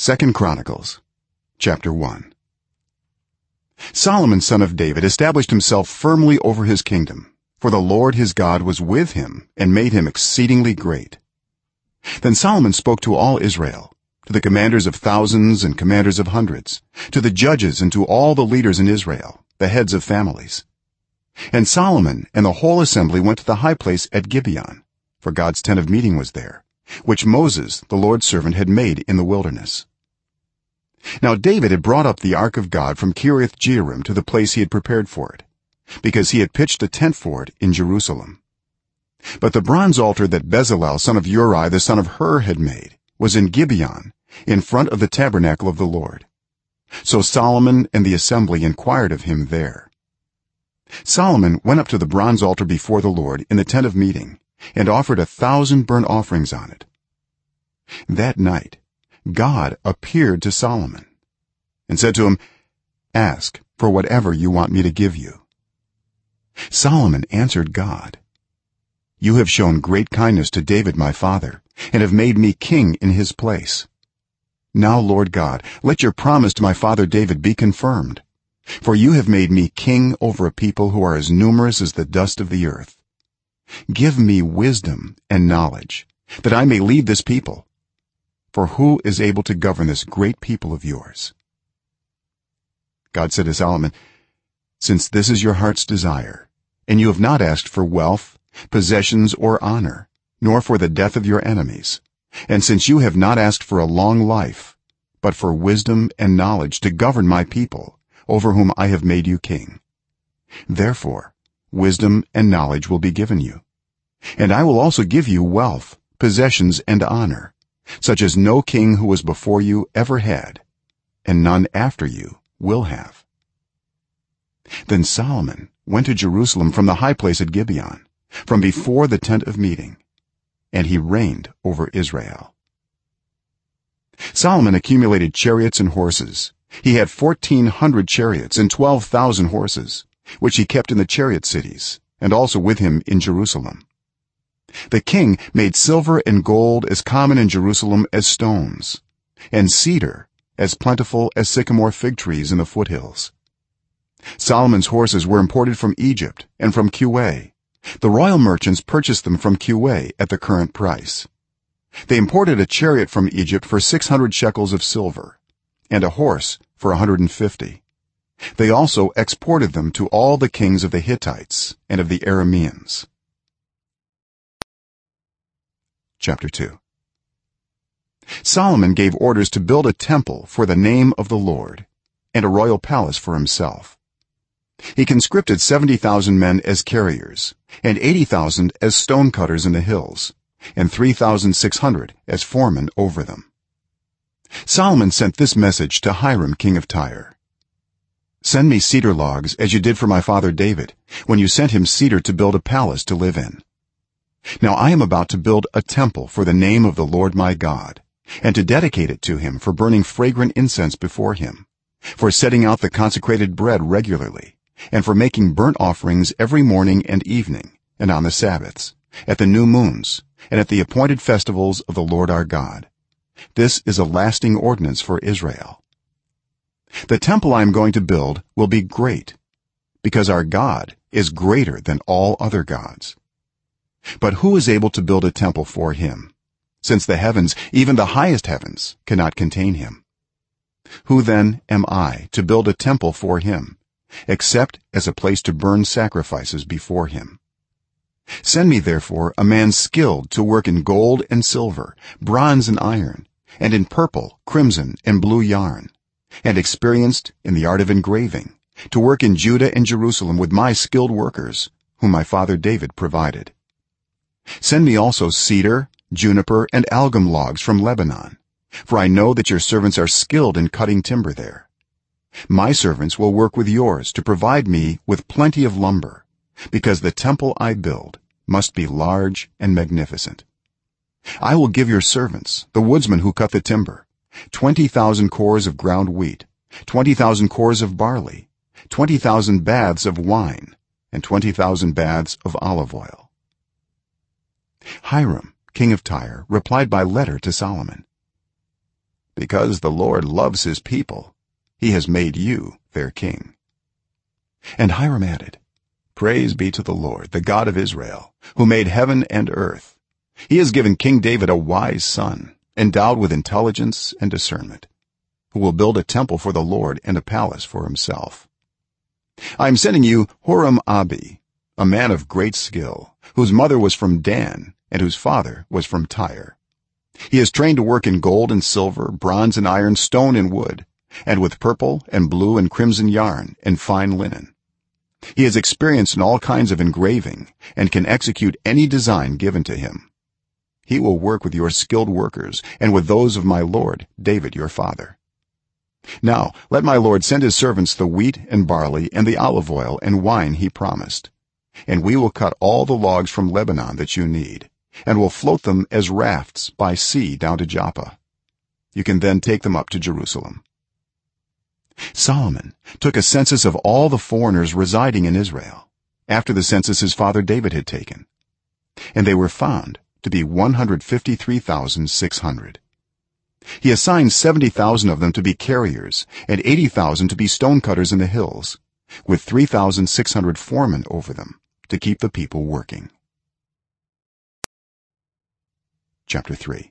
2 Chronicles chapter 1. Solomon son of David established himself firmly over his kingdom, for the Lord his God was with him and made him exceedingly great. Then Solomon spoke to all Israel, to the commanders of thousands and commanders of hundreds, to the judges and to all the leaders in Israel, the heads of families. And Solomon and the whole assembly went to the high place at Gibeon, for God's tent of meeting was there, which Moses the Lord's servant had made in the wilderness. Now David had brought up the ark of God from Kiriath-jearim to the place he had prepared for it, because he had pitched a tent for it in Jerusalem. But the bronze altar that Bezalel son of Uri the son of Hur had made was in Gibeon, in front of the tabernacle of the Lord. So Solomon and the assembly inquired of him there. Solomon went up to the bronze altar before the Lord in the tent of meeting and offered 1,000 burnt offerings on it. That night God appeared to Solomon and said to him, "Ask for whatever you want me to give you." Solomon answered God, "You have shown great kindness to David my father and have made me king in his place. Now Lord God, let your promise to my father David be confirmed, for you have made me king over a people who are as numerous as the dust of the earth. Give me wisdom and knowledge, that I may lead this people, for who is able to govern this great people of yours?" God said to Solomon, "Since this is your heart's desire, and you have not asked for wealth, possessions or honor, nor for the death of your enemies, and since you have not asked for a long life, but for wisdom and knowledge to govern my people, over whom I have made you king, therefore wisdom and knowledge will be given you, and I will also give you wealth, possessions and honor, such as no king who was before you ever had, and none after you will have." Then Solomon went to Jerusalem from the high place at Gibeon, from before the tent of meeting, and he reigned over Israel. Solomon accumulated chariots and horses. He had 1,400 chariots and 12,000 horses, which he kept in the chariot cities and also with him in Jerusalem. The king made silver and gold as common in Jerusalem as stones, and cedar as plentiful as sycamore fig trees in the foothills. Solomon's horses were imported from Egypt and from Kuwait. The royal merchants purchased them from Kuwait at the current price. They imported a chariot from Egypt for 600 shekels of silver and a horse for 150. They also exported them to all the kings of the Hittites and of the Arameans. Chapter 2. Solomon gave orders to build a temple for the name of the Lord and a royal palace for himself. He conscripted 70,000 men as carriers and 80,000 as stone cutters in the hills and 3,600 as foremen over them. Solomon sent this message to Hiram king of Tyre: "Send me cedar logs as you did for my father David when you sent him cedar to build a palace to live in. Now I am about to build a temple for the name of the Lord my God, and to dedicate it to him for burning fragrant incense before him, for setting out the consecrated bread regularly, and for making burnt offerings every morning and evening and on the Sabbaths, at the new moons and at the appointed festivals of the Lord our God. This is a lasting ordinance for Israel. The temple I am going to build will be great, because our God is greater than all other gods. But who is able to build a temple for him, since the heavens, even the highest heavens, cannot contain him? Who then am I to build a temple for him, except as a place to burn sacrifices before him? Send me therefore a man skilled to work in gold and silver, bronze and iron, and in purple, crimson and blue yarn, and experienced in the art of engraving, to work in Judah and Jerusalem with my skilled workers, whom my father David provided. Send me also cedar, juniper and algum logs from Lebanon, for I know that your servants are skilled in cutting timber there. My servants will work with yours to provide me with plenty of lumber, because the temple I build must be large and magnificent. I will give your servants, the woodsmen who cut the timber, 20,000 cores of ground wheat, 20,000 cores of barley, 20,000 baths of wine, and 20,000 baths of olive oil." Hiram king of Tyre replied by letter to Solomon: because the Lord loves his people, he has made you their king." And Hiram added, "Praise be to the Lord, the God of Israel, who made heaven and earth. He has given King David a wise son, endowed with intelligence and discernment, who will build a temple for the Lord and a palace for himself. I am sending you Huram-Abi, a man of great skill, whose mother was from Dan and whose father was from Tyre. He is trained to work in gold and silver, bronze and iron, stone and wood, and with purple and blue and crimson yarn and fine linen. He is experienced in all kinds of engraving and can execute any design given to him. He will work with your skilled workers and with those of my lord David your father. Now let my lord send his servants the wheat and barley and the olive oil and wine he promised, and we will cut all the logs from Lebanon that you need, and will float them as rafts by sea down to Joppa. You can then take them up to Jerusalem." Solomon took a census of all the foreigners residing in Israel after the census his father David had taken, and they were found to be 153,600. He assigned 70,000 of them to be carriers and 80,000 to be stonecutters in the hills, with 3,600 foremen over them to keep the people working. Chapter 3.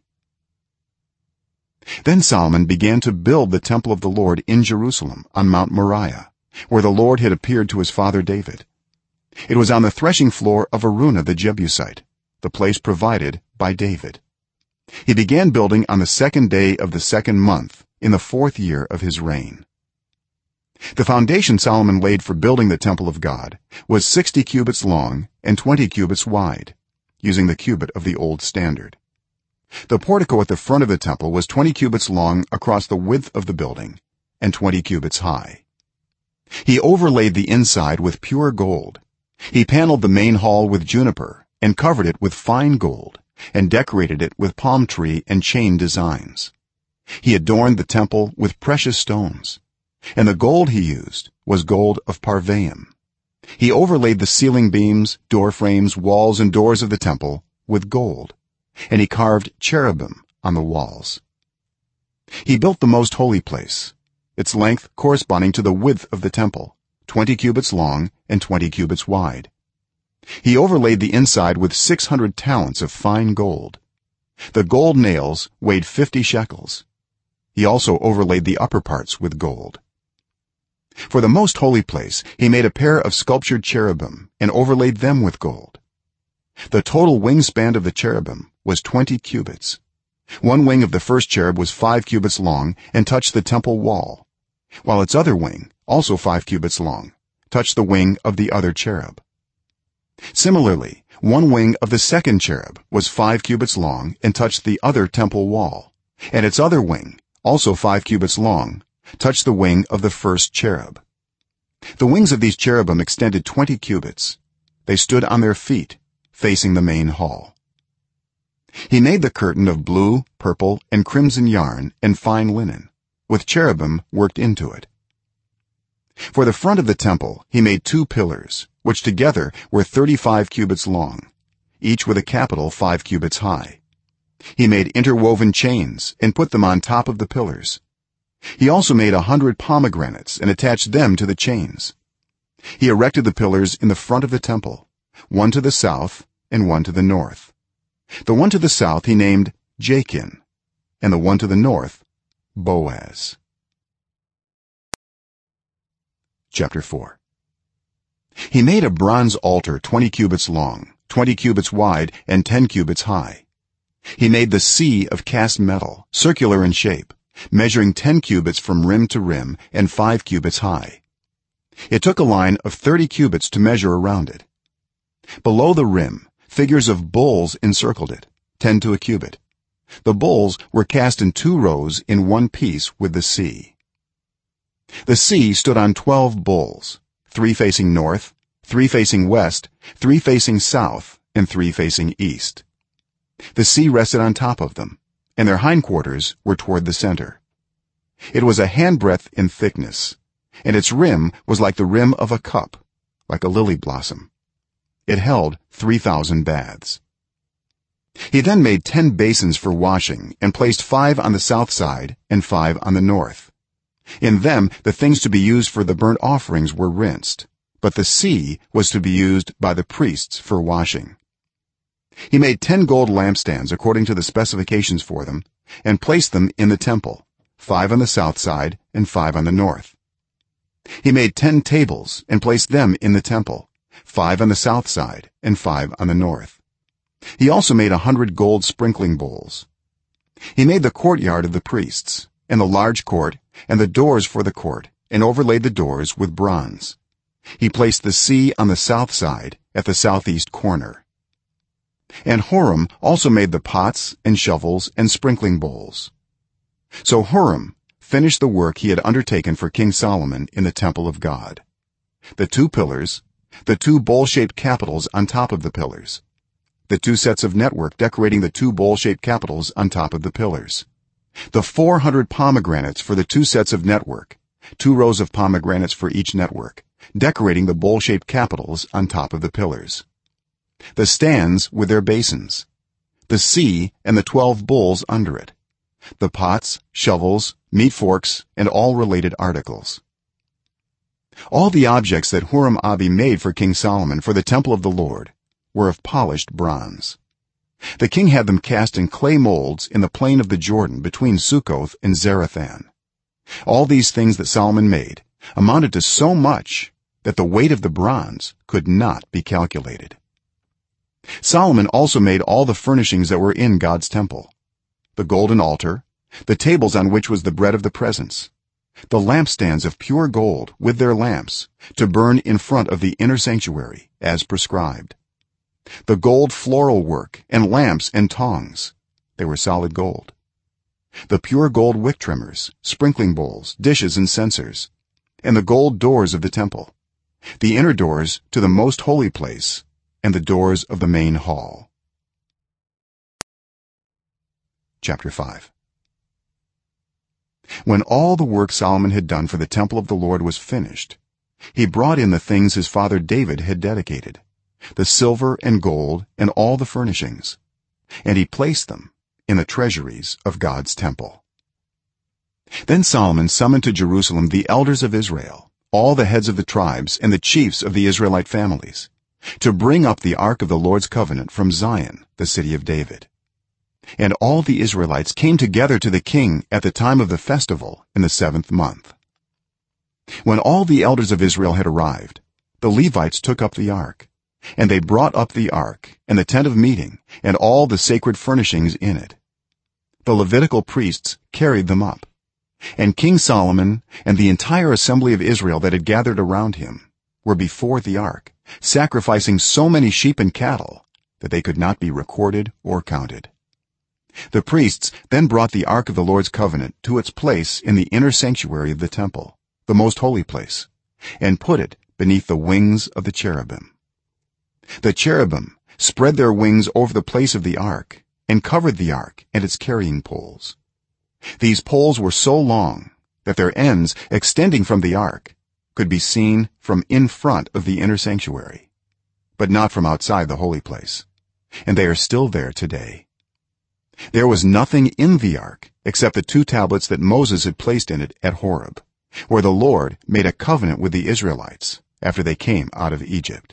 Then Solomon began to build the temple of the Lord in Jerusalem on Mount Moriah, where the Lord had appeared to his father David. It was on the threshing floor of Araunah the Jebusite, the place provided by David. He began building on the 2nd day of the 2nd month in the 4th year of his reign. The foundation Solomon laid for building the temple of God was 60 cubits long and 20 cubits wide, using the cubit of the old standard. The portico at the front of the temple was 20 cubits long across the width of the building and 20 cubits high. He overlaid the inside with pure gold. He paneled the main hall with juniper and covered it with fine gold and decorated it with palm tree and chain designs. He adorned the temple with precious stones, and the gold he used was gold of Parvaim. He overlaid the ceiling beams, door frames, walls and doors of the temple with gold, and he carved cherubim on the walls. He built the most holy place, its length corresponding to the width of the temple, 20 cubits long and 20 cubits wide. He overlaid the inside with 600 talents of fine gold. The gold nails weighed 50 shekels. He also overlaid the upper parts with gold. For the most holy place he made a pair of sculptured cherubim and overlaid them with gold. The total wingspan of the cherubim was 20 cubits. One wing of the first cherub was 5 cubits long and touched the temple wall, while its other wing, also 5 cubits long, touched the wing of the other cherub. Similarly, one wing of the second cherub was 5 cubits long and touched the other temple wall, and its other wing, also 5 cubits long, touched the wing of the first cherub. The wings of these cherubim extended 20 cubits. They stood on their feet facing the main hall. He made the curtain of blue, purple and crimson yarn and fine linen, with cherubim worked into it. For the front of the temple he made 2 pillars, which together were 35 cubits long, each with a capital 5 cubits high. He made interwoven chains and put them on top of the pillars. He also made 100 pomegranates and attached them to the chains. He erected the pillars in the front of the temple, one to the south and one to the north. The one to the south he named Jachin, and the one to the north Boaz. Chapter 4. He made a bronze altar 20 cubits long, 20 cubits wide and 10 cubits high. He made the sea of cast metal, circular in shape, measuring 10 cubits from rim to rim and 5 cubits high. It took a line of 30 cubits to measure around it. Below the rim figures of bulls encircled it, 10 to a cubit. The bulls were cast in 2 rows in one piece with the sea. The sea stood on 12 bulls, 3 facing north, 3 facing west, 3 facing south and 3 facing east. The sea rested on top of them, and their hindquarters were toward the center. It was a handbreadth in thickness, and its rim was like the rim of a cup, like a lily blossom. It held 3,000 baths. he then made 10 basins for washing and placed 5 on the south side and 5 on the north. In them the things to be used for the burnt offerings were rinsed, but the sea was to be used by the priests for washing. He made 10 gold lampstands according to the specifications for them and placed them in the temple, 5 on the south side and 5 on the north. He made 10 tables and placed them in the temple, 5 on the south side and 5 on the north. He also made 100 gold sprinkling bowls. He made the courtyard of the priests and the large court and the doors for the court and overlaid the doors with bronze. He placed the sea on the south side at the southeast corner. And Huram also made the pots and shovels and sprinkling bowls. So Huram finished the work he had undertaken for King Solomon in the temple of God: the 2 pillars, the 2 bowl-shaped capitals on top of the pillars, the 2 sets of network decorating the 2 bowl-shaped capitals on top of the pillars, the 400 pomegranates for the 2 sets of network, 2 rows of pomegranates for each network, decorating the bowl-shaped capitals on top of the pillars, the stands with their basins, the sea and the 12 bowls under it, the pots, shovels, meat forks, and all related articles. All the objects that Huram-Abi made for King Solomon for the temple of the Lord were of polished bronze. The king had them cast in clay molds in the plain of the Jordan between Succoth and Zarethan. All these things that Solomon made amounted to so much that the weight of the bronze could not be calculated. Solomon also made all the furnishings that were in God's temple: the golden altar, the tables on which was the bread of the presence, the lampstands of pure gold with their lamps to burn in front of the inner sanctuary as prescribed, the gold floral work and lamps and tongs, they were solid gold, the pure gold wick trimmers, sprinkling bowls, dishes and censers, and the gold doors of the temple, the inner doors to the most holy place and the doors of the main hall. Chapter 5. When all the work Solomon had done for the temple of the Lord was finished, he brought in the things his father David had dedicated, the silver and gold and all the furnishings, and he placed them in the treasuries of God's temple. Then Solomon summoned to Jerusalem the elders of Israel, all the heads of the tribes and the chiefs of the Israelite families, to bring up the ark of the Lord's covenant from Zion, the city of David. And all the Israelites came together to the king at the time of the festival in the 7th month. When all the elders of Israel had arrived, the Levites took up the ark, and they brought up the ark and the tent of meeting and all the sacred furnishings in it. The Levitical priests carried them up, and King Solomon and the entire assembly of Israel that had gathered around him were before the ark, sacrificing so many sheep and cattle that they could not be recorded or counted. The priests then brought the ark of the Lord's covenant to its place in the inner sanctuary of the temple, the most holy place, and put it beneath the wings of the cherubim. The cherubim spread their wings over the place of the ark and covered the ark and its carrying poles. These poles were so long that their ends, extending from the ark, could be seen from in front of the inner sanctuary, but not from outside the holy place, and they are still there today. There was nothing in the ark except the 2 tablets that Moses had placed in it at Horeb, where the Lord made a covenant with the Israelites after they came out of Egypt.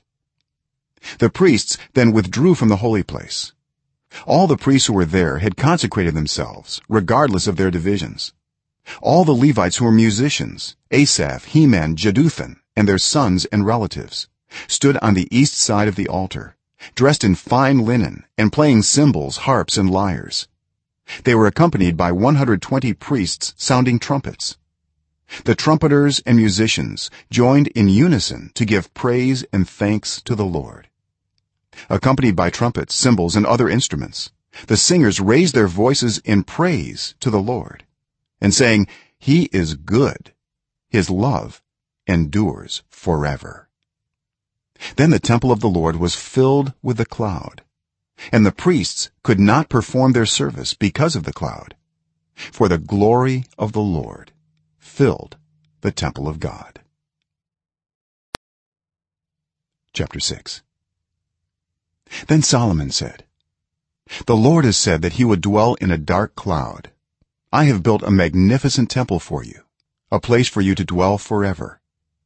The priests then withdrew from the holy place. All the priests who were there had consecrated themselves regardless of their divisions. All the Levites who were musicians, Asaph, Heman, Jeduthun, and their sons and relatives, stood on the east side of the altar, dressed in fine linen and playing cymbals, harps and lyres. They were accompanied by 120 priests sounding trumpets. The trumpeters and musicians joined in unison to give praise and thanks to the Lord. Accompanied by trumpets, cymbals and other instruments, the singers raised their voices in praise to the Lord and saying, "He is good. His love endures forever." Then the temple of the Lord was filled with the cloud, and the priests could not perform their service because of the cloud, for the glory of the Lord filled the temple of God. Chapter 6. Then Solomon said, the lord has said that he would dwell in a dark cloud. I have built a magnificent temple for you, a place for you to dwell forever."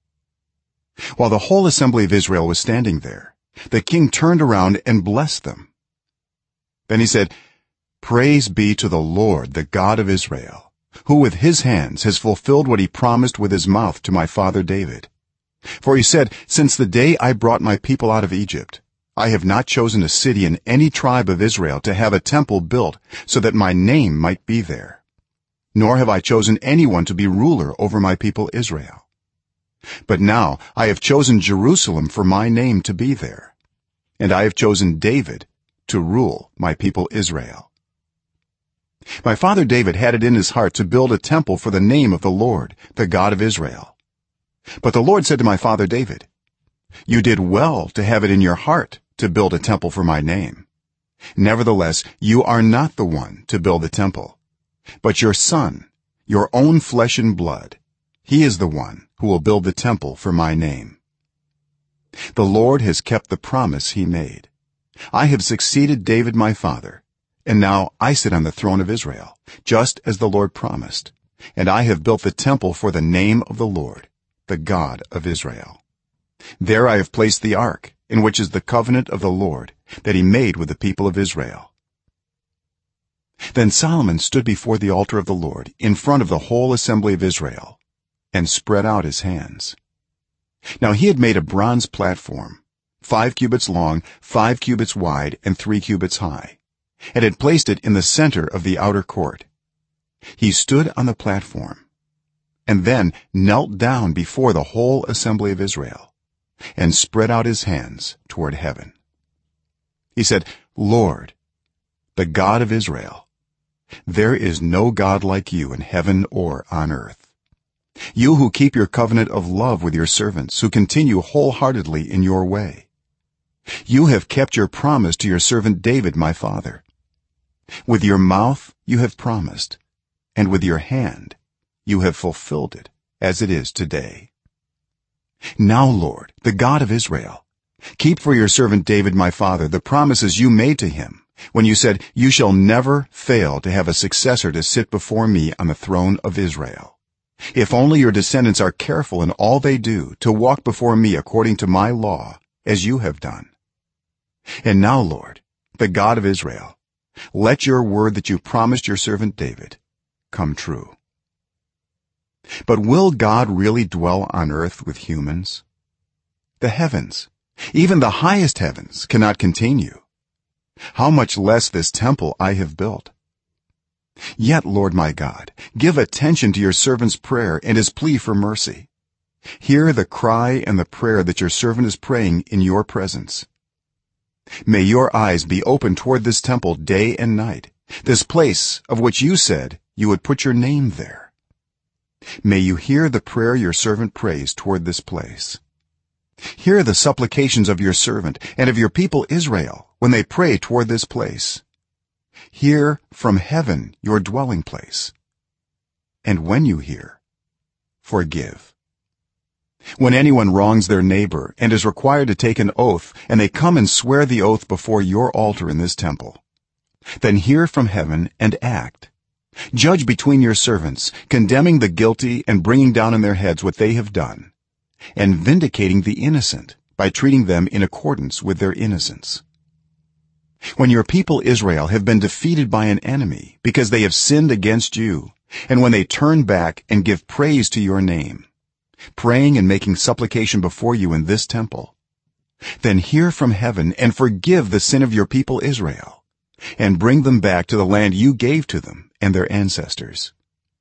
While the whole assembly of Israel was standing there, the king turned around and blessed them. Then he said, "Praise be to the Lord, the God of Israel, who with his hands has fulfilled what he promised with his mouth to my father David. For he said, 'Since the day I brought my people out of Egypt, I have not chosen a city in any tribe of Israel to have a temple built so that my name might be there, nor have I chosen anyone to be ruler over my people Israel. But now I have chosen Jerusalem for my name to be there, and I have chosen David to rule my people Israel.' My father David had it in his heart to build a temple for the name of the Lord, the God of Israel. But the Lord said to my father David, 'You did well to have it in your heart to build a temple for my name. Nevertheless, you are not the one to build the temple, but your son, your own flesh and blood. He is the one who will build the temple for my name.' The Lord has kept the promise he made. I have succeeded David my father, and now I sit on the throne of Israel, just as the Lord promised, and I have built the temple for the name of the Lord, the God of Israel. There I have placed the ark, in which is the covenant of the Lord that he made with the people of Israel." Then Solomon stood before the altar of the Lord in front of the whole assembly of Israel and spread out his hands. Now he had made a bronze platform, 5 cubits long, 5 cubits wide, and 3 cubits high, and had placed it in the center of the outer court. He stood on the platform and then knelt down before the whole assembly of Israel and spread out his hands toward heaven. He said, "Lord, the God of Israel, there is no God like you in heaven or on earth. You who keep your covenant of love with your servants, who continue wholeheartedly in your way. You have kept your promise to your servant David my father. With your mouth you have promised, and with your hand you have fulfilled it, as it is today. Now, Lord, the God of Israel, keep for your servant David my father the promises you made to him when you said, 'You shall never fail to have a successor to sit before me on the throne of Israel, if only your descendants are careful in all they do to walk before me according to my law, as you have done.' And now, Lord, the God of Israel, let your word that you promised your servant David come true." But will God really dwell on earth with humans? The heavens, even the highest heavens, cannot contain you. How much less this temple I have built? Yet, Lord my God, give attention to your servant's prayer and his plea for mercy. Hear the cry and the prayer that your servant is praying in your presence. May your eyes be open toward this temple day and night, this place of which you said you would put your name there. May you hear the prayer your servant prays toward this place. Hear the supplications of your servant and of your people Israel when they pray toward this place. Hear from heaven your dwelling place. And when you hear, forgive. When anyone wrongs their neighbor and is required to take an oath, and they come and swear the oath before your altar in this temple, then hear from heaven and act. Judge between your servants, condemning the guilty and bringing down on their heads what they have done, and vindicating the innocent by treating them in accordance with their innocence. When your people Israel have been defeated by an enemy because they have sinned against you, and when they turn back and give praise to your name, praying and making supplication before you in this temple, then hear from heaven and forgive the sin of your people Israel, and bring them back to the land you gave to them and their ancestors.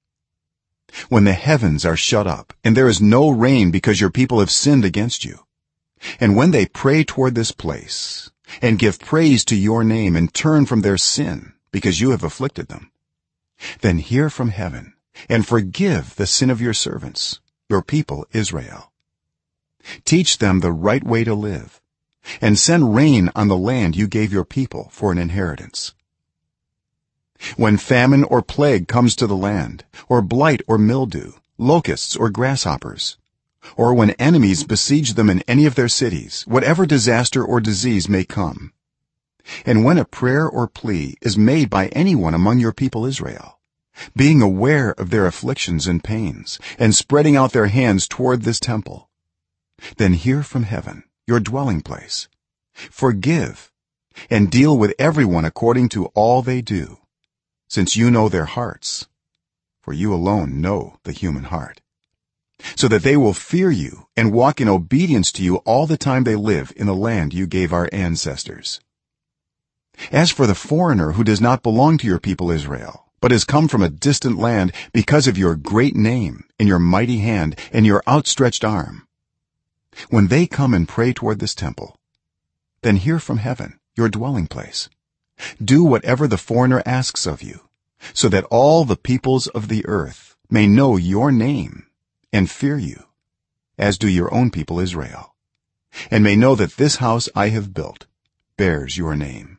When the heavens are shut up and there is no rain because your people have sinned against you, and when they pray toward this place and give praise to your name and turn from their sin because you have afflicted them, then hear from heaven and forgive the sin of your servants, your people Israel. Teach them the right way to live, and send rain on the land you gave your people for an inheritance. When famine or plague comes to the land, or blight or mildew, locusts or grasshoppers, or when enemies besiege them in any of their cities, whatever disaster or disease may come, and when a prayer or plea is made by anyone among your people Israel, being aware of their afflictions and pains and spreading out their hands toward this temple, then hear from heaven, your dwelling place, forgive and deal with everyone according to all they do, since you know their hearts, for you alone know the human heart, so that they will fear you and walk in obedience to you all the time they live in the land you gave our ancestors. As for the foreigner who does not belong to your people Israel, but has come from a distant land because of your great name and your mighty hand and your outstretched arm, when they come and pray toward this temple, then hear from heaven, your dwelling place, do whatever the foreigner asks of you, so that all the peoples of the earth may know your name and fear you, as do your own people Israel, and may know that this house I have built bears your name.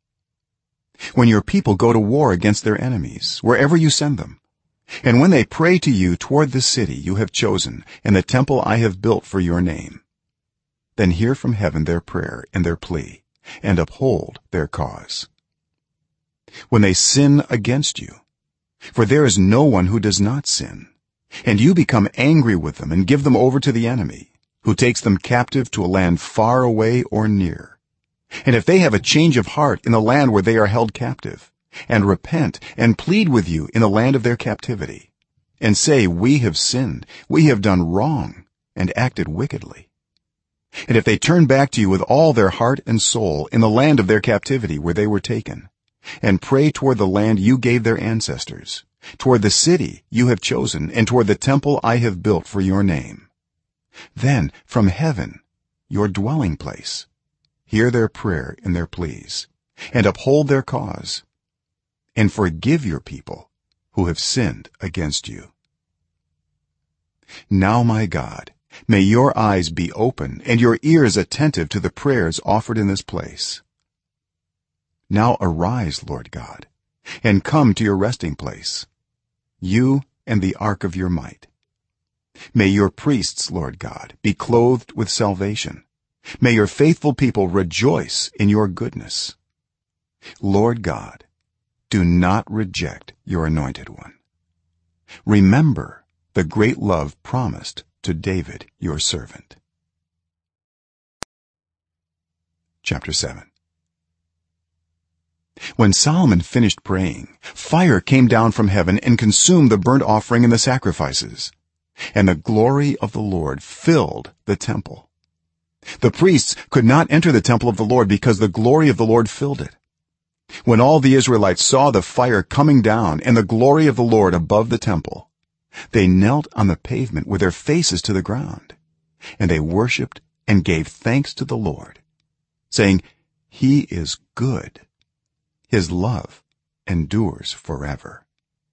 When your people go to war against their enemies wherever you send them, and when they pray to you toward the city you have chosen and the temple I have built for your name, then hear from heaven their prayer and their plea and uphold their cause. When they sin against you, for there is no one who does not sin, and you become angry with them and give them over to the enemy, who takes them captive to a land far away or near, and if they have a change of heart in the land where they are held captive, and repent and plead with you in the land of their captivity, and say, we have sinned, we have done wrong and acted wickedly, and if they turn back to you with all their heart and soul in the land of their captivity where they were taken, and pray toward the land you gave their ancestors, toward the city you have chosen and toward the temple I have built for your name, then from heaven, your dwelling place, hear their prayer and their pleas and uphold their cause, and forgive your people who have sinned against you. Now, my God, may your eyes be open and your ears attentive to the prayers offered in this place. Now arise, Lord God, and come to your resting place, you and the ark of your might. May your priests, Lord God, be clothed with salvation. May your faithful people rejoice in your goodness. Lord God, do not reject your anointed one. Remember the great love promised to David your servant. Chapter 7. When Solomon finished praying, fire came down from heaven and consumed the burnt offering and the sacrifices, and the glory of the Lord filled the temple. The priests could not enter the temple of the Lord because the glory of the Lord filled it. When all the Israelites saw the fire coming down and the glory of the Lord above the temple, they knelt on the pavement with their faces to the ground, and they worshipped and gave thanks to the Lord, saying, he is good, his love endures forever.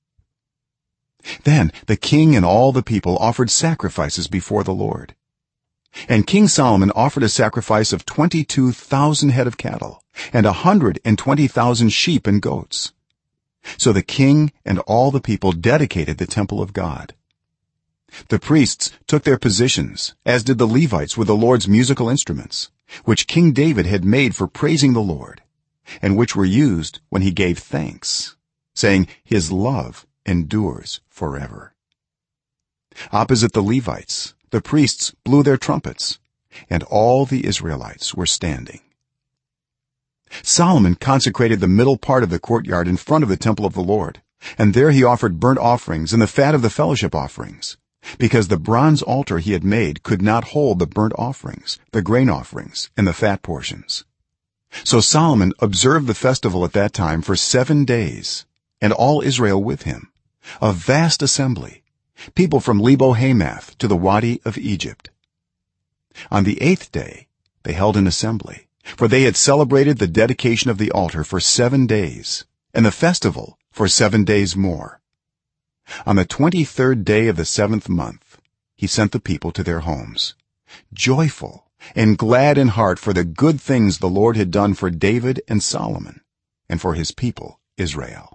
Then the king and all the people offered sacrifices before the Lord, and King Solomon offered a sacrifice of 22,000 head of cattle and 120,000 sheep and goats. So the king and all the people dedicated the temple of God. The priests took their positions, as did the Levites with the Lord's musical instruments, which King David had made for praising the Lord, and which were used when he gave thanks, saying, his love endures forever. Opposite the Levites, the priests blew their trumpets, and all the Israelites were standing. Solomon consecrated the middle part of the courtyard in front of the temple of the Lord, and there he offered burnt offerings and the fat of the fellowship offerings, because the bronze altar he had made could not hold the burnt offerings, the grain offerings, and the fat portions. So Solomon observed the festival at that time for 7 days, and all Israel with him, a vast assembly, people from Lebo Hamath to the Wadi of Egypt. On the 8th day they held an assembly, for they had celebrated the dedication of the altar for 7 days, and the festival for 7 days more. On the 23rd day of the 7th month he sent the people to their homes, joyful and glad in heart for the good things the Lord had done for David and Solomon and for his people Israel.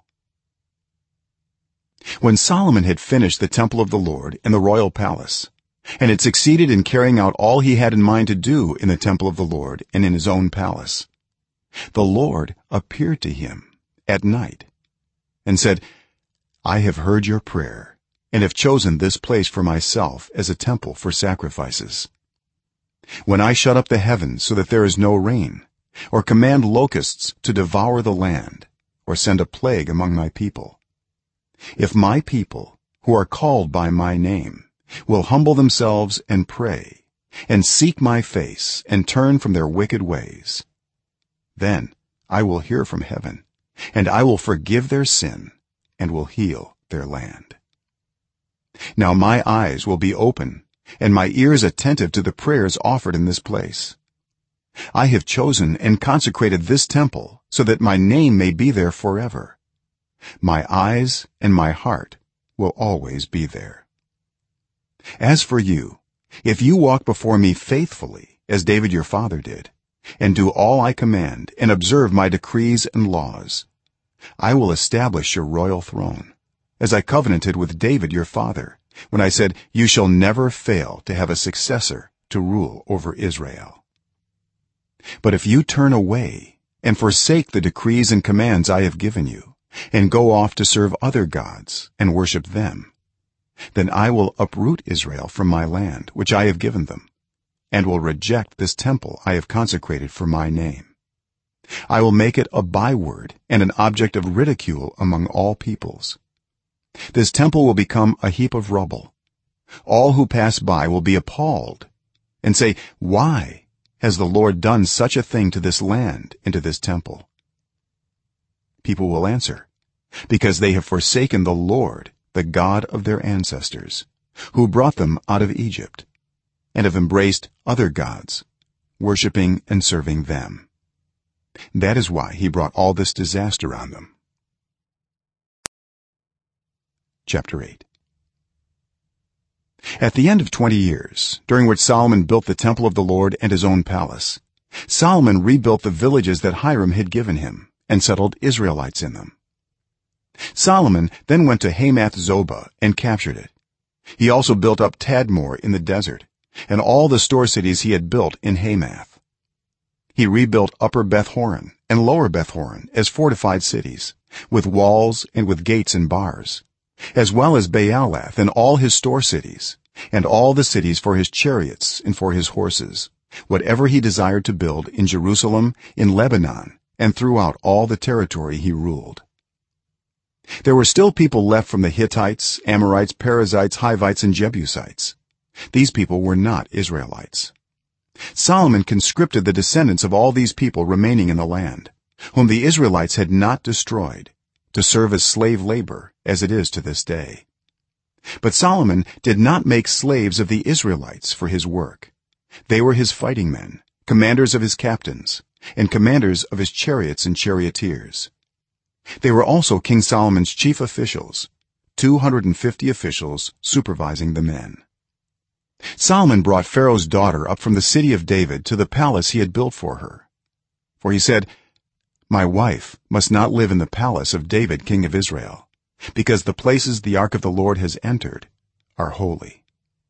When Solomon had finished the temple of the Lord and the royal palace, and had succeeded in carrying out all he had in mind to do in the temple of the Lord and in his own palace, the lord appeared to him at night and said, I have heard your prayer and have chosen this place for myself as a temple for sacrifices. When I shut up the heavens so that there is no rain, or command locusts to devour the land, or send a plague among my people, if my people who are called by my name will humble themselves and pray and seek my face and turn from their wicked ways, then I will hear from heaven, and I will forgive their sin and will heal their land. Now my eyes will be open and my ears attentive to the prayers offered in this place. I have chosen and consecrated this temple so that my name may be there forever. My eyes and my heart will always be there. As for you, if you walk before me faithfully as David your father did, and do all I command and observe my decrees and laws, I will establish your royal throne, as I covenanted with David your father when I said, you shall never fail to have a successor to rule over Israel. But if you turn away and forsake the decrees and commands I have given you, and go off to serve other gods and worship them, then I will uproot Israel from my land which I have given them, and will reject this temple I have consecrated for my name. I will make it a byword and an object of ridicule among all peoples. This temple will become a heap of rubble. All who pass by will be appalled and say, why has the Lord done such a thing to this land and to this temple? People will answer, because they have forsaken the Lord, the God of their ancestors, who brought them out of Egypt, and have embraced other gods, worshiping and serving them. That is why he brought all this disaster on them. Chapter 8. At the end of 20 years, during which Solomon built the temple of the Lord and his own palace, Solomon rebuilt the villages that Hiram had given him and settled Israelites in them. Solomon then went to Hamath Zobah and captured it. He also built up Tadmor in the desert and all the store cities he had built in Hamath. He rebuilt Upper Beth-horon and Lower Beth-horon as fortified cities, with walls and with gates and bars, as well as Baalath and all his store cities, and all the cities for his chariots and for his horses, whatever he desired to build in Jerusalem, in Lebanon, and throughout all the territory he ruled. There were still people left from the Hittites, Amorites, Perizzites, Hivites, and Jebusites. These people were not Israelites. Solomon conscripted the descendants of all these people remaining in the land, whom the Israelites had not destroyed, to serve as slave labor as it is to this day. But Solomon did not make slaves of the Israelites for his work. They were his fighting men, commanders of his captains, and commanders of his chariots and charioteers. They were also King Solomon's chief officials, 250 officials supervising the men. Solomon brought Pharaoh's daughter up from the city of David to the palace he had built for her, for he said, my wife must not live in the palace of David king of Israel, because the places the ark of the Lord has entered are holy.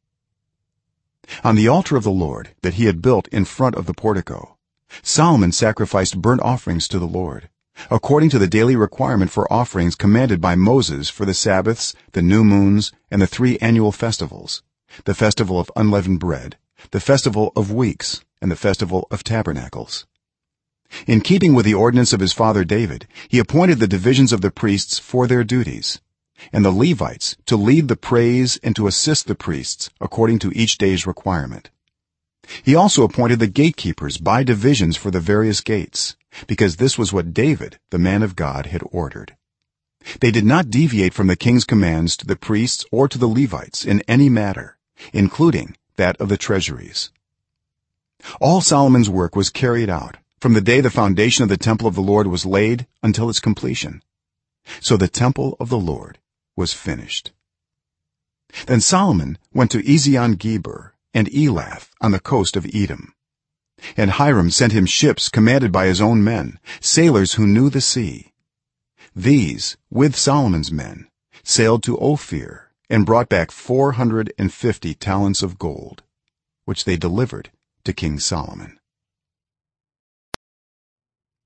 On the altar of the Lord that he had built in front of the portico, Solomon sacrificed burnt offerings to the Lord, according to the daily requirement for offerings commanded by Moses for the Sabbaths, the new moons, and the 3 annual festivals, the festival of unleavened bread, the festival of weeks, and the festival of tabernacles. In keeping with the ordinance of his father David, he appointed the divisions of the priests for their duties, and the Levites to lead the praise and to assist the priests according to each day's requirement. He also appointed the gatekeepers by divisions for the various gates, because this was what David, the man of God, had ordered. They did not deviate from the king's commands to the priests or to the Levites in any matter, including that of the treasuries. All Solomon's work was carried out from the day the foundation of the temple of the Lord was laid until its completion. So the temple of the Lord was finished. Then Solomon went to Ezion-Geber and Elath on the coast of Edom. And Hiram sent him ships commanded by his own men, sailors who knew the sea. These, with Solomon's men, sailed to Ophir and brought back 450 talents of gold, which they delivered to King Solomon.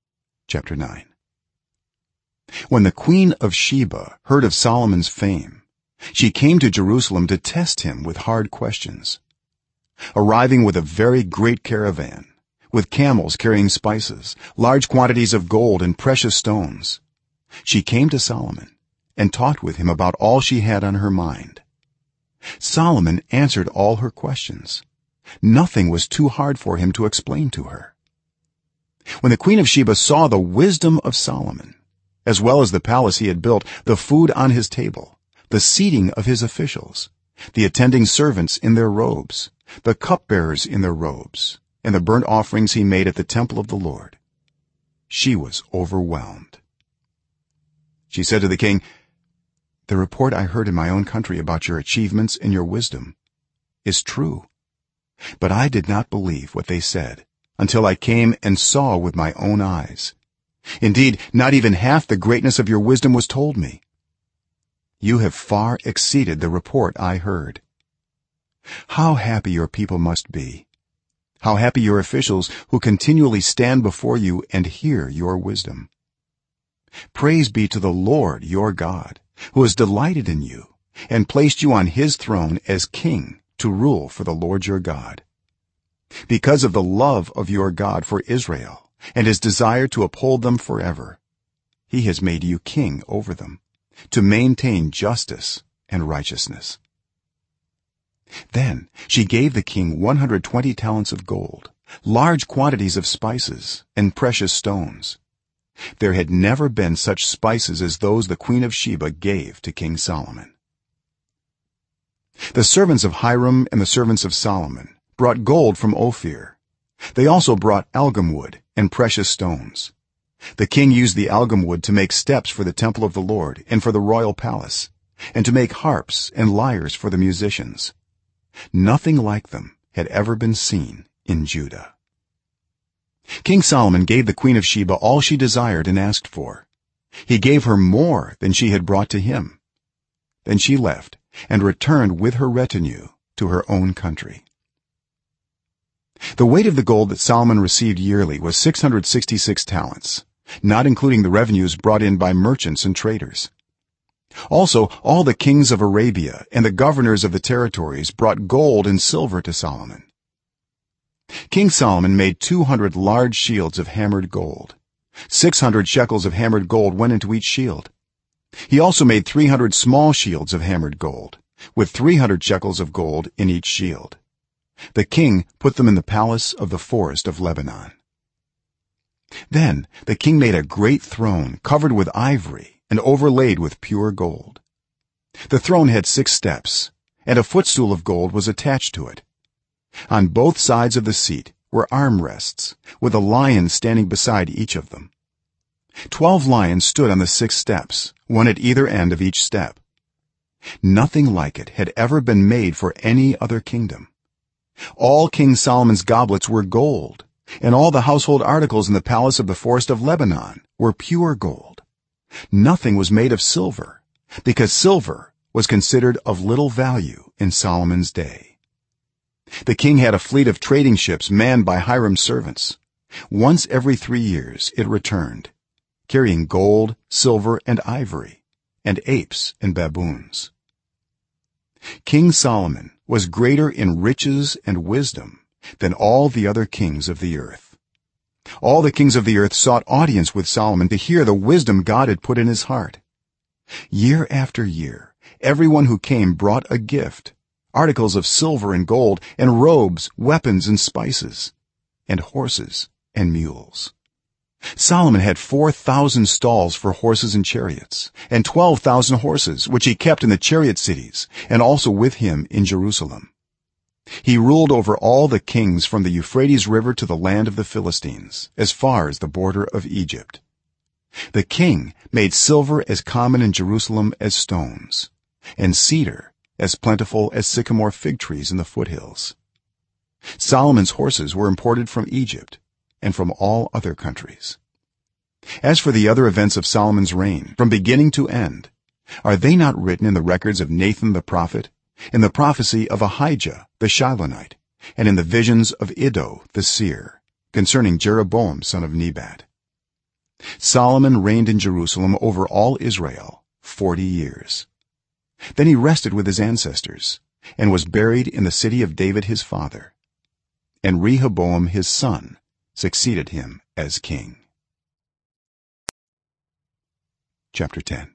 chapter 9. When the queen of Sheba heard of Solomon's fame, she came to Jerusalem to test him with hard questions. Arriving with a very great caravan, with camels carrying spices, large quantities of gold and precious stones, she came to Solomon and talked with him about all she had on her mind. Solomon answered all her questions. Nothing was too hard for him to explain to her. When the queen of Sheba saw the wisdom of Solomon, as well as the palace he had built, the food on his table, the seating of his officials, the attending servants in their robes, the cupbearers in their robes, and the burnt offerings he made at the temple of the Lord, she was overwhelmed. She said to the king, "The report I heard in my own country about your achievements and your wisdom is true, but I did not believe what they said until I came and saw with my own eyes. Indeed, not even half the greatness of your wisdom was told me. You have far exceeded the report I heard. How happy your people must be, how happy your officials who continually stand before you and hear your wisdom. Praise be to the Lord your God, who has delighted in you and placed you on his throne as king to rule for the Lord your God. Because of the love of your God for Israel and his desire to uphold them forever, he has made you king over them, to maintain justice and righteousness." Then she gave the king 120 talents of gold, large quantities of spices and precious stones. There had never been such spices as those the queen of Sheba gave to King Solomon. The servants of Hiram and the servants of Solomon brought gold from Ophir. They also brought algum wood and precious stones. The king used the algum wood to make steps for the temple of the Lord and for the royal palace, and to make harps and lyres for the musicians. Nothing like them had ever been seen in Judah. King Solomon gave the queen of Sheba all she desired and asked for. He gave her more than she had brought to him. Then she left and returned with her retinue to her own country. The weight of the gold that Solomon received yearly was 666 talents, not including the revenues brought in by merchants and traders. Also, all the kings of Arabia and the governors of the territories brought gold and silver to Solomon. King Solomon made 200 large shields of hammered gold. 600 shekels of hammered gold went into each shield. He also made 300 small shields of hammered gold, with 300 shekels of gold in each shield. The king put them in the palace of the forest of Lebanon. Then the king made a great throne covered with ivory and overlaid with pure gold. The throne had 6 steps, and a footstool of gold was attached to it. On both sides of the seat were armrests, with a lion standing beside each of them. 12 lions stood on the 6 steps, one at either end of each step. Nothing like it had ever been made for any other kingdom. All King Solomon's goblets were gold, and all the household articles in the palace of the forest of Lebanon were pure gold. Nothing was made of silver, because silver was considered of little value in Solomon's day. The king had a fleet of trading ships manned by Hiram's servants. Once every 3 years it returned, carrying gold, silver, and ivory, and apes and baboons. King Solomon was greater in riches and wisdom than all the other kings of the earth. All the kings of the earth sought audience with Solomon to hear the wisdom God had put in his heart. Year after year, everyone who came brought a gift, articles of silver and gold, and robes, weapons, and spices, and horses and mules. Solomon had 4,000 stalls for horses and chariots, and 12,000 horses which he kept in the chariot cities and also with him in Jerusalem. He ruled over all the kings from the Euphrates River to the land of the Philistines, as far as the border of Egypt. The king made silver as common in Jerusalem as stones, and cedar as plentiful as sycamore fig trees in the foothills. Solomon's horses were imported from Egypt and from all other countries. As for the other events of Solomon's reign from beginning to end, are they not written in the records of Nathan the prophet, in the prophecy of Ahijah the Shilonite, and in the visions of Iddo the seer concerning Jeroboam son of Nebat? Solomon reigned in Jerusalem over all Israel 40 years. Then he rested with his ancestors and was buried in the city of David his father. And Rehoboam his son succeeded him as king. Chapter 10.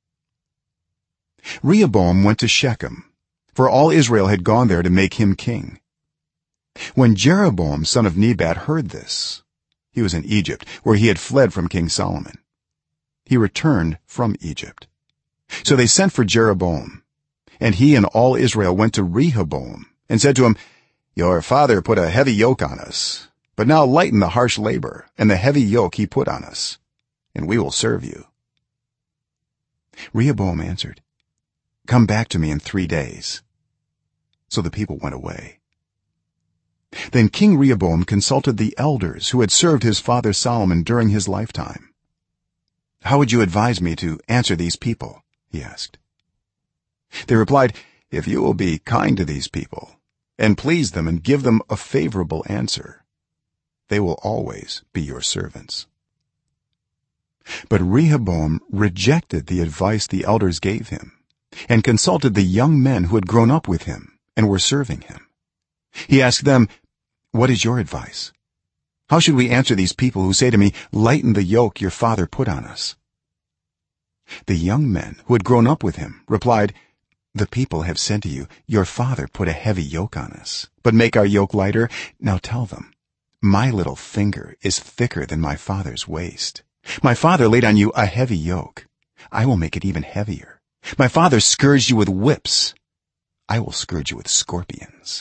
Rehoboam went to Shechem, for all Israel had gone there to make him king. When Jeroboam son of Nebat heard this, he was in Egypt, where he had fled from King Solomon. He returned from Egypt. So they sent for Jeroboam, and he and all Israel went to Rehoboam and said to him, "Your father put a heavy yoke on us, but now lighten the harsh labor and the heavy yoke he put on us, and we will serve you." Rehoboam answered, "Come back to me in 3 days." So the people went away. Then King Rehoboam consulted the elders who had served his father Solomon during his lifetime. "How would you advise me to answer these people?" he asked. They replied, "If you will be kind to these people and please them and give them a favorable answer, they will always be your servants." But Rehoboam rejected the advice the elders gave him and consulted the young men who had grown up with him and were serving him. He asked them, "What is your advice? How should we answer these people who say to me, 'Lighten the yoke your father put on us'?" The young men who had grown up with him replied, "The people have said to you, 'Your father put a heavy yoke on us, but make our yoke lighter.' Now tell them, 'My little finger is thicker than my father's waist. My father laid on you a heavy yoke. I will make it even heavier. My father scourged you with whips. I will scourge you with scorpions."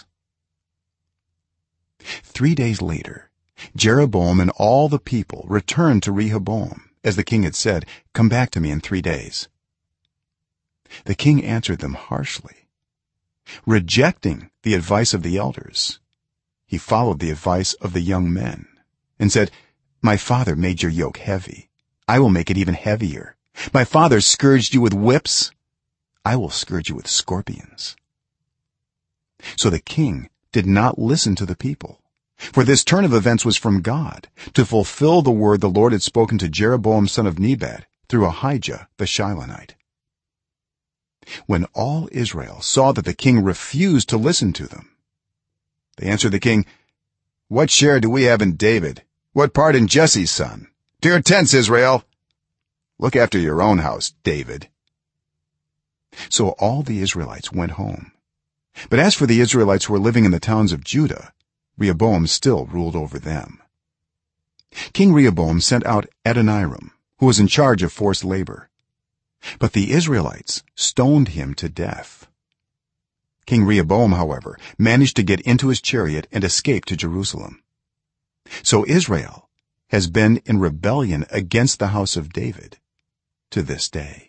3 days later, Jeroboam and all the people returned to Rehoboam, as the king had said, "Come back to me in 3 days." The king answered them harshly. Rejecting the advice of the elders, he followed the advice of the young men and said, "My father made your yoke heavy. I will make it even heavier. My father scourged you with whips. I will scourge you with scorpions." So the king did not listen to the people, for this turn of events was from God, to fulfill the word the Lord had spoken to Jeroboam son of Nebat through Ahijah the Shilonite. When all Israel saw that the king refused to listen to them, they answered the king, "What share do we have in David? What part in Jesse's son? To your tents, Israel! Look after your own house, David." So all the Israelites went home. But as for the Israelites who were living in the towns of Judah, Rehoboam still ruled over them. King Rehoboam sent out Adoniram, who was in charge of forced labor, but the Israelites stoned him to death. King Rehoboam, however, managed to get into his chariot and escape to Jerusalem. So Israel has been in rebellion against the house of David to this day.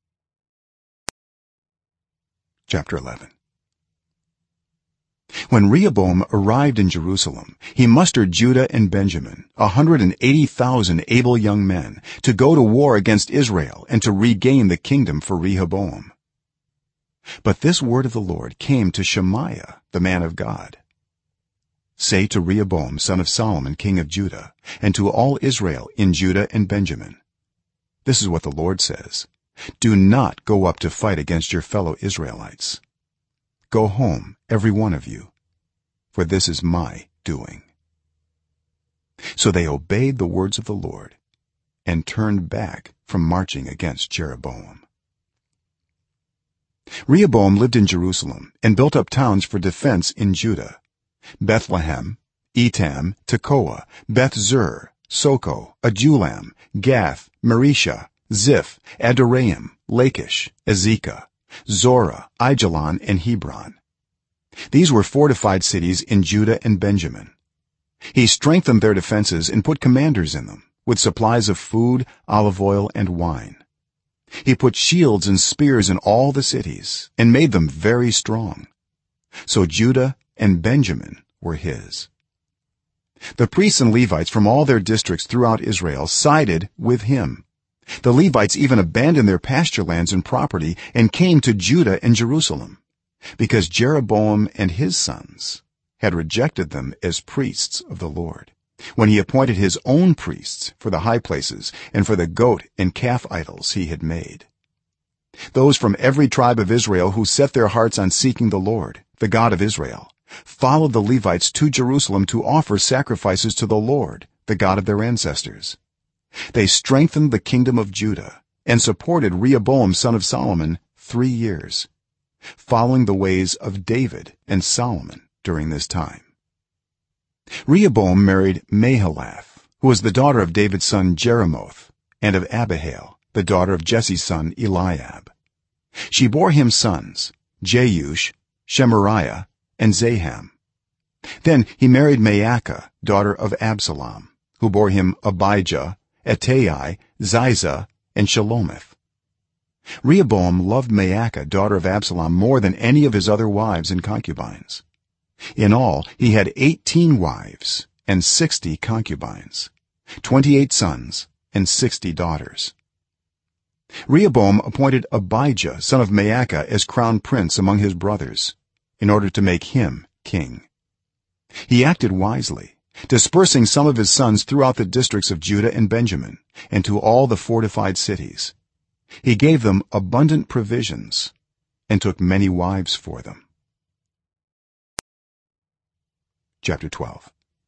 Chapter 11. When Rehoboam arrived in Jerusalem, he mustered Judah and Benjamin, 180,000 able young men, to go to war against Israel and to regain the kingdom for Rehoboam. But this word of the Lord came to Shemaiah, the man of God. "Say to Rehoboam son of Solomon king of Judah, and to all Israel in Judah and Benjamin, this is what the Lord says: Do not go up to fight against your fellow Israelites. Go home, every one of you, for this is my doing." So they obeyed the words of the Lord and turned back from marching against Jeroboam. Rehoboam lived in Jerusalem and built up towns for defense in Judah: Bethlehem, Etam, Tekoa, Beth-zur, Soko, Adullam, Gath, Maresha, Ziph, Adoraim, Lachish, Azekah, Zorah, Aijalon, and Hebron. These were fortified cities in Judah and Benjamin. He strengthened their defenses and put commanders in them, with supplies of food, olive oil, and wine. He put shields and spears in all the cities and made them very strong. So Judah and Benjamin were his. The priests and Levites from all their districts throughout Israel sided with him. The Levites even abandoned their pasture lands and property and came to Judah and Jerusalem, because Jeroboam and his sons had rejected them as priests of the Lord. when he appointed his own priests for the high places and for the goat and calf idols he had made. Those from every tribe of Israel who set their hearts on seeking the Lord, the God of Israel, followed the Levites to Jerusalem to offer sacrifices to the Lord, the God of their ancestors. They strengthened the kingdom of Judah and supported Rehoboam son of Solomon 3 years, following the ways of David and Solomon during this time. Rehoboam married Mahalath, who was the daughter of David's son Jeremoth and of Abihail, the daughter of Jesse's son Eliab. She bore him sons, Jeush, Shemariah, and Zaham. Then he married Maacah, daughter of Absalom, who bore him Abijah, Attai, Ziza, and Shelomith. Rehoboam loved Maacah, daughter of Absalom, more than any of his other wives and concubines. In all he had 18 wives and 60 concubines, 28 sons and 60 daughters. Rehoboam appointed Abijah son of Maacah as crown prince among his brothers in order to make him king. He acted wisely, dispersing some of his sons throughout the districts of Judah and Benjamin and to all the fortified cities. He gave them abundant provisions and took many wives for them. Chapter 12.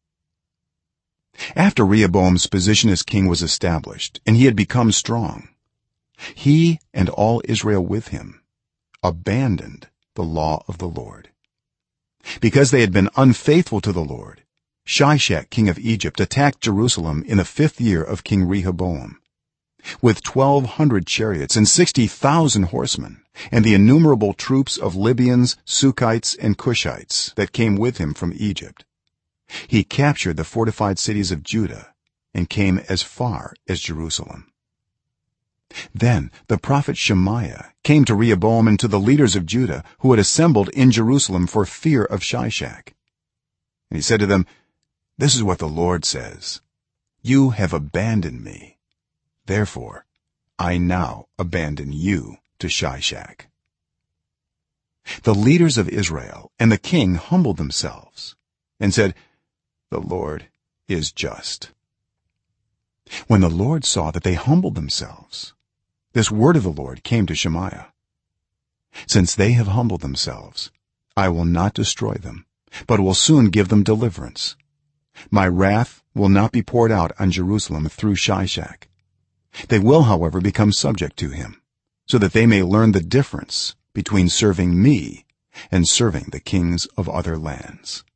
After Rehoboam's position as king was established and he had become strong, he and all Israel with him abandoned the law of the Lord. Because they had been unfaithful to the Lord, Shishak king of Egypt attacked Jerusalem in the 5th year of King Rehoboam. With 1,200 chariots and 60,000 horsemen and the innumerable troops of Libyans, Sukkites, and Cushites that came with him from Egypt, he captured the fortified cities of Judah and came as far as Jerusalem. Then the prophet Shemaiah came to Rehoboam and to the leaders of Judah who had assembled in Jerusalem for fear of Shishak. And he said to them, "This is what the Lord says: You have abandoned me. Therefore I now abandon you to Shishak." The leaders of Israel and the king humbled themselves and said, "The Lord is just." When the Lord saw that they humbled themselves, this word of the Lord came to Shemaiah: "Since they have humbled themselves, I will not destroy them, but will soon give them deliverance. My wrath will not be poured out on Jerusalem through Shishak. They will, however, become subject to him, so that they may learn the difference between serving me and serving the kings of other lands."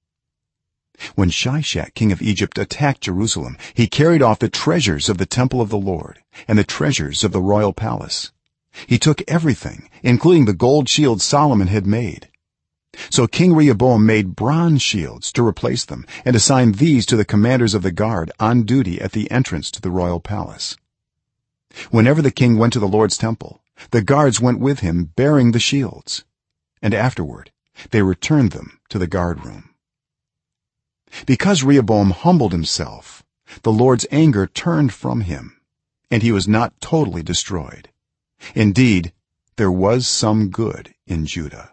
When Shishak king of Egypt attacked Jerusalem, he carried off the treasures of the temple of the Lord and the treasures of the royal palace. He took everything, including the gold shields Solomon had made. So King Rehoboam made bronze shields to replace them and assigned these to the commanders of the guard on duty at the entrance to the royal palace. Whenever the king went to the Lord's temple, the guards went with him bearing the shields, and afterward they returned them to the guard room. Because Rehoboam humbled himself, the Lord's anger turned from him, and he was not totally destroyed. Indeed, there was some good in Judah.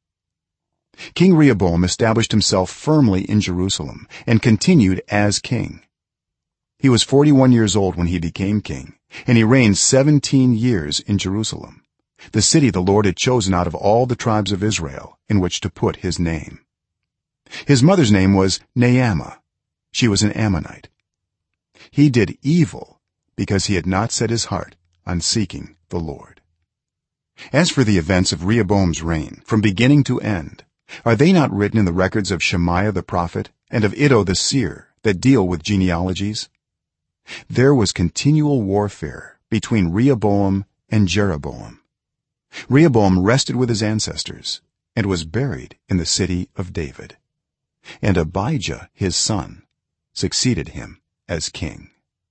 King Rehoboam established himself firmly in Jerusalem and continued as king. He was 41 years old when he became king, and he reigned 17 years in Jerusalem, the city the Lord had chosen out of all the tribes of Israel in which to put his name. His mother's name was Naamah. She was an Ammonite. He did evil because he had not set his heart on seeking the Lord. As for the events of Rehoboam's reign from beginning to end, are they not written in the records of Shemaiah the prophet and of Iddo the seer that deal with genealogies? There was continual warfare between Rehoboam and Jeroboam. Rehoboam rested with his ancestors and was buried in the city of David, and Abijah his son succeeded him as king.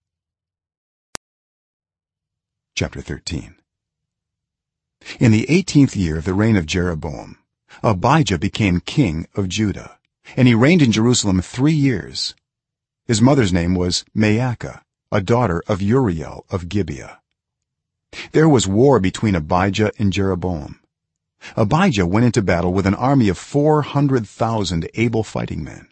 Chapter 13. In the 18th year of the reign of Jeroboam, Abijah became king of Judah, and he reigned in Jerusalem 3 years. His mother's name was Maacah, a daughter of Uriel of Gibeah. There was war between Abijah and Jeroboam. Abijah went into battle with an army of 400,000 able fighting men,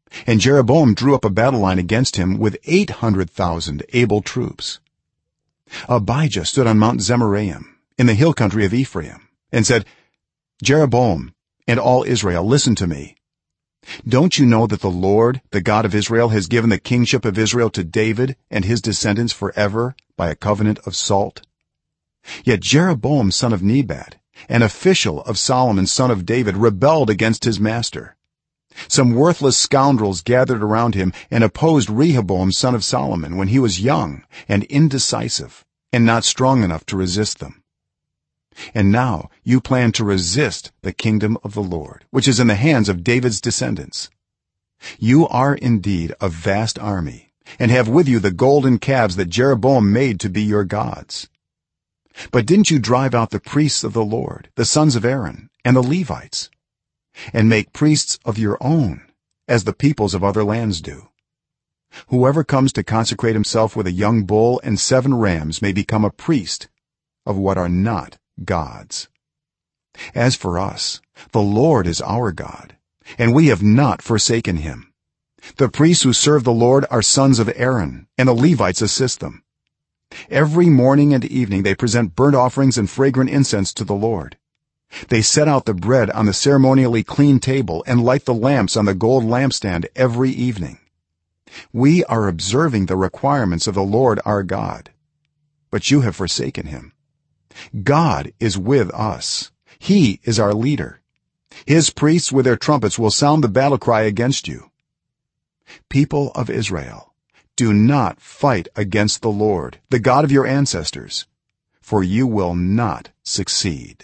and Jeroboam drew up a battle line against him with 800,000 able troops. Abijah stood on Mount Zemaraim in the hill country of Ephraim and said, "Jeroboam and all Israel, listen to me. Don't you know that the Lord, the God of Israel, has given the kingship of Israel to David and his descendants forever by a covenant of salt? Yet Jeroboam son of Nebat, an official of Solomon son of David, rebelled against his master. Some worthless scoundrels gathered around him and opposed Rehoboam son of Solomon when he was young and indecisive and not strong enough to resist them. And now you plan to resist the kingdom of the Lord, which is in the hands of David's descendants. You are indeed a vast army and have with you the golden calves that Jeroboam made to be your gods. But didn't you drive out the priests of the Lord, the sons of Aaron, and the Levites, and make priests of your own, as the peoples of other lands do? Whoever comes to consecrate himself with a young bull and 7 rams may become a priest of what are not gods. As for us, the Lord is our God, and we have not forsaken him. The priests who serve the Lord are sons of Aaron, and the Levites assist them. Every morning and evening they present burnt offerings and fragrant incense to the Lord. They set out the bread on the ceremonially clean table and light the lamps on the gold lampstand every evening. We are observing the requirements of the Lord our God, but you have forsaken him. God is with us. He is our leader. His priests with their trumpets will sound the battle cry against you. People of Israel, do not fight against the Lord, the God of your ancestors, for you will not succeed."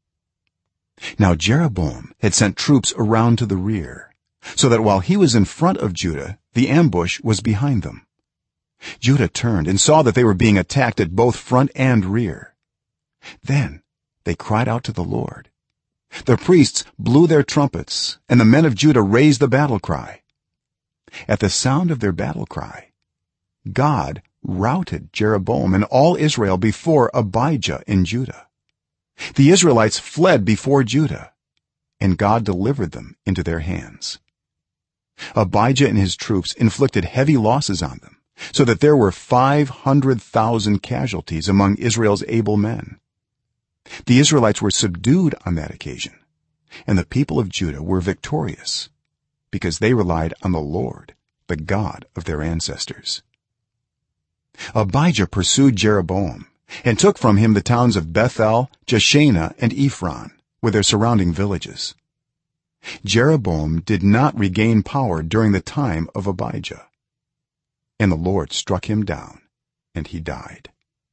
Now Jeroboam had sent troops around to the rear, so that while he was in front of Judah, the ambush was behind them. Judah turned and saw that they were being attacked at both front and rear. Then they cried out to the Lord. The priests blew their trumpets, and the men of Judah raised the battle cry. At the sound of their battle cry, God routed Jeroboam and all Israel before Abijah in Judah. The Israelites fled before Judah, and God delivered them into their hands. Abijah and his troops inflicted heavy losses on them, so that there were 500,000 casualties among Israel's able men. The Israelites were subdued on that occasion, and the people of Judah were victorious because they relied on the Lord, the God of their ancestors. Abijah pursued Jeroboam and took from him the towns of Bethel, Jeshanah, and Ephron with their surrounding villages. Jeroboam did not regain power during the time of Abijah, and the Lord struck him down and he died.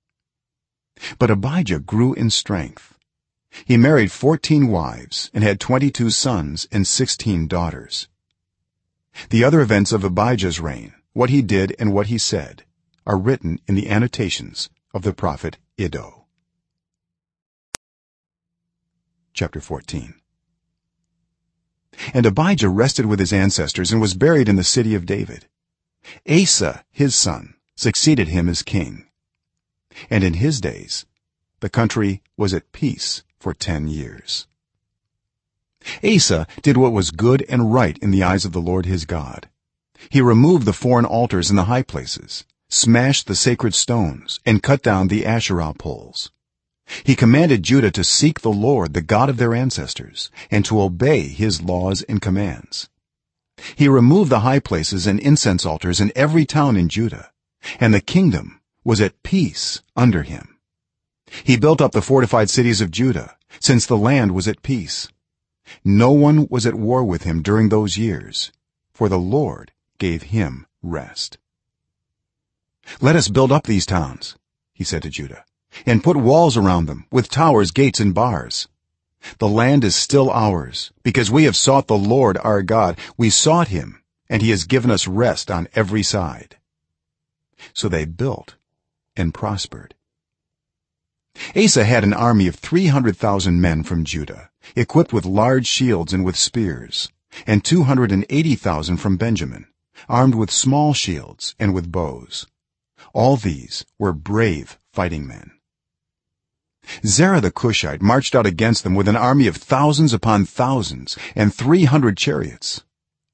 But Abijah grew in strength. He married 14 wives and had 22 sons and 16 daughters. The other events of Abijah's reign, what he did and what he said, are written in the annotations of the prophet Iddo. Chapter 14. And Abijah rested with his ancestors and was buried in the city of David. Asa his son succeeded him as king, and in his days the country was at peace for 10 years. Asa did what was good and right in the eyes of the Lord his God. He removed the foreign altars in the high places, smashed the sacred stones, and cut down the Asherah poles. He commanded Judah to seek the Lord, the God of their ancestors, and to obey his laws and commands. He removed the high places and incense altars in every town in Judah, and the kingdom was at peace under him. He built up the fortified cities of Judah, since the land was at peace. No one was at war with him during those years, for the Lord gave him rest. "Let us build up these towns," he said to Judah, "and put walls around them with towers, gates, and bars. The land is still ours, because we have sought the Lord our God. We sought him, and he has given us rest on every side." So they built and prospered. Asa had an army of 300,000 men from Judah, equipped with large shields and with spears, and 280,000 from Benjamin, armed with small shields and with bows. All these were brave fighting men. Zerah the Cushite marched out against them with an army of thousands upon thousands and 300 chariots,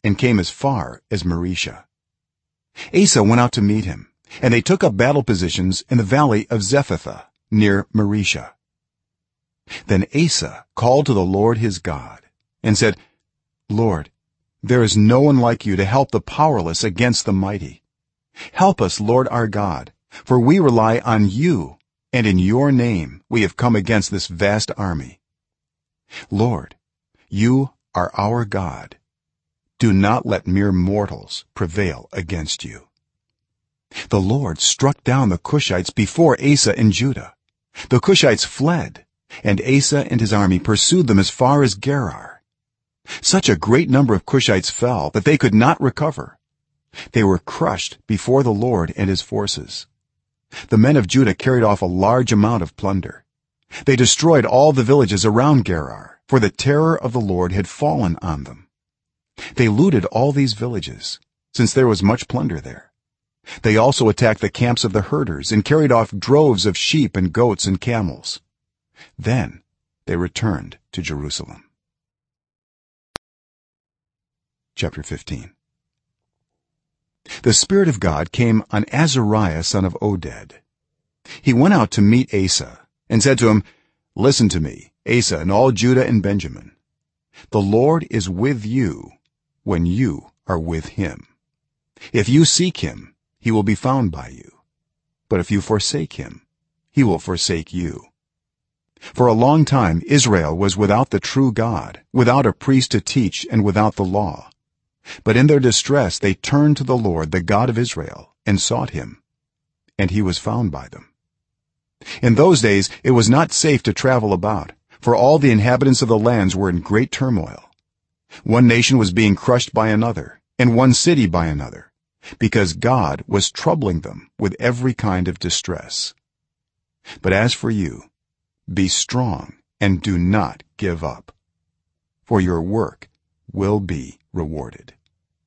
and came as far as Mareshah. Asa went out to meet him, and they took up battle positions in the valley of Zephathah near Mareshah. Then Asa called to the Lord his God and said, "Lord, there is no one like you to help the powerless against the mighty. Help us, Lord our God, for we rely on you, and in your name we have come against this vast army. Lord, you are our God. Do not let mere mortals prevail against you." The Lord struck down the Cushites before Asa and Judah. The Cushites fled, and Asa and his army pursued them as far as Gerar. Such a great number of Cushites fell that they could not recover. They were crushed before the Lord and his forces. The men of Judah carried off a large amount of plunder. They destroyed all the villages around Gerar, for the terror of the Lord had fallen on them. They looted all these villages, since there was much plunder there. They also attacked the camps of the herders and carried off droves of sheep and goats and camels. Then they returned to Jerusalem. Chapter 15. The Spirit of God came on Azariah son of Oded. He went out to meet Asa and said to him, "Listen to me, Asa and all Judah and Benjamin. The Lord is with you when you are with him. If you seek him, he will be found by you. But if you forsake him, he will forsake you. For a long time Israel was without the true God, without a priest to teach, and without the law. But in their distress they turned to the Lord, the God of Israel, and sought him, and he was found by them. In those days it was not safe to travel about, for all the inhabitants of the lands were in great turmoil. One nation was being crushed by another, and one city by another, because God was troubling them with every kind of distress. But as for you, be strong and do not give up, for your work will be rewarded."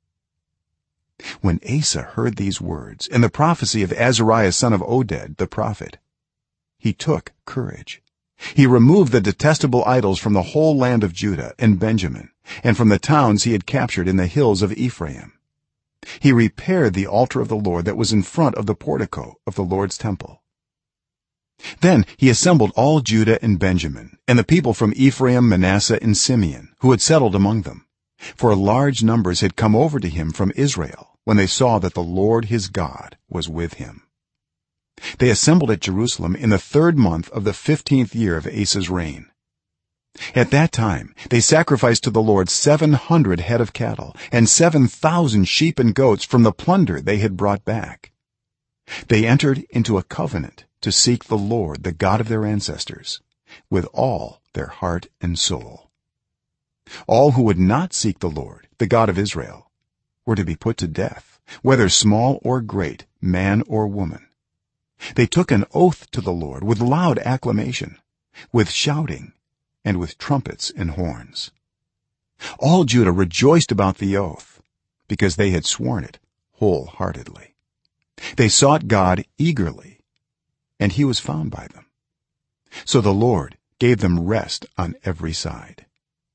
When Asa heard these words and the prophecy of Azariah son of Oded the prophet, he took courage. He removed the detestable idols from the whole land of Judah and Benjamin, and from the towns he had captured in the hills of Ephraim. He repaired the altar of the Lord that was in front of the portico of the Lord's temple. Then he assembled all Judah and Benjamin, and the people from Ephraim, Manasseh, and Simeon, who had settled among them, for large numbers had come over to him from Israel when they saw that the Lord his God was with him. They assembled at Jerusalem in the 3rd month of the 15th year of Asa's reign. At that time they sacrificed to the Lord 700 head of cattle and 7,000 sheep and goats from the plunder they had brought back. They entered into a covenant to seek the Lord, the God of their ancestors, with all their heart and soul. All who would not seek the Lord, the God of Israel, were to be put to death, whether small or great, man or woman. They took an oath to the Lord with loud acclamation, with shouting, and with trumpets and horns. All Judah rejoiced about the oath, because they had sworn it wholeheartedly. They sought God eagerly, and he was found by them. So the Lord gave them rest on every side.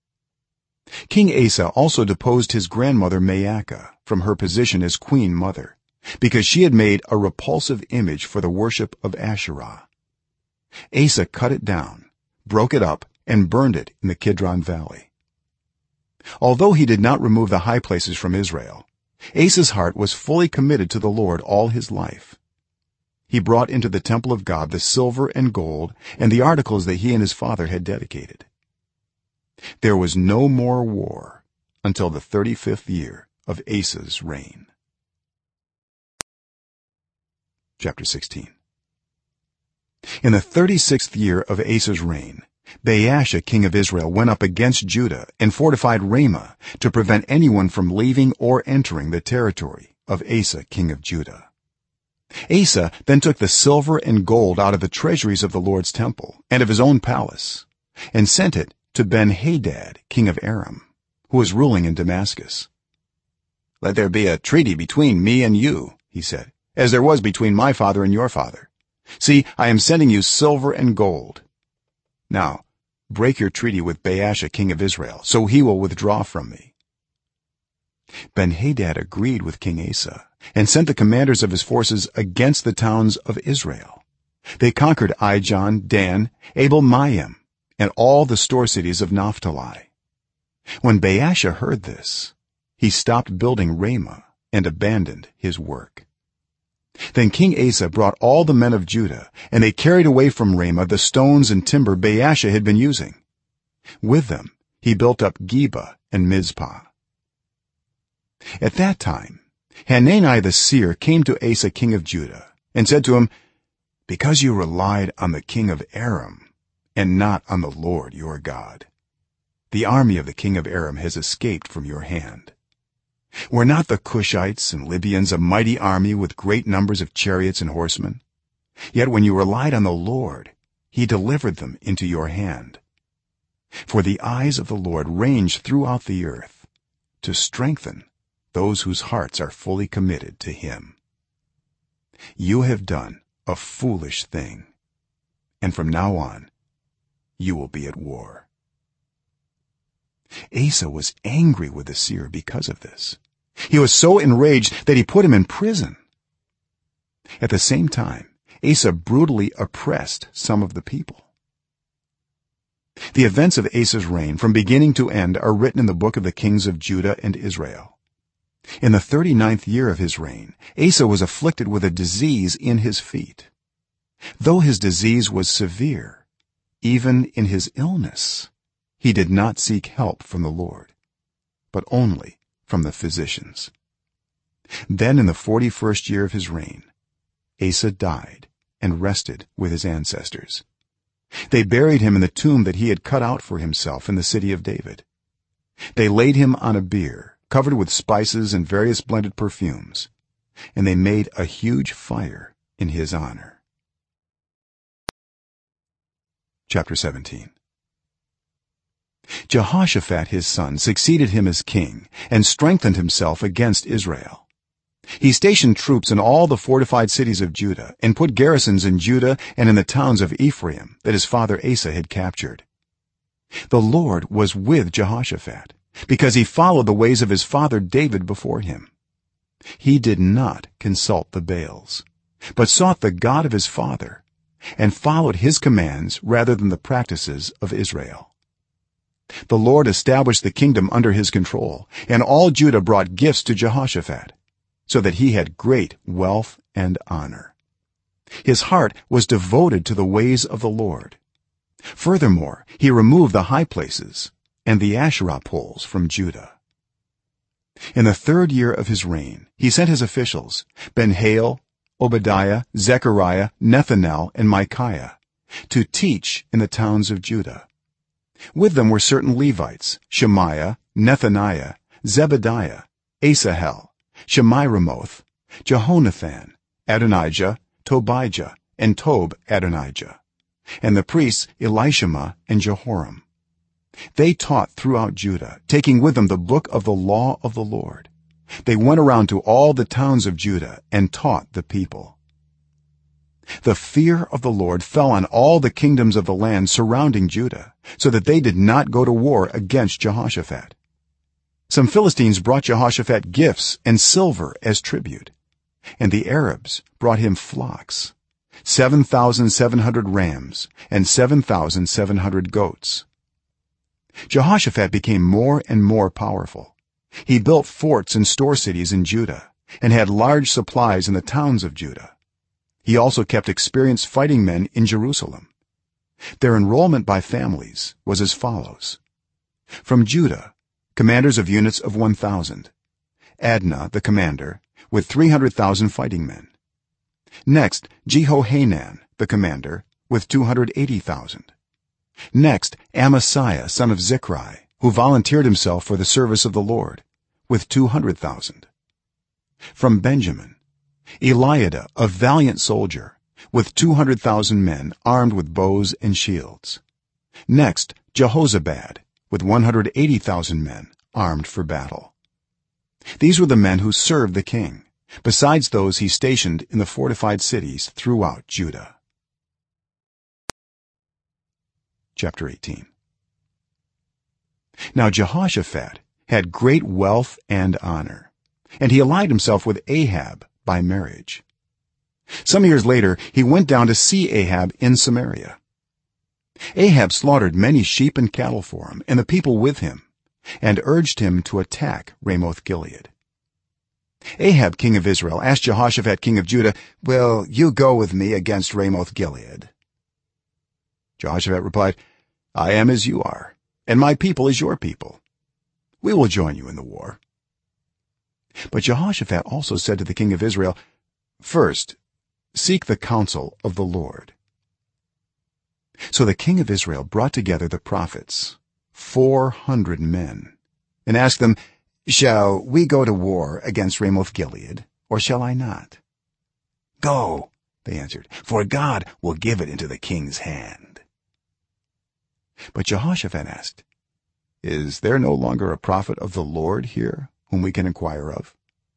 King Asa also deposed his grandmother Maacah from her position as queen mother, because she had made a repulsive image for the worship of Asherah. Asa cut it down, broke it up, and burned it in the Kidron valley. Although he did not remove the high places from Israel, Asa's heart was fully committed to the Lord all his life. He brought into the temple of God the silver and gold and the articles that he and his father had dedicated. There was no more war until the 35th year of Asa's reign. Chapter 16. In the 36th year of Asa's reign, Baasha king of Israel went up against Judah and fortified Ramah to prevent anyone from leaving or entering the territory of Asa king of Judah. Asa then took the silver and gold out of the treasuries of the Lord's temple and of his own palace and sent it to Ben-Hadad king of Aram, who was ruling in Damascus. "Let there be a treaty between me and you," he said, "as there was between my father and your father. See, I am sending you silver and gold. Now break your treaty with Baasha king of Israel, so he will withdraw from me." Ben-Hadad agreed with King Asa and sent the commanders of his forces against the towns of Israel. They conquered Ijon, Dan, Abel-Maim, and all the store cities of Naphtali. When Baasha heard this, he stopped building Ramah and abandoned his work. Then King Asa brought all the men of Judah, and they carried away from Ramah the stones and timber Baasha had been using. With them he built up Geba and Mizpah. At that time Hanani the seer came to Asa king of Judah and said to him, "Because you relied on the king of Aram and not on the Lord your God, the army of the king of Aram has escaped from your hand. Were not the Cushites and Libyans a mighty army with great numbers of chariots and horsemen? Yet when you relied on the Lord, he delivered them into your hand. For the eyes of the Lord range throughout the earth to strengthen those whose hearts are fully committed to him. You have done a foolish thing, and from now on you will be at war." Asa was angry with the seer because of this. He was so enraged that he put him in prison. At the same time, Asa brutally oppressed some of the people. The events of Asa's reign from beginning to end are written in the book of the kings of Judah and Israel. In the 39th year of his reign, Asa was afflicted with a disease in his feet. Though his disease was severe, even in his illness he did not seek help from the Lord, but only from the physicians. Then in the 41st year of his reign, Asa died and rested with his ancestors. They buried him in the tomb that he had cut out for himself in the city of David. They laid him on a bier covered with spices and various blended perfumes, and they made a huge fire in his honor. Chapter 17. Jehoshaphat his son succeeded him as king and strengthened himself against Israel. He stationed troops in all the fortified cities of Judah and put garrisons in Judah and in the towns of Ephraim that his father Asa had captured. The Lord was with Jehoshaphat because he followed the ways of his father David before him. He did not consult the Baals, but sought the God of his father and followed his commands rather than the practices of Israel. The Lord established the kingdom under his control, and all Judah brought gifts to Jehoshaphat, so that he had great wealth and honor. His heart was devoted to the ways of the Lord. Furthermore, he removed the high places and the Asherah poles from Judah. In the 3rd year of his reign, he sent his officials, Ben-Hail, Obadiah, Zechariah, Nethanel, and Micaiah, to teach in the towns of Judah. With them were certain Levites, Shemaiah, Nethaniah, Zebediah, Asahel, Shemiramoth, Jehonathan, Adonijah, Tobijah, and Tob-Adonijah, and the priests Elishama and Jehoram. They taught throughout Judah, taking with them the book of the law of the Lord. They went around to all the towns of Judah and taught the people. The fear of the Lord fell on all the kingdoms of the land surrounding Judah, so that they did not go to war against Jehoshaphat. Some Philistines brought Jehoshaphat gifts and silver as tribute, and the Arabs brought him flocks, 7,700 rams and 7,700 goats. Jehoshaphat became more and more powerful. He built forts and store cities in Judah and had large supplies in the towns of Judah. He also kept experienced fighting men in Jerusalem. Their enrollment by families was as follows: from Judah, commanders of units of 1000, Adnah the commander with 300,000 fighting men. Next, Jehohanan the commander with 280,000. Next, Amasiah son of Zichri, who volunteered himself for the service of the Lord, with 200,000. From Benjamin, Eliada, a valiant soldier, with 200,000 men armed with bows and shields. Next, Jehozabad, with 180,000 men armed for battle. These were the men who served the king, besides those he stationed in the fortified cities throughout Judah. Chapter 18. Now Jehoshaphat had great wealth and honor, and he allied himself with Ahab by marriage. Some years later he went down to see Ahab in Samaria. Ahab slaughtered many sheep and cattle for him and the people with him, and urged him to attack Ramoth-Gilead. Ahab king of Israel asked Jehoshaphat king of Judah, "Will you go with me against Ramoth-Gilead?" Jehoshaphat replied, "I am as you are, and my people is your people. We will join you in the war." But Jehoshaphat also said to the king of Israel, "First, seek the counsel of the Lord." So the king of Israel brought together the prophets, 400 men, and asked them, "Shall we go to war against Ramoth-Gilead, or shall I not?" "Go," they answered, "for God will give it into the king's hand." But Jehoshaphat asked, "Is there no longer a prophet of the Lord here whom we can inquire of?"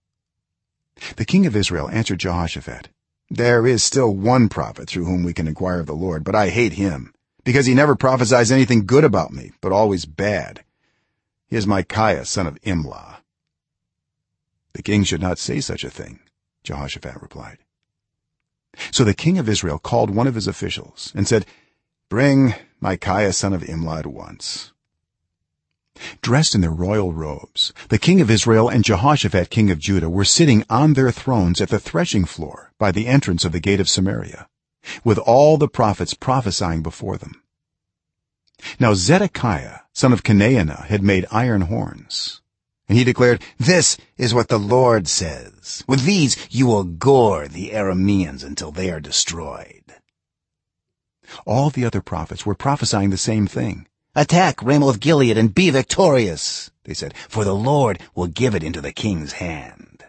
The king of Israel answered Jehoshaphat, "There is still one prophet through whom we can inquire of the Lord, but I hate him, because he never prophesies anything good about me, but always bad. He is Micaiah son of Imlah." "The king should not say such a thing," Jehoshaphat replied. So the king of Israel called one of his officials and said, "Bring Micaiah son of Imlah at once." Dressed in their royal robes, the king of Israel and Jehoshaphat king of Judah were sitting on their thrones at the threshing floor by the entrance of the gate of Samaria, with all the prophets prophesying before them. Now Zedekiah son of Kenaanah had made iron horns, and he declared, "This is what the Lord says, with these you will gore the Arameans until they are destroyed." All the other prophets were prophesying the same thing. "Attack Ramoth-Gilead and be victorious," they said, "for the Lord will give it into the king's hand."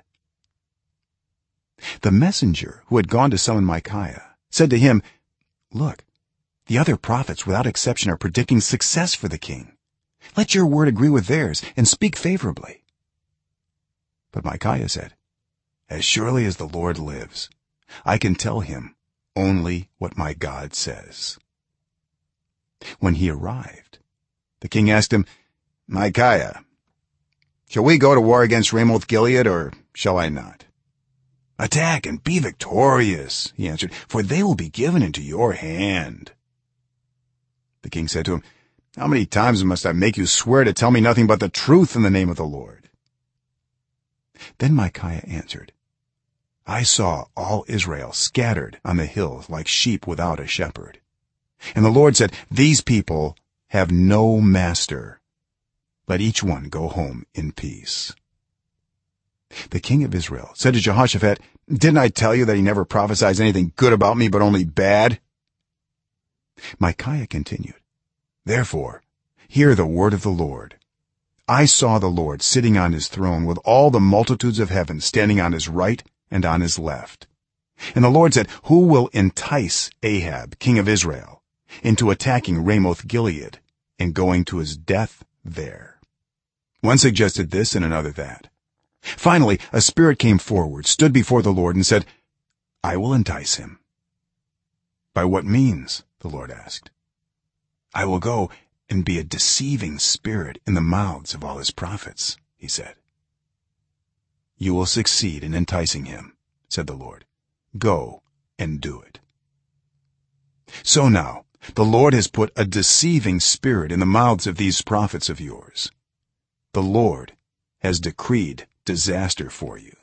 The messenger who had gone to summon Micaiah said to him, "Look, the other prophets without exception are predicting success for the king. Let your word agree with theirs and speak favorably." But Micaiah said, "As surely as the Lord lives, I can tell him only what my God says." When he arrived, the king asked him, "Micaiah, shall we go to war against Ramoth-Gilead, or shall I not?" "Attack and be victorious," he answered, "for they will be given into your hand." The king said to him, "How many times must I make you swear to tell me nothing but the truth in the name of the Lord?" Then Micaiah answered, "I saw all Israel scattered on the hills like sheep without a shepherd. And the Lord said, 'These people have no master. Let each one go home in peace.'" The king of Israel said to Jehoshaphat, "Didn't I tell you that he never prophesies anything good about me but only bad?" Micaiah continued, "Therefore hear the word of the Lord. I saw the Lord sitting on his throne with all the multitudes of heaven standing on his right and on his left. And the Lord said, 'Who will entice Ahab king of Israel into attacking Ramoth-Gilead and going to his death there?'" One suggested this and another that. Finally a spirit came forward, stood before the Lord, and said, "I will entice him." "By what means?" the Lord asked. "I will go and be a deceiving spirit in the mouths of all his prophets," he said. "You will succeed in enticing him," said the Lord. "Go and do it." So now the Lord has put a deceiving spirit in the mouths of these prophets of yours. The Lord has decreed disaster for you."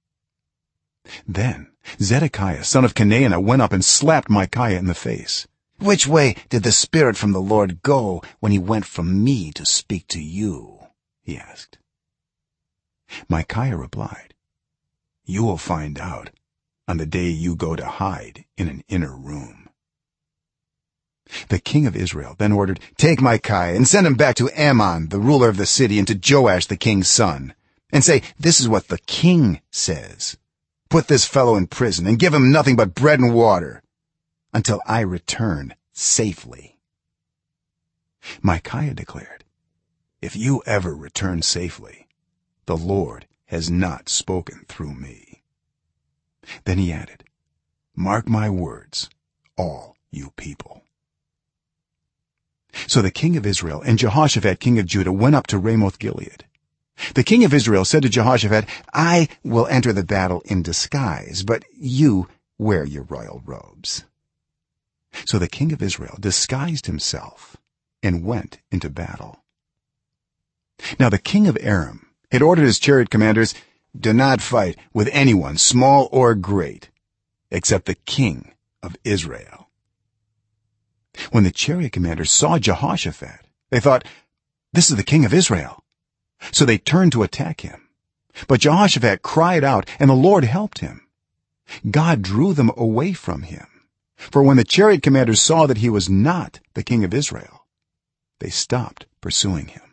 Then Zedekiah son of Kenaanah went up and slapped Micaiah in the face. "Which way did the spirit from the Lord go when he went from me to speak to you?" he asked. Micaiah replied, "You will find out on the day you go to hide in an inner room." The king of Israel then ordered, "Take Micaiah and send him back to Ammon the ruler of the city, and to Joash the king's son, and say, 'This is what the king says. Put this fellow in prison and give him nothing but bread and water until I return safely.'" Micaiah declared, "If you ever return safely, the Lord has not spoken through me." Then he added, "Mark my words, all you people." So the king of Israel and Jehoshaphat king of Judah went up to Ramoth-Gilead, The king of Israel said to Jehoshaphat, "I will enter the battle in disguise, but you wear your royal robes." So the king of Israel disguised himself and went into battle. Now the king of Aram had ordered his chariot commanders, "Do not fight with anyone, small or great, except the king of Israel." When the chariot commanders saw Jehoshaphat, they thought, "This is the king of Israel." So they turned to attack him. But Jehoshaphat cried out, and the Lord helped him. God drew them away from him. For when the chariot commanders saw that he was not the king of Israel, they stopped pursuing him.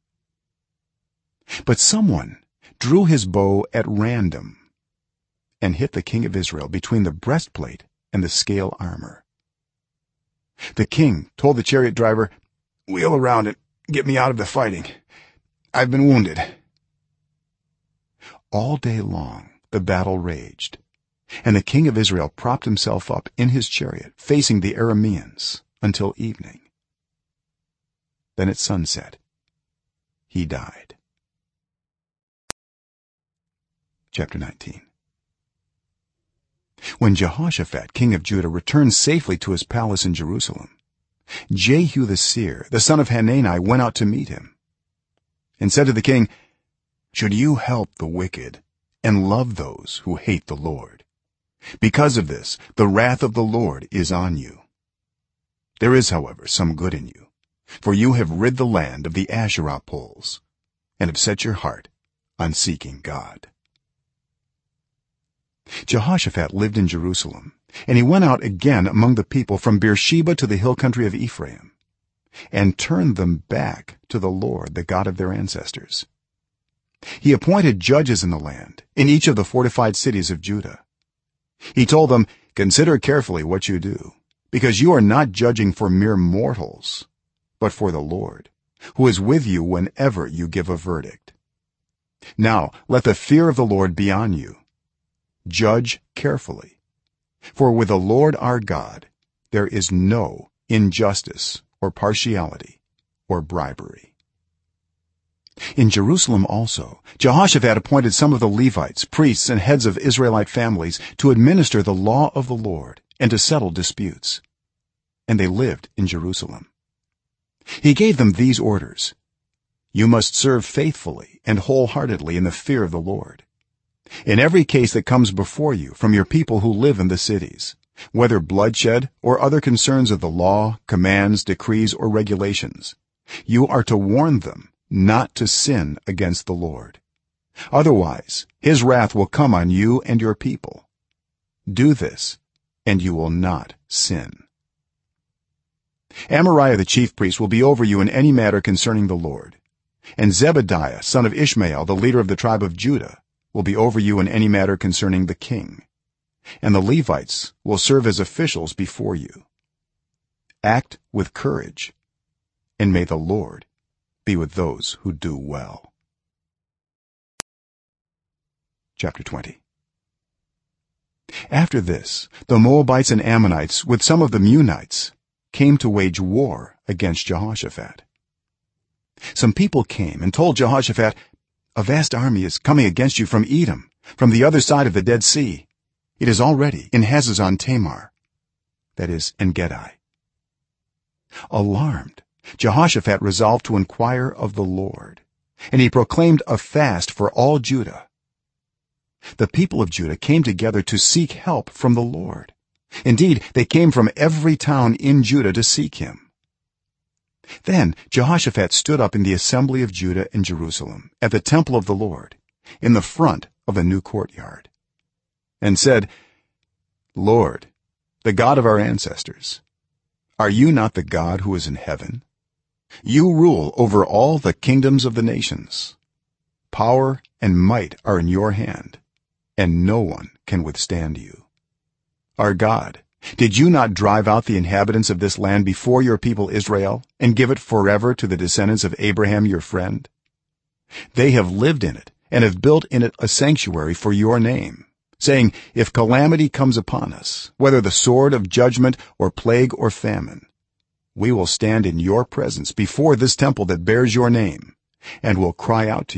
But someone drew his bow at random and hit the king of Israel between the breastplate and the scale armor. The king told the chariot driver, "Wheel around and get me out of the fighting. I've been wounded." All day long the battle raged, and the king of Israel propped himself up in his chariot facing the Arameans until evening. Then at sunset he died. Chapter 19. When Jehoshaphat king of Judah returned safely to his palace in Jerusalem, Jehu the seer, the son of Hanani, went out to meet him and said to the king, "Should you help the wicked and love those who hate the Lord? Because of this the wrath of the Lord is on you. There is, however, some good in you, for you have rid the land of the Asherah poles and have set your heart on seeking God." Jehoshaphat lived in Jerusalem, and he went out again among the people from Beersheba to the hill country of Ephraim, and turned them back to the Lord, the God of their ancestors. He appointed judges in the land, in each of the fortified cities of Judah. He told them, "Consider carefully what you do, because you are not judging for mere mortals, but for the Lord, who is with you whenever you give a verdict. Now let the fear of the Lord be on you. Judge carefully, for with the Lord our God there is no injustice or partiality or bribery." In Jerusalem also Jehoshaphat appointed some of the Levites, priests, and heads of Israelite families to administer the law of the Lord and to settle disputes, and they lived in Jerusalem. He gave them these orders: "You must serve faithfully and wholeheartedly in the fear of the Lord. In every case that comes before you from your people who live in the cities, whether bloodshed or other concerns of the law, commands, decrees, or regulations, you are to warn them not to sin against the Lord. Otherwise his wrath will come on you and your people. Do this, and you will not sin. Amariah the chief priest will be over you in any matter concerning the Lord, and Zebediah son of Ishmael, the leader of the tribe of Judah, will be over you in any matter concerning the king, and the Levites will serve as officials before you. Act with courage, and may the Lord be with those who do well." Chapter 20. After this the Moabites and Ammonites with some of the Meunites came to wage war against Jehoshaphat. Some people came and told Jehoshaphat, "A vast army is coming against you from Edom, from the other side of the Dead Sea. It is already in Hazazon Tamar," that is, En-gedi. Alarmed, Jehoshaphat resolved to inquire of the Lord, and he proclaimed a fast for all Judah. The people of Judah came together to seek help from the Lord. Indeed, they came from every town in Judah to seek him. Then Jehoshaphat stood up in the assembly of Judah in Jerusalem at the temple of the Lord, in the front of the new courtyard, and said, "Lord, the God of our ancestors, are you not the God who is in heaven? You rule over all the kingdoms of the nations. Power and might are in your hand, and no one can withstand you. Our God, did you not drive out the inhabitants of this land before your people Israel and give it forever to the descendants of Abraham your friend? They have lived in it and have built in it a sanctuary for your name, saying, 'If calamity comes upon us, whether the sword of judgment or plague or famine, we will stand in your presence before this temple that bears your name, and will cry out to you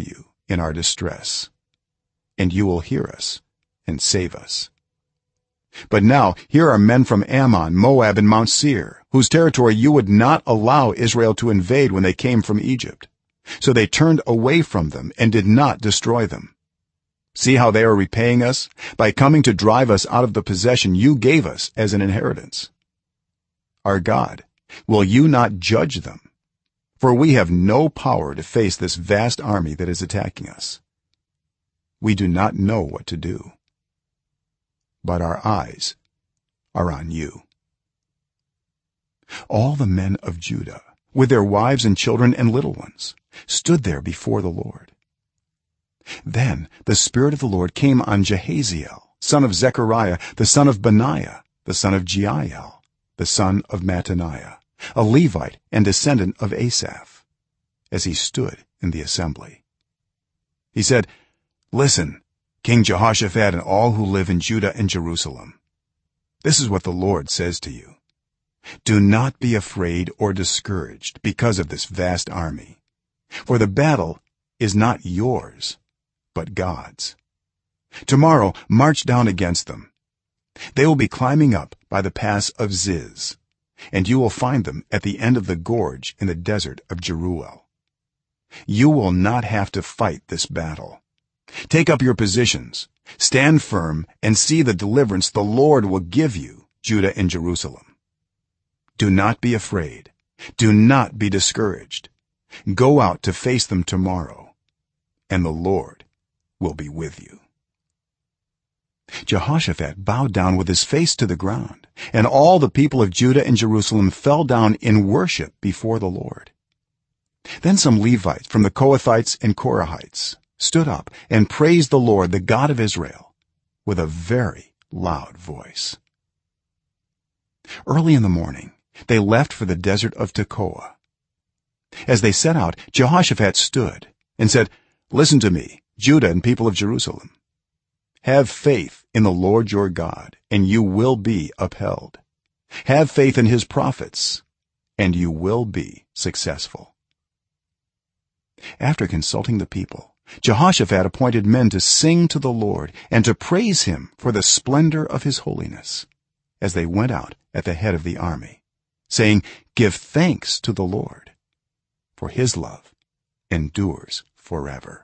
in our distress, and you will hear us and save us. But now here are men from Ammon, Moab, and Mount Seir, whose territory you would not allow Israel to invade when they came from Egypt. So they turned away from them and did not destroy them. See how they are repaying us by coming to drive us out of the possession you gave us as an inheritance. Our God, will you not judge them? For we have no power to face this vast army that is attacking us. We do not know what to do, but our eyes are on you." All the men of Judah, with their wives and children and little ones, stood there before the Lord. Then the Spirit of the Lord came on Jahaziel, son of Zechariah, the son of Benaiah, the son of Jeiel, the son of Mattaniah, a Levite and descendant of Asaph, as he stood in the assembly. He said, "Listen, King Jehoshaphat and all who live in Judah and Jerusalem. This is what the Lord says to you. Do not be afraid or discouraged because of this vast army, for the battle is not yours, but God's. Tomorrow march down against them. They will be climbing up by the pass of Ziz, and you will find them at the end of the gorge in the desert of Jeruel. You will not have to fight this battle. Take up your positions, stand firm, and see the deliverance the Lord will give you, Judah and Jerusalem. Do not be afraid, do not be discouraged. Go out to face them tomorrow, and the Lord will be with you." Jehoshaphat bowed down with his face to the ground, and all the people of Judah and Jerusalem fell down in worship before the Lord. Then some Levites from the Kohathites and Korahites stood up and praised the Lord, the God of Israel, with a very loud voice. Early in the morning they left for the desert of Tekoa. As they set out, Jehoshaphat stood and said, "Listen to me, Judah and people of Jerusalem. Have faith in the Lord your God, and you will be upheld. Have faith in his prophets, and you will be successful." After consulting the people, Jehoshaphat appointed men to sing to the Lord and to praise him for the splendor of his holiness, as they went out at the head of the army, saying, "Give thanks to the Lord, for his love endures forever."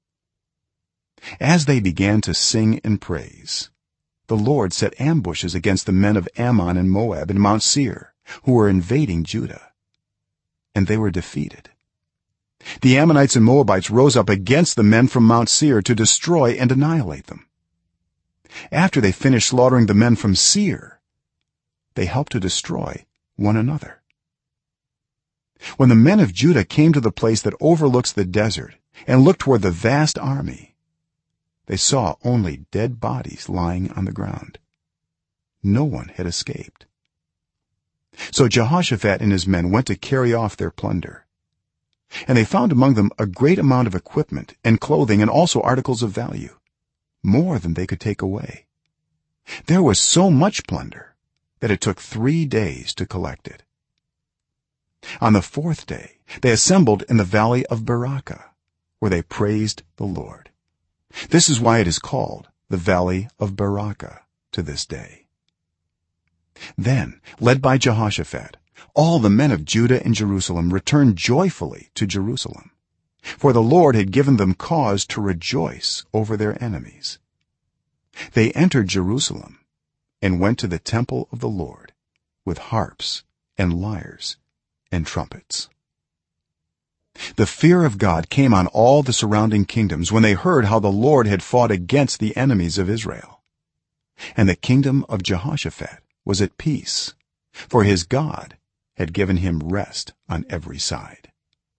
As they began to sing and praise, the Lord set ambushes against the men of Ammon and Moab and Mount Seir, who were invading Judah, and they were defeated. The Ammonites and Moabites rose up against the men from Mount Seir to destroy and annihilate them. After they finished slaughtering the men from Seir, they helped to destroy one another. When the men of Judah came to the place that overlooks the desert and looked toward the vast army, they saw only dead bodies lying on the ground. No one had escaped. So Jehoshaphat and his men went to carry off their plunder, and they found among them a great amount of equipment and clothing and also articles of value, more than they could take away. There was so much plunder that it took 3 days to collect it. On the 4th day they assembled in the valley of Berakah, where they praised the Lord. This is why it is called the valley of Berakah to this day. Then, led by Jehoshaphat, all the men of Judah and Jerusalem returned joyfully to Jerusalem, for the Lord had given them cause to rejoice over their enemies. They entered Jerusalem and went to the temple of the Lord with harps and lyres and trumpets. The fear of God came on all the surrounding kingdoms when they heard how the Lord had fought against the enemies of Israel. And the kingdom of Jehoshaphat was at peace, for his God had given him rest on every side.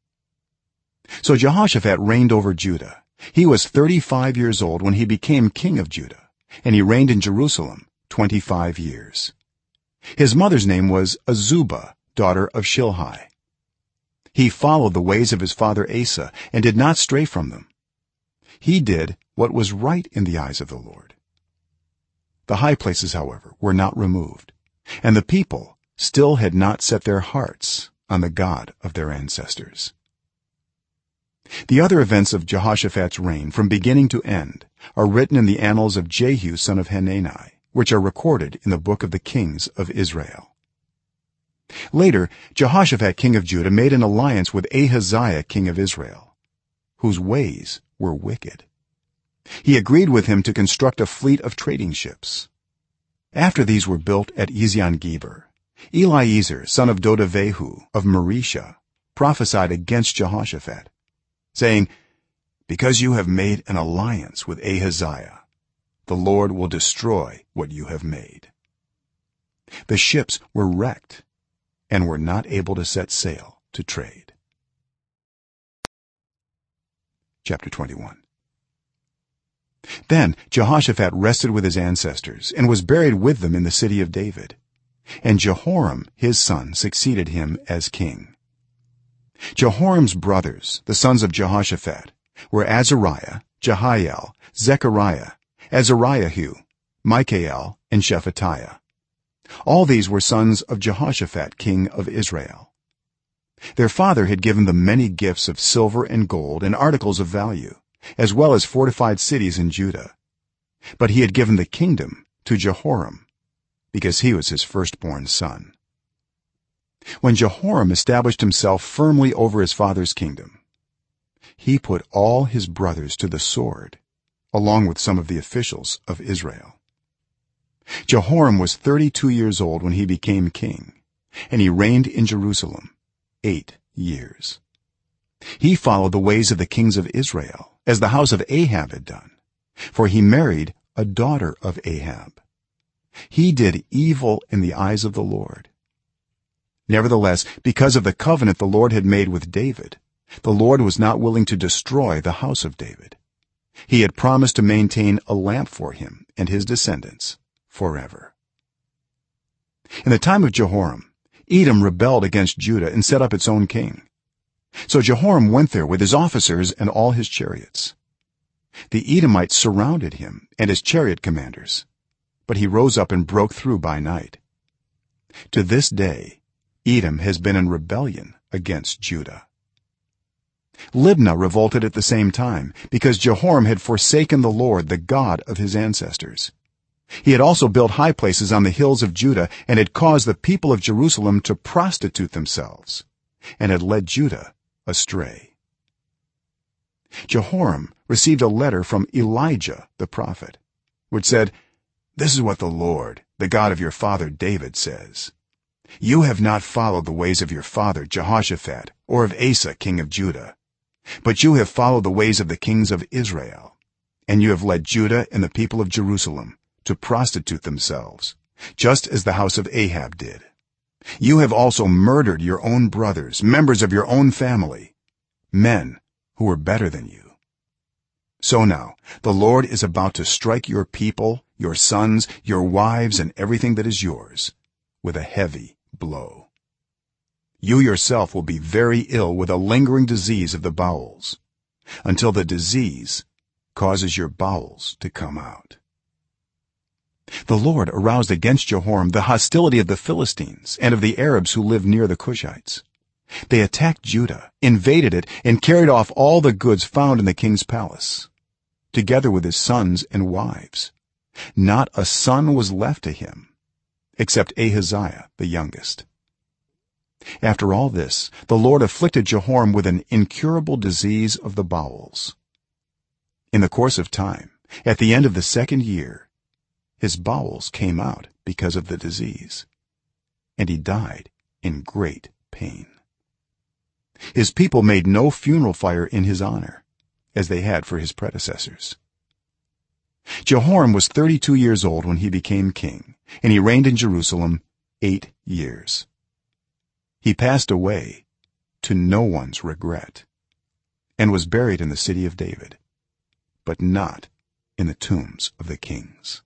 So Jehoshaphat reigned over Judah. He was 35 years old when he became king of Judah, and he reigned in Jerusalem 25 years. His mother's name was Azubah, daughter of Shilhi. He followed the ways of his father Asa and did not stray from them. He did what was right in the eyes of the Lord. The high places, however, were not removed, and the people still had not set their hearts on the God of their ancestors. the other events of jehoshaphat's reign from beginning to end are written in the annals of Jehu son of Hanani, which are recorded in the book of the kings of Israel. Later Jehoshaphat king of Judah made an alliance with Ahaziah king of Israel, whose ways were wicked. He agreed with him to construct a fleet of trading ships. After these were built at Ezion-Geber, Eliezer son of Dodavehu of Maresha prophesied against Jehoshaphat, saying, because you have made an alliance with Ahaziah, the Lord will destroy what you have made. The ships were wrecked and were not able to set sail to trade. Chapter 21. Then Jehoshaphat rested with his ancestors and was buried with them in the city of David, and Jehoram his son succeeded him as king. Jehoram's brothers, the sons of Jehoshaphat, were Azariah, Jehiel, Zechariah, Azariahu, Michael, and Shephatiah. All these were sons of Jehoshaphat king of Israel. Their father had given them many gifts of silver and gold and articles of value, as well as fortified cities in Judah, but he had given the kingdom to Jehoram because he was his firstborn son. When Jehoram established himself firmly over his father's kingdom, he put all his brothers to the sword along with some of the officials of Israel. Jehoram was 32 years old when he became king, and he reigned in Jerusalem 8 years. He followed the ways of the kings of Israel, as the house of Ahab had done, for he married a daughter of Ahab. He did evil in the eyes of the Lord. Nevertheless, because of the covenant the Lord had made with David, the Lord was not willing to destroy the house of David. He had promised to maintain a lamp for him and his descendants forever. In the time of Jehoram, Edom rebelled against Judah and set up its own king. So Jehoram went there with his officers and all his chariots. The Edomites surrounded him and his chariot commanders, but he rose up and broke through by night. To this day Edom has been in rebellion against Judah. Libnah revolted at the same time because Jehoram had forsaken the Lord, the God of his ancestors. He had also built high places on the hills of Judah and had caused the people of Jerusalem to prostitute themselves and had led Judah astray. Jehoram received a letter from Elijah the prophet, which said, this is what the Lord, the God of your father David says, you have not followed the ways of your father Jehoshaphat or of Asa king of Judah, but you have followed the ways of the kings of Israel, and you have led Judah and the people of Jerusalem to prostitute themselves, just as the house of Ahab did. You have also murdered your own brothers, members of your own family, men who were better than you. So now the Lord is about to strike your people, your sons, your wives, and everything that is yours with a heavy blow. You yourself will be very ill with a lingering disease of the bowels, until the disease causes your bowels to come out. The Lord aroused against Jehoram the hostility of the Philistines and of the Arabs who lived near the Cushites. They attacked Judah, invaded it, and carried off all the goods found in the king's palace, together with his sons and wives. Not a son was left to him except Ahaziah the youngest. After all this, the Lord afflicted Jehoram with an incurable disease of the bowels. In the course of time, at the end of the 2nd year, his bowels came out because of the disease, and he died in great pain. His people made no funeral fire in his honor, as they had for his predecessors. Jehoram was 32 years old when he became king, and he reigned in Jerusalem 8 years. He passed away to no one's regret and was buried in the city of David, but not in the tombs of the kings.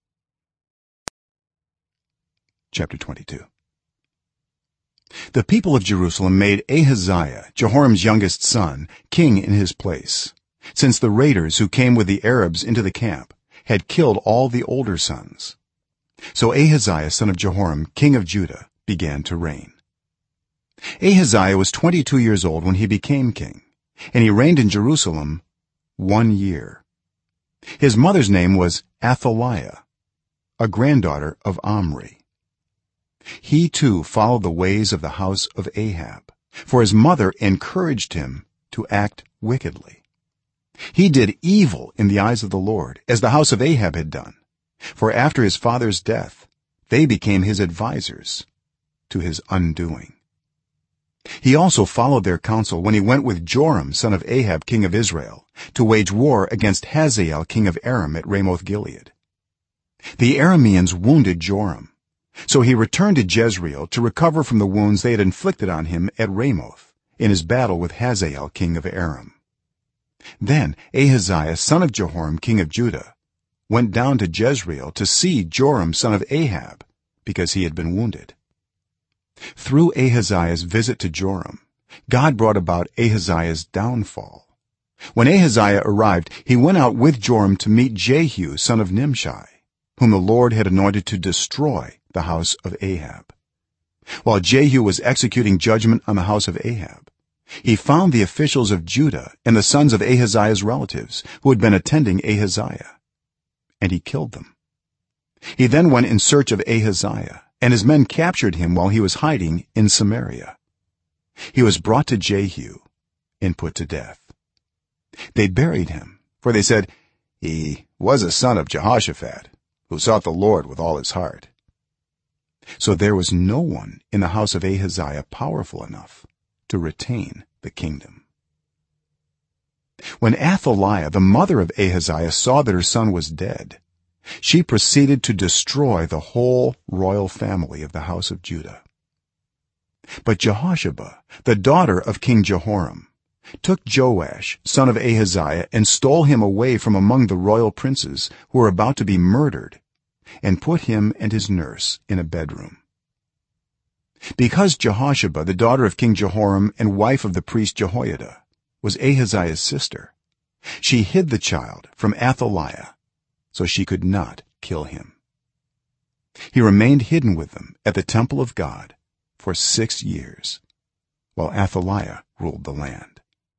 Chapter 22. The people of Jerusalem made Ahaziah, Jehoram's youngest son, king in his place, since the raiders who came with the Arabs into the camp had killed all the older sons. So Ahaziah son of Jehoram, king of Judah, began to reign. Ahaziah was 22 years old when he became king, and he reigned in Jerusalem 1 year. His mother's name was Athaliah, a granddaughter of Omri. He too followed the ways of the house of Ahab, for his mother encouraged him to act wickedly. He did evil in the eyes of the Lord, as the house of Ahab had done, for after his father's death they became his advisers to his undoing. He also followed their counsel when he went with Joram son of Ahab king of Israel to wage war against Hazael king of Aram at Ramoth Gilead. The Arameans wounded Joram, so he returned to Jezreel to recover from the wounds they had inflicted on him at Ramoth in his battle with Hazael king of Aram. Then Ahaziah son of Jehoram king of Judah went down to Jezreel to see Joram son of Ahab, because he had been wounded. Through Ahaziah's visit to Joram, God brought about Ahaziah's downfall. When Ahaziah arrived, he went out with Joram to meet Jehu son of Nimshi, whom the Lord had anointed to destroy the house of Ahab. While Jehu was executing judgment on the house of Ahab, he found the officials of Judah and the sons of Ahaziah's relatives who had been attending Ahaziah, and he killed them. He then went in search of Ahaziah, and his men captured him while he was hiding in Samaria. He was brought to Jehu and put to death. They buried him, for they said, "He was a son of Jehoshaphat, who sought the Lord with all his heart." So there was no one in the house of Ahaziah powerful enough to retain the kingdom. When Athaliah the mother of Ahaziah saw that her son was dead, she proceeded to destroy the whole royal family of the house of Judah. But Jehosheba, the daughter of King Jehoram, took Joash son of Ahaziah and stole him away from among the royal princes who were about to be murdered, and put him and his nurse in a bedroom. Because Jehosheba, the daughter of King Jehoram and wife of the priest Jehoiada, was Ahaziah's sister, she hid the child from Athaliah so she could not kill him. He remained hidden with them at the temple of God for 6 years, while Athaliah ruled the land.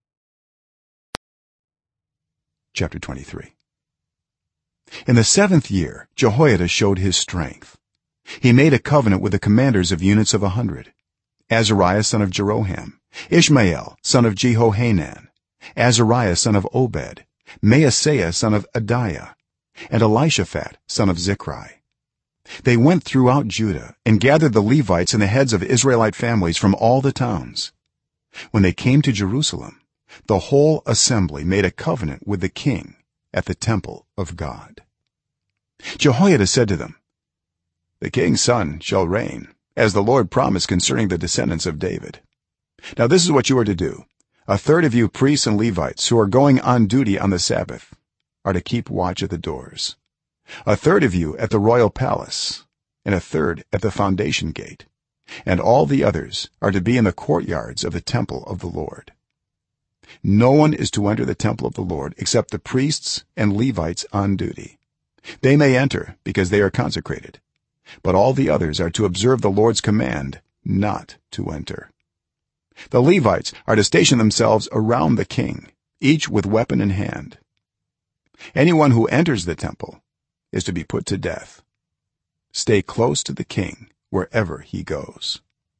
Chapter 23. In the 7th year Jehoiada showed his strength. He made a covenant with the commanders of units of 100: Azariah son of Jeroham, Ishmael son of Jehohanan, Azariah son of Obed, Maaseiah son of Adiah, and Elishaphat son of Zichri. They went throughout Judah and gathered the Levites and the heads of Israelite families from all the towns. When they came to Jerusalem, the whole assembly made a covenant with the king at the temple of God. Jehoiada said to them, "The king's son shall reign, as the Lord promised concerning the descendants of David. Now this is what you are to do: a third of you priests and Levites who are going on duty on the Sabbath are to keep watch at the doors, a third of you at the royal palace, and a third at the foundation gate, and all the others are to be in the courtyards of the temple of the Lord. No one is to enter the temple of the Lord except the priests and Levites on duty. They may enter because they are consecrated, but all the others are to observe the Lord's command not to enter. The Levites are to station themselves around the king, each with weapon in hand. Anyone who enters the temple is to be put to death. Stay close to the king wherever he goes."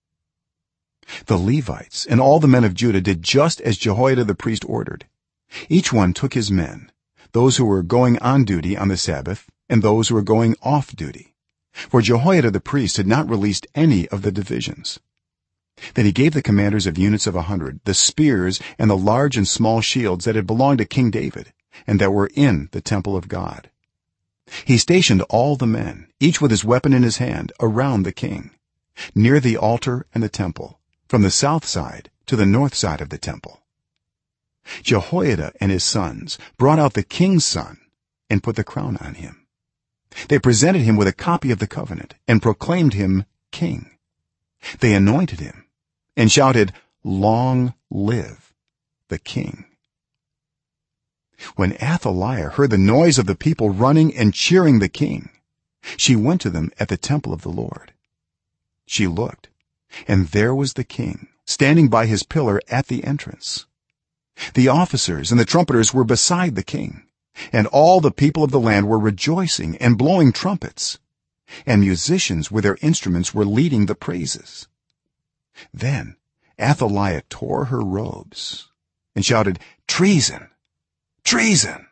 The Levites and all the men of Judah did just as Jehoiada the priest ordered. Each one took his men, those who were going on duty on the Sabbath and those who were going off duty, for Jehoiada the priest had not released any of the divisions. Then he gave the commanders of units of 100 the spears and the large and small shields that had belonged to King David and that were in the temple of God. He stationed all the men, each with his weapon in his hand, around the king, near the altar and the temple, from the south side to the north side of the temple. Jehoiada and his sons brought out the king's son and put the crown on him. They presented him with a copy of the covenant and proclaimed him king. They anointed him and shouted, "Long live the king." When Athaliah heard the noise of the people running and cheering the king, she went to them at the temple of the Lord. She looked, and there was the king standing by his pillar at the entrance. the officers and the trumpeters were beside the king, and all the people of the land were rejoicing and blowing trumpets, and musicians with their instruments were leading the praises. Then Athaliah tore her robes and shouted, "Treason! Treason!"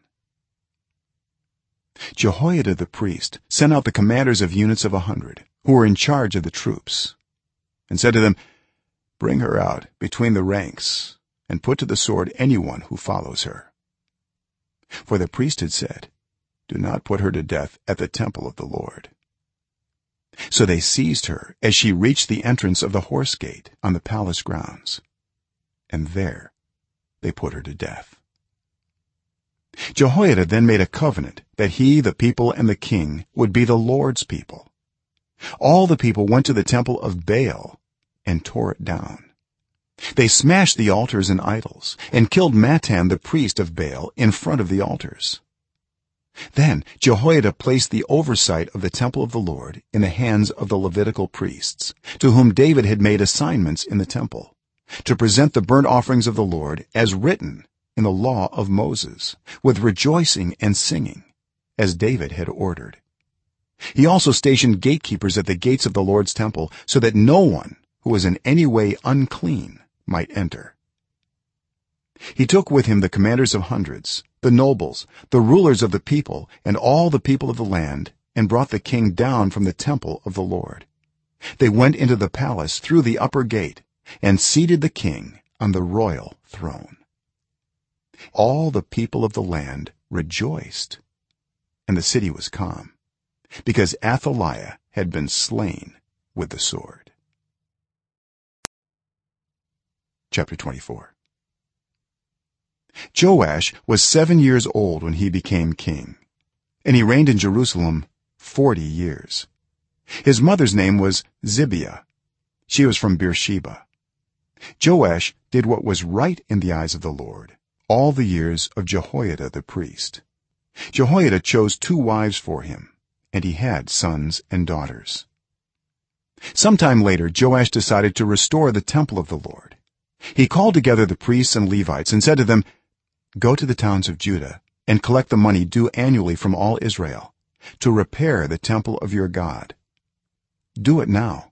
Jehoiada the priest sent out the commanders of units of 100 who were in charge of the troops, and said to them, "Bring her out between the ranks and put to the sword anyone who follows her." For the priest had said, "Do not put her to death at the temple of the Lord." So they seized her as she reached the entrance of the horse gate on the palace grounds, and there they put her to death. Jehoiada then made a covenant that he, the people, and the king would be the Lord's people. All the people went to the temple of Baal and tore it down. They smashed the altars and idols and killed Mattan the priest of Baal in front of the altars. Then Jehoiada placed the oversight of the temple of the Lord in the hands of the Levitical priests, to whom David had made assignments in the temple, to present the burnt offerings of the Lord as written in the law of Moses, with rejoicing and singing, as David had ordered. He also stationed gatekeepers at the gates of the Lord's temple, so that no one who was in any way unclean might enter. He took with him the commanders of hundreds, the nobles, the rulers of the people, and all the people of the land, and brought the king down from the temple of the Lord. They went into the palace through the upper gate and seated the king on the royal throne. All the people of the land rejoiced, and the city was calm, because Athaliah had been slain with the sword. Chapter 24. Joash was 7 years old when he became king, and he reigned in Jerusalem 40 years. His mother's name was Zibiah. She was from Beersheba. Joash did what was right in the eyes of the Lord all the years of Jehoiada the priest. Jehoiada chose 2 wives for him, and he had sons and daughters. Sometime later Joash decided to restore the temple of the Lord. He called together the priests and Levites and said to them, "Go to the towns of Judah and collect the money due annually from all Israel to repair the temple of your God. Do it now."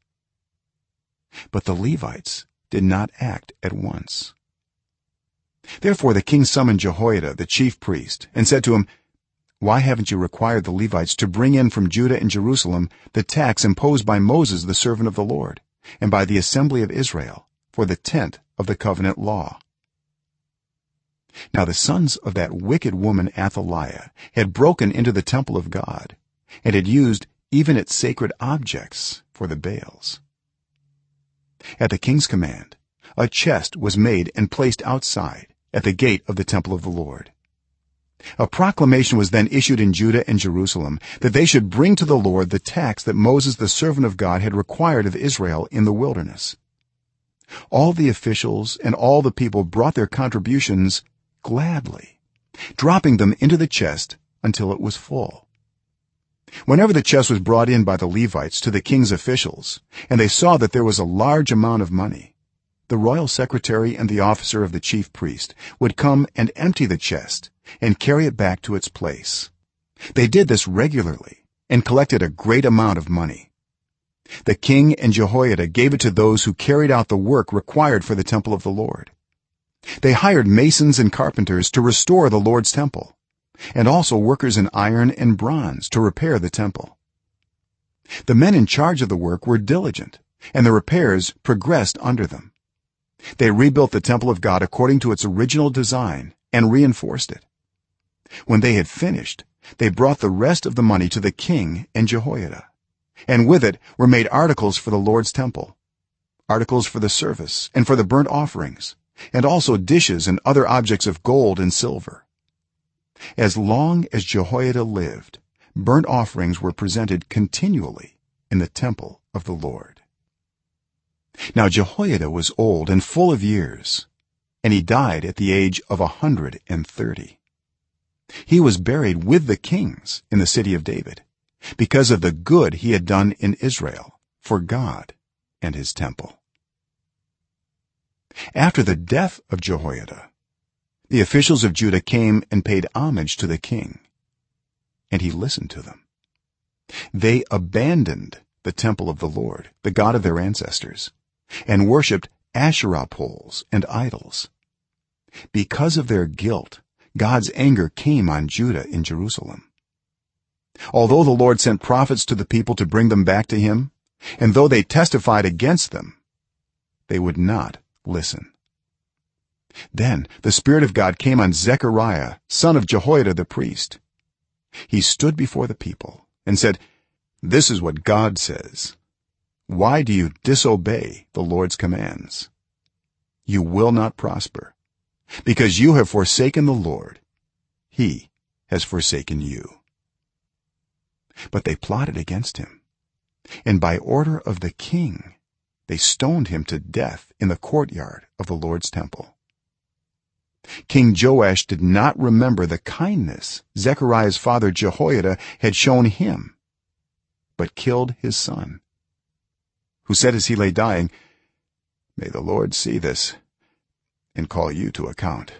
But the Levites did not act at once. Therefore the king summoned Jehoiada the chief priest and said to him, "Why haven't you required the Levites to bring in from Judah and Jerusalem the tax imposed by Moses the servant of the Lord and by the assembly of Israel for the tent of the covenant law?" Now the sons of that wicked woman Athaliah had broken into the temple of God and had used even its sacred objects for the Baals. At the king's command, a chest was made and placed outside at the gate of the temple of the Lord. A proclamation was then issued in Judah and Jerusalem that they should bring to the Lord the tax that Moses the servant of God had required of Israel in the wilderness. All the officials and all the people brought their contributions gladly, dropping them into the chest until it was full. Whenever the chest was brought in by the Levites to the king's officials, and they saw that there was a large amount of money, the royal secretary and the officer of the chief priest would come and empty the chest and carry it back to its place. They did this regularly and collected a great amount of money. The king and Jehoiada gave it to those who carried out the work required for the temple of the Lord. They hired masons and carpenters to restore the Lord's temple, and also workers in iron and bronze to repair the temple. The men in charge of the work were diligent, and the repairs progressed under them. They rebuilt the temple of God according to its original design and reinforced it. When they had finished, they brought the rest of the money to the king and Jehoiada, and with it were made articles for the Lord's temple, articles for the service and for the burnt offerings, and also dishes and other objects of gold and silver. As long as Jehoiada lived, burnt offerings were presented continually in the temple of the Lord. Now Jehoiada was old and full of years, and he died at the age of 130. He was buried with the kings in the city of David, because of the good he had done in Israel for God and his temple. After the death of Jehoiada, the officials of Judah came and paid homage to the king, and he listened to them. They abandoned the temple of the Lord, the God of their ancestors, and worshipped Asherah poles and idols. Because of their guilt, God's anger came on Judah in Jerusalem. Although the Lord sent prophets to the people to bring them back to him, and though they testified against them, they would not listen. Then the Spirit of God came on Zechariah, son of Jehoiada the priest. He stood before the people and said, "This is what God says. Why do you disobey the Lord's commands? You will not prosper, because you have forsaken the Lord. He has forsaken you." But they plotted against him, and by order of the king they stoned him to death in the courtyard of the Lord's temple. King Joash did not remember the kindness Zechariah's father Jehoiada had shown him, but killed his son, who said as he lay dying, "May the Lord see this and call you to account."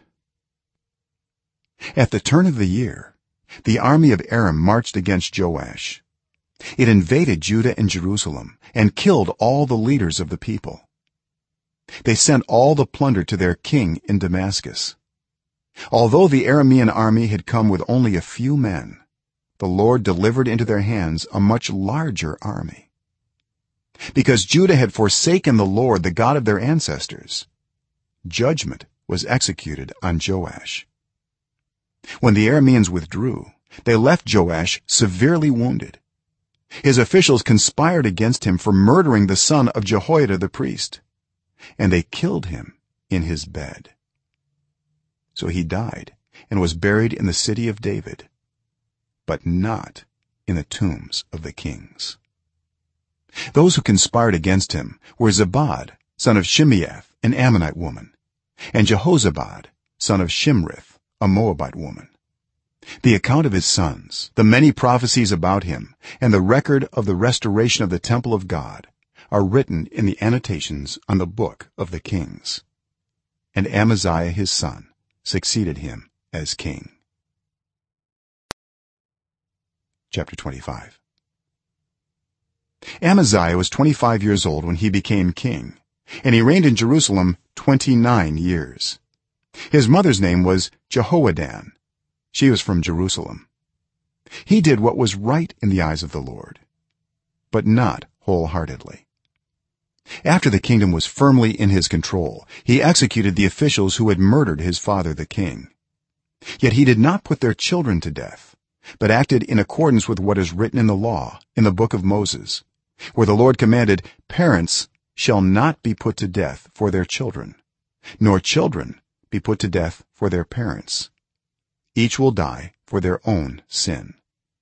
At the turn of the year, the army of Aram marched against Joash. It invaded Judah and Jerusalem and killed all the leaders of the people. They sent all the plunder to their king in Damascus. Although the Aramean army had come with only a few men, the Lord delivered into their hands a much larger army. Because Judah had forsaken the Lord, the God of their ancestors, judgment was executed on Joash. When the Arameans withdrew, they left Joash severely wounded. His officials conspired against him for murdering the son of Jehoiada the priest, and they killed him in his bed. So he died and was buried in the city of David, but not in the tombs of the kings. Those who conspired against him were Zabad, son of Shimeath, an Ammonite woman, and Jehozabad, son of Shimrith, a Moabite woman. The account of his sons, the many prophecies about him, and the record of the restoration of the temple of God are written in the annotations on the book of the kings. And Amaziah his son succeeded him as king. Chapter 25. Amaziah was 25 years old when he became king, and he reigned in Jerusalem 29 years. His mother's name was Jehoaddan. She was from Jerusalem. He did what was right in the eyes of the Lord, but not wholeheartedly. After the kingdom was firmly in his control, he executed the officials who had murdered his father the king. Yet he did not put their children to death, but acted in accordance with what is written in the law in the book of Moses, where the Lord commanded, "Parents shall not be put to death for their children, nor children be put to death for their parents. Each will die for their own sin."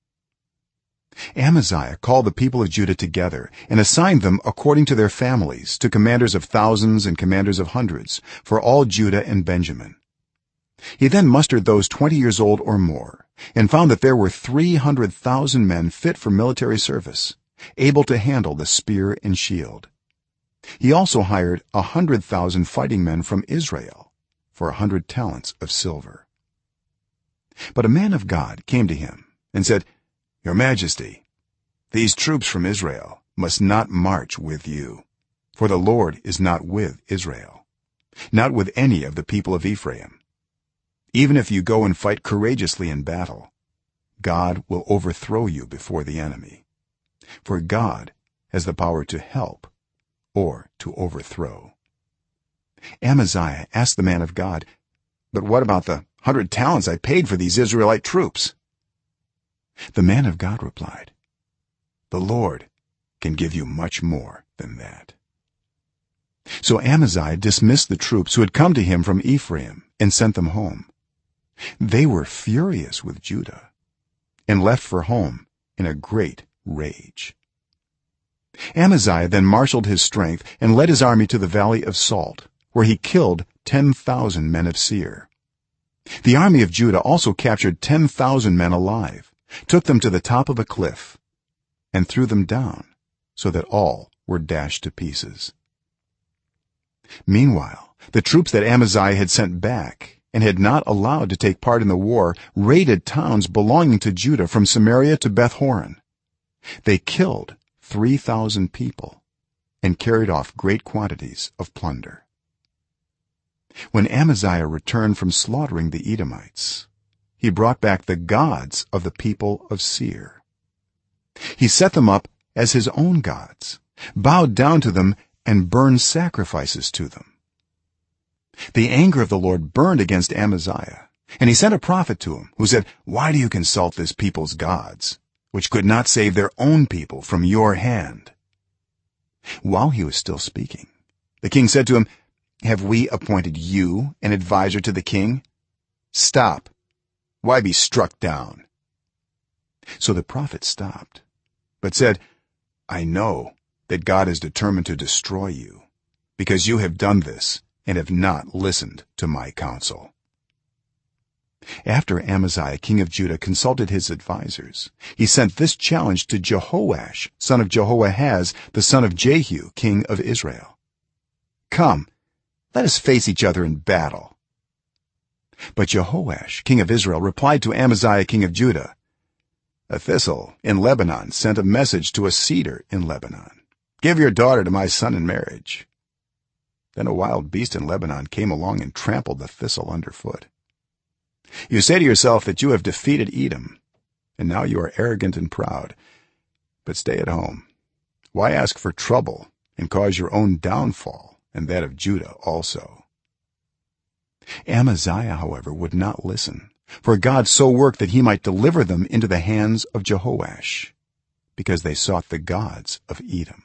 Amaziah called the people of Judah together and assigned them according to their families to commanders of thousands and commanders of hundreds for all Judah and Benjamin. He then mustered those 20 years old or more and found that there were 300,000 men fit for military service, able to handle the spear and shield. He also hired 100,000 fighting men from Israel for 100 talents of silver. But a man of God came to him and said, "Your Majesty, these troops from Israel must not march with you, for the Lord is not with Israel, not with any of the people of Ephraim. Even if you go and fight courageously in battle, God will overthrow you before the enemy, for God has the power to help or to overthrow." Amaziah asked the man of God, "But what about the 100 talents I paid for these Israelite troops?" The man of God replied, "The Lord can give you much more than that." So Amaziah dismissed the troops who had come to him from Ephraim and sent them home. They were furious with Judah and left for home in a great rage. Amaziah then marshaled his strength and led his army to the valley of Salt, where he killed 10,000 men of Seir. The army of Judah also captured 10,000 men alive, took them to the top of a cliff, and threw them down so that all were dashed to pieces. Meanwhile, the troops that Amaziah had sent back and had not allowed to take part in the war raided towns belonging to judah from samaria to beth-horon. They killed 3,000 people and carried off great quantities of plunder. When Amaziah returned from slaughtering the Edomites, he brought back the gods of the people of Seir. He set them up as his own gods, bowed down to them, and burned sacrifices to them. The anger of the lord burned against Amaziah, and he sent a prophet to him who said, "Why do you consult this people's gods, which could not save their own people from your hand?" While he was still speaking, the king said to him, "Have we appointed you an advisor to the king? Stop. Why be struck down?" So the prophet stopped, but said, "I know that God is determined to destroy you, because you have done this and have not listened to my counsel." After Amaziah king of judah consulted his advisers, he sent this challenge to Jehoash son of Jehoahaz the son of Jehu king of Israel: "Come, let us face each other in battle." But Jehoash king of Israel replied to Amaziah king of judah, "A thistle in Lebanon sent a message to a cedar in Lebanon, 'Give your daughter to my son in marriage.' Then a wild beast in Lebanon came along and trampled the thistle underfoot. You say to yourself that you have defeated Edom, and now you are arrogant and proud. But stay at home. Why ask for trouble and cause your own downfall and that of Judah also?" Amaziah, however, would not listen, for God so worked that he might deliver them into the hands of Jehoash, because they sought the gods of Edom.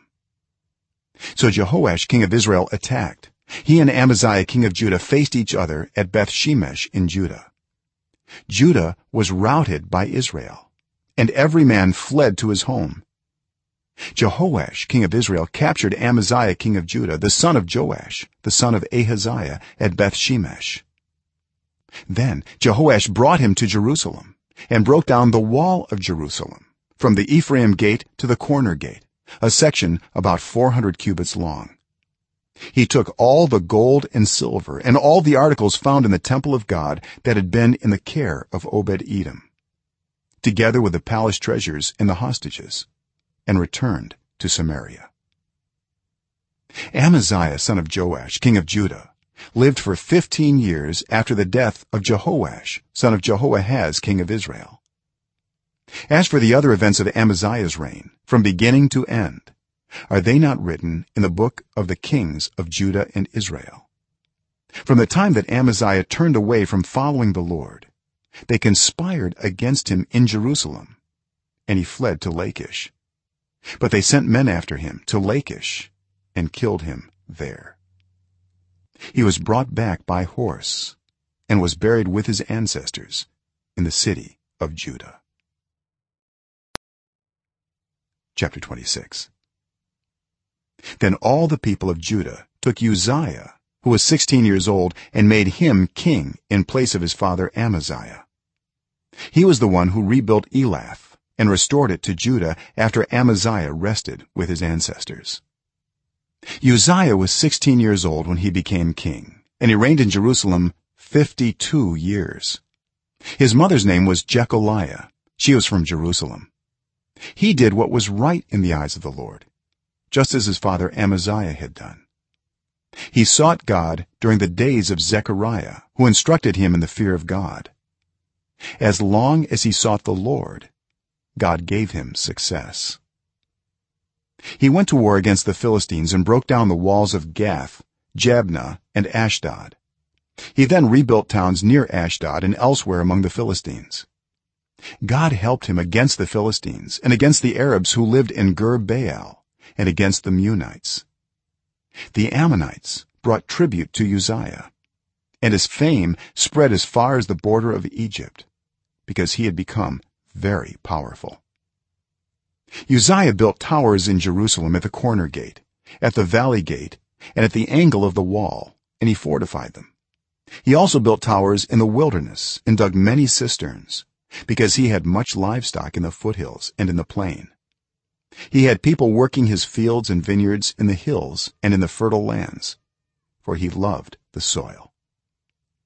So Jehoash king of Israel attacked. He and Amaziah king of Judah faced each other at Beth-shemesh in Judah. Judah was routed by Israel, and every man fled to his home. Jehoash king of Israel captured Amaziah king of Judah, the son of Joash the son of Ahaziah, at Beth-shemesh. Then Jehoash brought him to Jerusalem and broke down the wall of Jerusalem from the Ephraim gate to the corner gate, a section about 400 cubits long. He took all the gold and silver and all the articles found in the temple of God that had been in the care of Obed-Edom, together with the palace treasures and the hostages, and returned to Samaria. Amaziah son of Joash king of Judah lived for 15 years after the death of Jehoash son of Jehoahaz king of Israel. As for the other events of Amaziah's reign, from beginning to end, are they not written in the book of the kings of Judah and Israel? From the time that Amaziah turned away from following the Lord, they conspired against him in Jerusalem, and he fled to Lachish. But they sent men after him to Lachish and killed him there. He was brought back by horse and was buried with his ancestors in the city of Judah. Chapter 26. Then all the people of Judah took Uzziah, who was 16 years old, and made him king in place of his father Amaziah. He was the one who rebuilt Elath and restored it to Judah after Amaziah rested with his ancestors. Uzziah was 16 years old when he became king, and he reigned in Jerusalem 52 years. His mother's name was Jecholiah. She was from Jerusalem. He did what was right in the eyes of the Lord, just as his father Amaziah had done. He sought God during the days of Zechariah, who instructed him in the fear of God. As long as he sought the Lord, God gave him success. He went to war against the Philistines and broke down the walls of Gath, Jabneh, and Ashdod. He then rebuilt towns near Ashdod and elsewhere among the Philistines. God helped him against the Philistines and against the Arabs who lived in Gur-baal and against the Meunites. The Ammonites brought tribute to Uzziah, and his fame spread as far as the border of Egypt, because he had become very powerful. Uzziah built towers in Jerusalem at the corner gate, at the valley gate, and at the angle of the wall, and he fortified them. He also built towers in the wilderness and dug many cisterns, because he had much livestock in the foothills and in the plain. He had people working his fields and vineyards in the hills and in the fertile lands, for he loved the soil.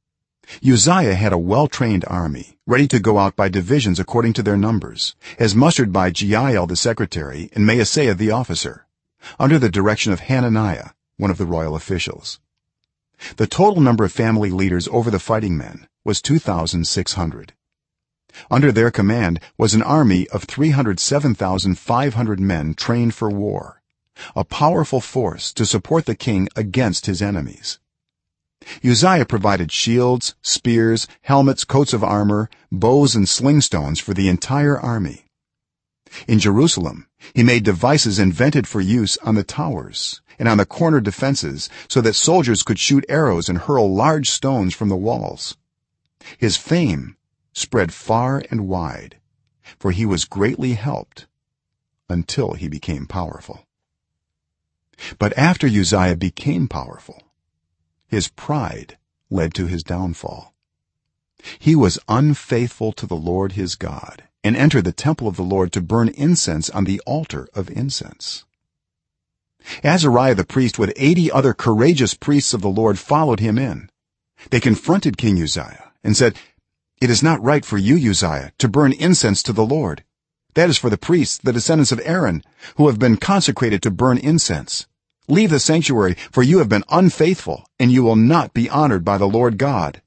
uzziah had a well-trained army ready to go out by divisions according to their numbers as mustered by Jeiel the secretary and Maaseiah the officer under the direction of Hananiah one of the royal officials. The total number of family leaders over the fighting men was 2600. Under their command was an army of 307,500 men trained for war, a powerful force to support the king against his enemies. Uzziah provided shields, spears, helmets, coats of armor, bows and sling stones for the entire army. In Jerusalem he made devices invented for use on the towers and on the corner defenses so that soldiers could shoot arrows and hurl large stones from the walls. His fame spread far and wide, for he was greatly helped until he became powerful. But after Uzziah became powerful, his pride led to his downfall. He was unfaithful to the Lord his God and entered the temple of the Lord to burn incense on the altar of incense. Azariah the priest with 80 other courageous priests of the Lord followed him in. They confronted King Uzziah and said, "It is not right for you, Uzziah, to burn incense to the Lord. That is for the priests, the descendants of Aaron, who have been consecrated to burn incense. Leave the sanctuary, for you have been unfaithful, and you will not be honored by the Lord God."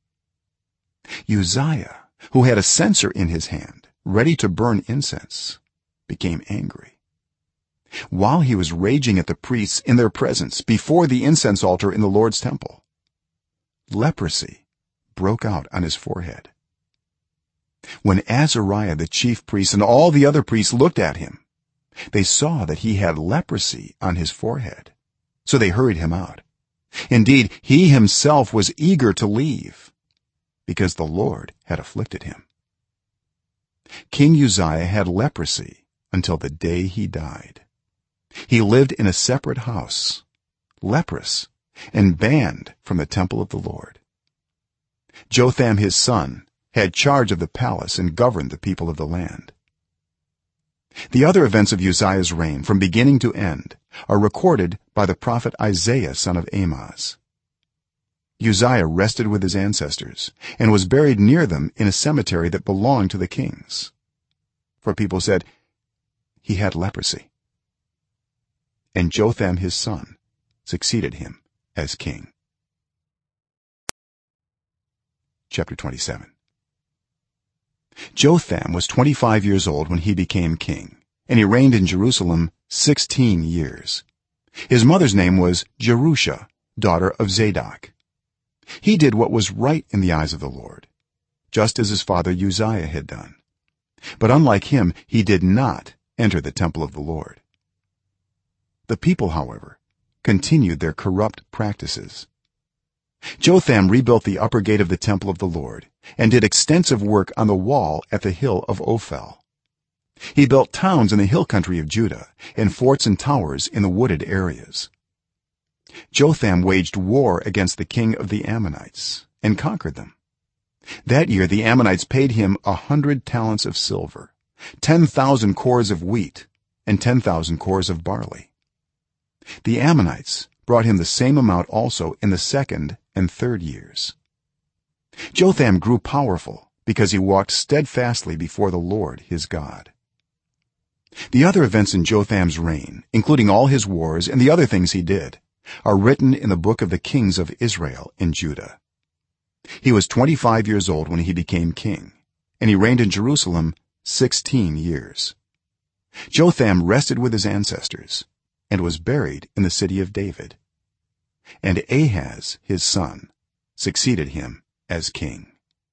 Uzziah, who had a censer in his hand ready to burn incense, became angry. While he was raging at the priests in their presence before the incense altar in the Lord's temple, leprosy broke out on his forehead. When Azariah the chief priest and all the other priests looked at him, they saw that he had leprosy on his forehead, so they hurried him out. Indeed, he himself was eager to leave because the Lord had afflicted him. King Uzziah had leprosy until the day he died. He lived in a separate house, leprous and banned from the temple of the Lord. Jotham his son had charge of the palace and governed the people of the land. The other events of Uzziah's reign from beginning to end are recorded by the prophet Isaiah son of Amoz. Uzziah rested with his ancestors and was buried near them in a cemetery that belonged to the kings, for people said he had leprosy. And Jotham his son succeeded him as king. Chapter 27. Jotham was 25 years old when he became king, and he reigned in Jerusalem 16 years. His mother's name was Jerusha, daughter of Zadok. He did what was right in the eyes of the Lord, just as his father Uzziah had done. But unlike him, he did not enter the temple of the Lord. The people, however, continued their corrupt practices. Jotham rebuilt the upper gate of the temple of the Lord and did extensive work on the wall at the hill of Ophel. He built towns in the hill country of Judah and forts and towers in the wooded areas. Jotham waged war against the king of the Ammonites and conquered them. That year the Ammonites paid him 100 talents of silver, 10,000 cores of wheat, and 10,000 cores of barley. The Ammonites brought him the same amount also in the second and third years. Jotham grew powerful because he walked steadfastly before the Lord his God. The other events in Jotham's reign, including all his wars and the other things he did, are written in the book of the kings of Israel and Judah. He was 25 years old when he became king, and he reigned in Jerusalem 16 years. Jotham rested with his ancestors and was buried in the city of David. And Ahaz his son succeeded him as king.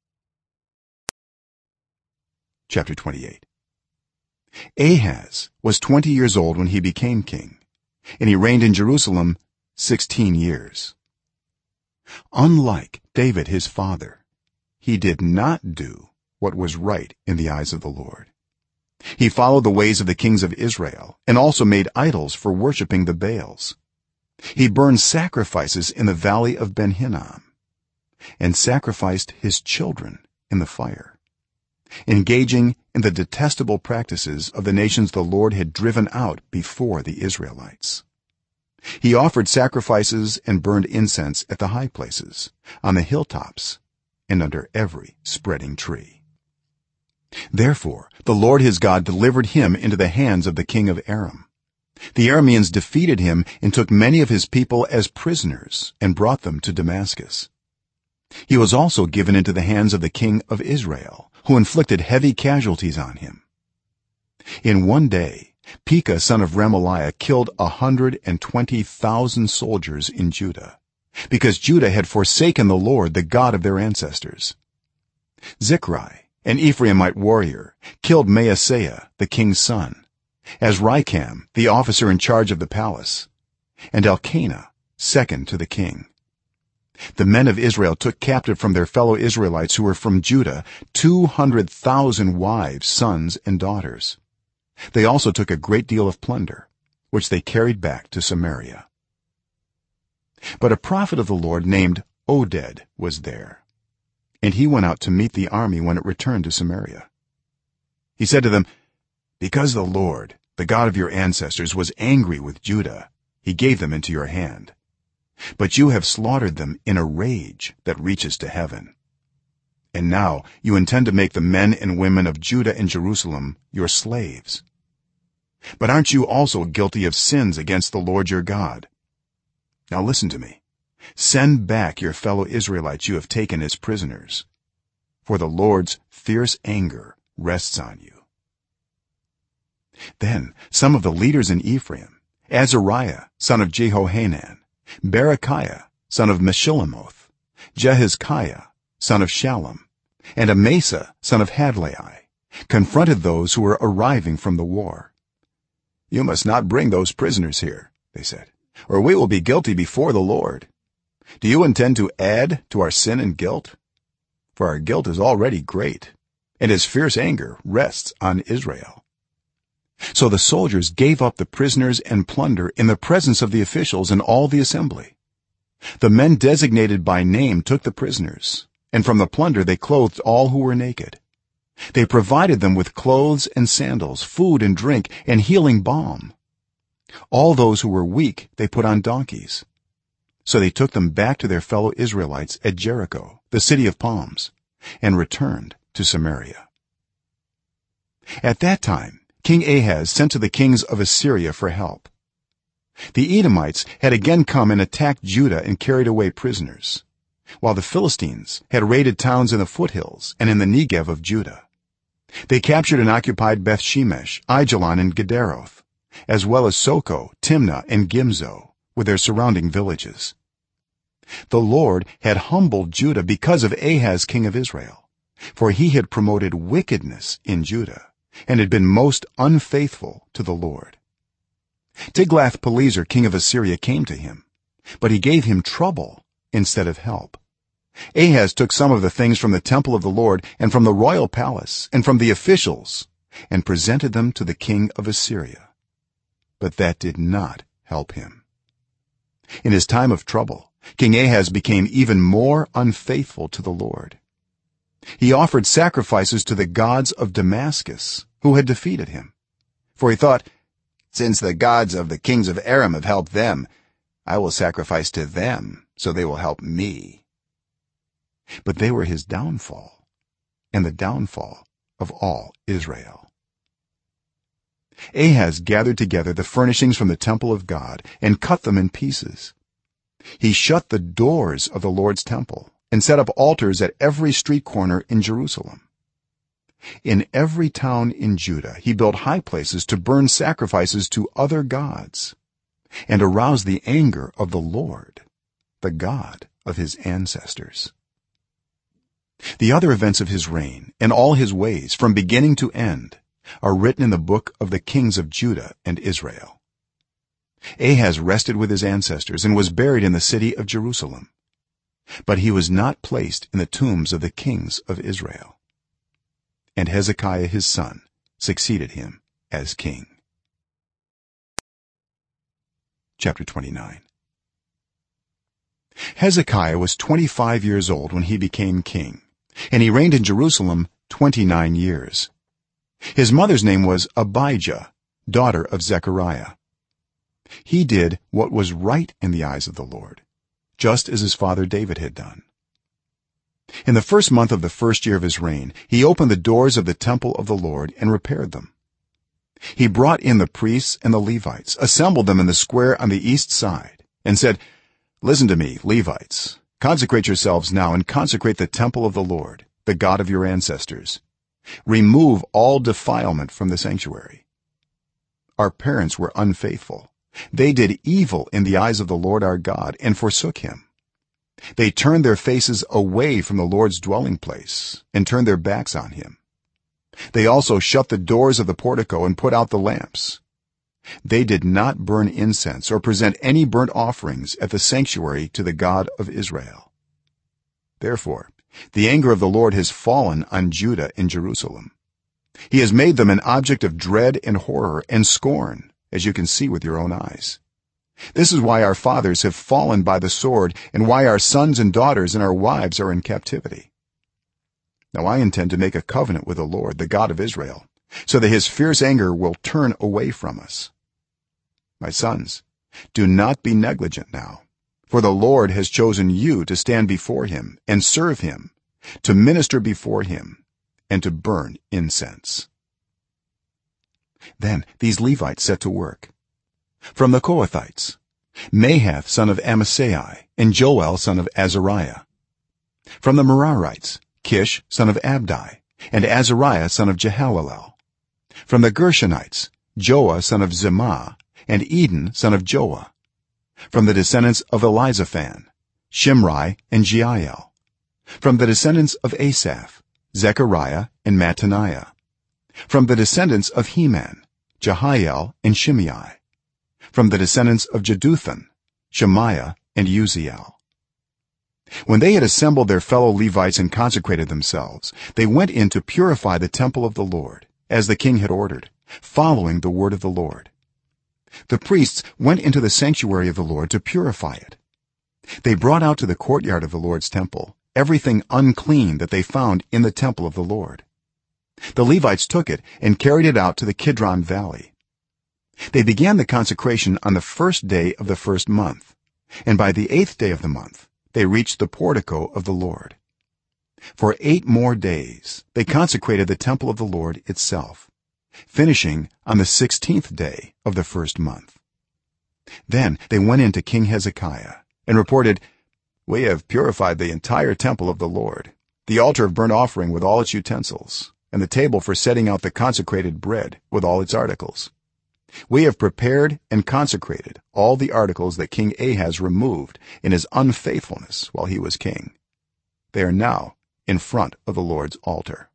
Chapter 28. Ahaz was 20 years old when he became king, and he reigned in Jerusalem 16 years. Unlike David his father, he did not do what was right in the eyes of the Lord. He followed the ways of the kings of Israel and also made idols for worshiping the Baals. He burned sacrifices in the valley of Ben Hinnom and sacrificed his children in the fire, engaging in the detestable practices of the nations the Lord had driven out before the Israelites. He offered sacrifices and burned incense at the high places, on the hilltops, and under every spreading tree. Therefore the Lord his God delivered him into the hands of the king of Aram. The Arameans defeated him and took many of his people as prisoners and brought them to Damascus. He was also given into the hands of the king of Israel, who inflicted heavy casualties on him. In one day Pekah son of Remaliah killed 120,000 soldiers in Judah, because Judah had forsaken the Lord, the God of their ancestors. Zichri, an Ephraimite warrior, killed Maaseiah the king's son, Azrikam the officer in charge of the palace, and Elkanah second to the king. The men of Israel took captive from their fellow Israelites who were from Judah 200,000 wives, sons and daughters. They also took a great deal of plunder, which they carried back to Samaria. But a prophet of the Lord named Oded was there, and he went out to meet the army when it returned to Samaria. He said to them, "Because the Lord, the God of your ancestors, was angry with Judah, he gave them into your hand. But you have slaughtered them in a rage that reaches to heaven. And now you intend to make the men and women of Judah and Jerusalem your slaves. But aren't you also guilty of sins against the Lord your God? Now listen to me. Send back your fellow Israelites you have taken as prisoners, for the Lord's fierce anger rests on you." Then some of the leaders in Ephraim, Azariah son of Jehohanan, Berechiah son of Meshillemoth, Jehizkiah son of Shallum, and Amasa son of Hadlai, confronted those who were arriving from the war. "You must not bring those prisoners here," they said, "or we will be guilty before the Lord. Do you intend to add to our sin and guilt? For our guilt is already great, and his fierce anger rests on Israel." So the soldiers gave up the prisoners and plunder in the presence of the officials and all the assembly. The men designated by name took the prisoners, and from the plunder they clothed all who were naked. They provided them with clothes and sandals, food and drink, and healing balm. All those who were weak they put on donkeys. So they took them back to their fellow Israelites at Jericho, the city of palms, and returned to Samaria. At that time King Ahaz sent to the kings of Assyria for help. The Edomites had again come and attacked Judah and carried away prisoners, while the Philistines had raided towns in the foothills and in the Negev of Judah. They captured and occupied Beth-shemesh, Aijalon and Gederoth, as well as Soko, Timnah and Gimzo with their surrounding villages. The Lord had humbled Judah because of Ahaz king of Israel, for he had promoted wickedness in Judah and had been most unfaithful to the Lord. Tiglath-Pileser king of Assyria came to him, but he gave him trouble instead of help. Ahaz took some of the things from the temple of the Lord and from the royal palace and from the officials and presented them to the king of Assyria, but that did not help him. In his time of trouble, King Ahaz became even more unfaithful to the Lord. He offered sacrifices to the gods of Damascus, who had defeated him, for he thought, "Since the gods of the kings of Aram have helped them, I will sacrifice to them so they will help me." But they were his downfall and the downfall of all Israel. Ahaz gathered together the furnishings from the temple of God and cut them in pieces. He shut the doors of the Lord's temple and set up altars at every street corner in Jerusalem. In every town in Judah he built high places to burn sacrifices to other gods and arouse the anger of the Lord, the God of his ancestors. The other events of his reign and all his ways from beginning to end are written in the book of the kings of Judah and Israel. Ahaz rested with his ancestors and was buried in the city of Jerusalem, but he was not placed in the tombs of the kings of Israel. And Hezekiah his son succeeded him as king. Chapter 29. Hezekiah was 25 years old when he became king, and he reigned in Jerusalem 29 years. His mother's name was Abijah, daughter of Zechariah. He did what was right in the eyes of the Lord, just as his father David had done. in the first month of the first year of his reign he opened the doors of the temple of the lord and repaired them. He brought in the priests and the levites, assembled them in the square on the east side, and said, listen to me, Levites, consecrate yourselves now and consecrate the temple of the lord, the god of your ancestors. Remove all defilement from the sanctuary. Our parents were unfaithful. They did evil in the eyes of the lord our god and forsook him. They turned their faces away from the lord's dwelling place and turned their backs on him. They also shut the doors of the portico and put out the lamps. They did not burn incense or present any burnt offerings at the sanctuary to the god of Israel. Therefore the anger of the lord has fallen on Judah and Jerusalem. He has made them an object of dread and horror and scorn, as you can see with your own eyes. This is why our fathers have fallen by the sword and why our sons and daughters and our wives are in captivity. Now I intend to make a covenant with the lord, the god of Israel, so that his fierce anger will turn away from us. My sons, do not be negligent now, for the lord has chosen you to stand before him and serve him, to minister before him, and to burn incense. Then these Levites set to work. From the Kohathites, Mahath son of Amasai and Joel son of Azariah. From the Merarites, Kish son of Abdi and Azariah son of Jehalelel. From the Gershonites, Joah son of Zimmah and Eden son of Joah. From the descendants of Elizaphan, Shimri and Jeiel. From the descendants of Asaph, Zechariah and Mattaniah. From the descendants of Heman, Jehiel and Shimei. From the descendants of Jeduthun, Shemaiah and Uziel. When they had assembled their fellow Levites and consecrated themselves, they went in to purify the temple of the lord, as the king had ordered, following the word of the lord. The priests went into the sanctuary of the lord to purify it. They brought out to the courtyard of the lord's temple everything unclean that they found in the temple of the lord. The Levites took it and carried it out to the Kidron valley. They began the consecration on the first day of the first month, and by the 8th day of the month they reached the portico of the lord. For 8 more days they consecrated the temple of the lord itself, finishing on the 16th day of the first month. Then they went in to King Hezekiah and reported, we have purified the entire temple of the lord, the altar of burnt offering with all its utensils, and the table for setting out the consecrated bread with all its articles. We have prepared and consecrated all the articles that King Ahaz removed in his unfaithfulness while he was king. They are now in front of the lord's altar.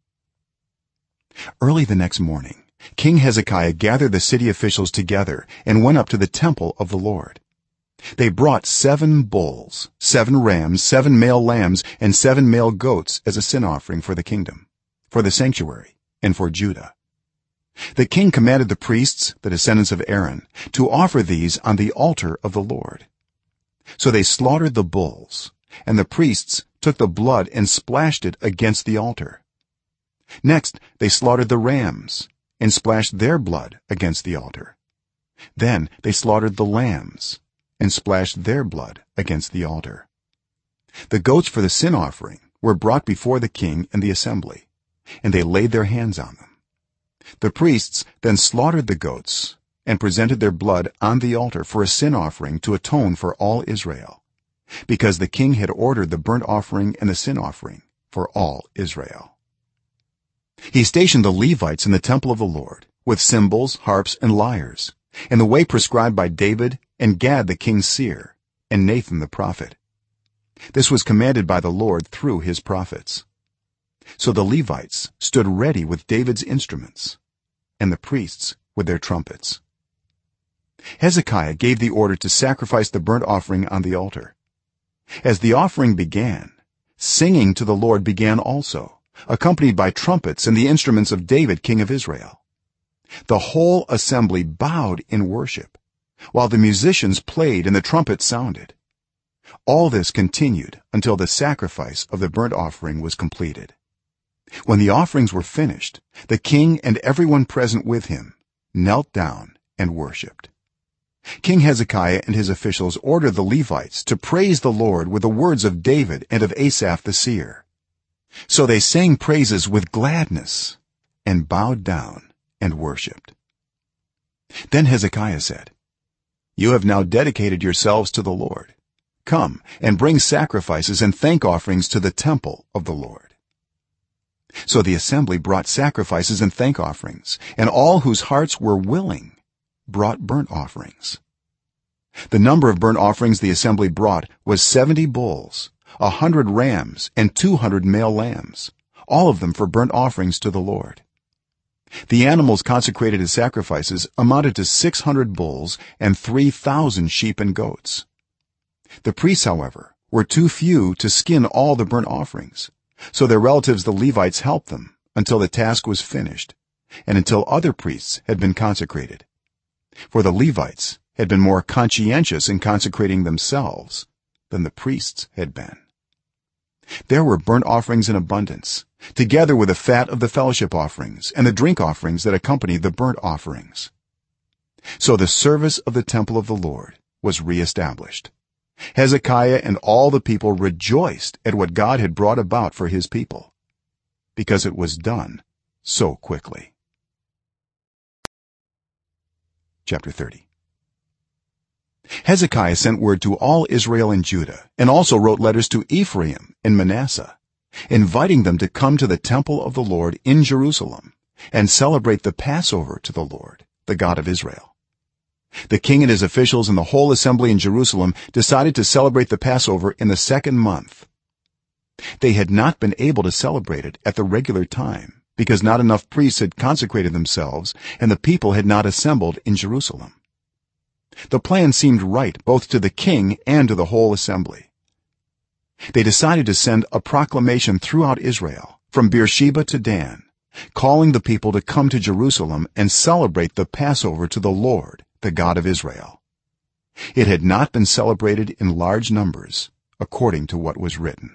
Early the next morning King Hezekiah gathered the city officials together and went up to the temple of the lord. They brought 7 bulls, 7 rams, 7 male lambs and 7 male goats as a sin offering for the kingdom, for the sanctuary, and for Judah. The king commanded the priests, the descendants of Aaron, to offer these on the altar of the lord. So they slaughtered the bulls, and the priests took the blood and splashed it against the altar. Next they slaughtered the rams and splashed their blood against the altar. Then they slaughtered the lambs and splashed their blood against the altar. The goats for the sin offering were brought before the king and the assembly, and they laid their hands on them. The priests then slaughtered the goats and presented their blood on the altar for a sin offering to atone for all Israel, because the king had ordered the burnt offering and the sin offering for all Israel. He stationed the Levites in the temple of the lord with cymbals, harps and lyres, in the way prescribed by David and Gad the king's seer and Nathan the prophet. This was commanded by the lord through his prophets. So the Levites stood ready with David's instruments and the priests with their trumpets. Hezekiah gave the order to sacrifice the burnt offering on the altar. As the offering began, singing to the lord began also, accompanied by trumpets and the instruments of David king of Israel. The whole assembly bowed in worship while the musicians played and the trumpets sounded. All this continued until the sacrifice of the burnt offering was completed. When the offerings were finished, the king and everyone present with him knelt down and worshipped. King Hezekiah and his officials ordered the Levites to praise the lord with the words of David and of Asaph the seer, So they sang praises with gladness and bowed down and worshipped. Then Hezekiah said, "You have now dedicated yourselves to the Lord. Come and bring sacrifices and thank offerings to the temple of the Lord." So the assembly brought sacrifices and thank offerings, and all whose hearts were willing brought burnt offerings. The number of burnt offerings the assembly brought was 70 bulls, 100 rams, and 200 male lambs, all of them for burnt offerings to the Lord. The animals consecrated as sacrifices amounted to 600 bulls and 3,000 sheep and goats. The priests, however, were too few to skin all the burnt offerings, so their relatives the Levites helped them until the task was finished and until other priests had been consecrated, for the Levites had been more conscientious in consecrating themselves than the priests had been. There were burnt offerings in abundance, together with the fat of the fellowship offerings and the drink offerings that accompanied the burnt offerings. So the service of the temple of the Lord was re-established. Hezekiah and all the people rejoiced at what God had brought about for his people, because it was done so quickly. Chapter 30. Hezekiah sent word to all Israel and Judah, and also wrote letters to Ephraim and Manasseh, inviting them to come to the temple of the Lord in Jerusalem and celebrate the Passover to the Lord, the God of Israel. The king and his officials and the whole assembly in Jerusalem decided to celebrate the Passover in the 2nd month. They had not been able to celebrate it at the regular time because not enough priests had consecrated themselves and the people had not assembled in Jerusalem. The plan seemed right both to the king and to the whole assembly. They decided to send a proclamation throughout Israel from Beersheba to Dan, calling the people to come to Jerusalem and celebrate the Passover to the Lord, the God of Israel. It had not been celebrated in large numbers according to what was written.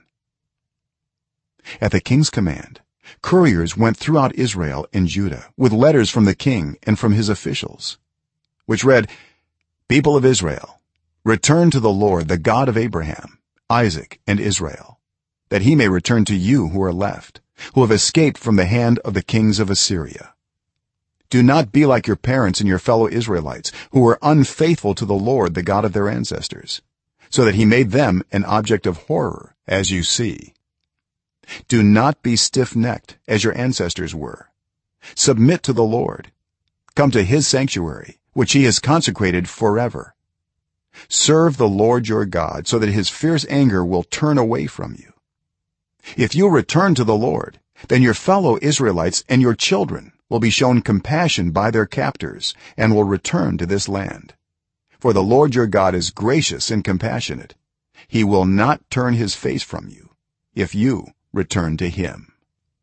At the king's command, couriers went throughout Israel and Judah with letters from the king and from his officials, which read, "People of Israel, return to the Lord, the God of Abraham, Isaac, and Israel, that he may return to you who are left, who have escaped from the hand of the kings of Assyria. Do not be like your parents and your fellow Israelites, who were unfaithful to the Lord, the God of their ancestors, so that he made them an object of horror, as you see. Do not be stiff-necked as your ancestors were. Submit to the Lord. Come to his sanctuary, which he has consecrated forever. Serve the Lord your God, so that his fierce anger will turn away from you. If you return to the Lord, then your fellow Israelites and your children will be shown compassion by their captors and will return to this land. For the Lord your God is gracious and compassionate. He will not turn his face from you if you return to him."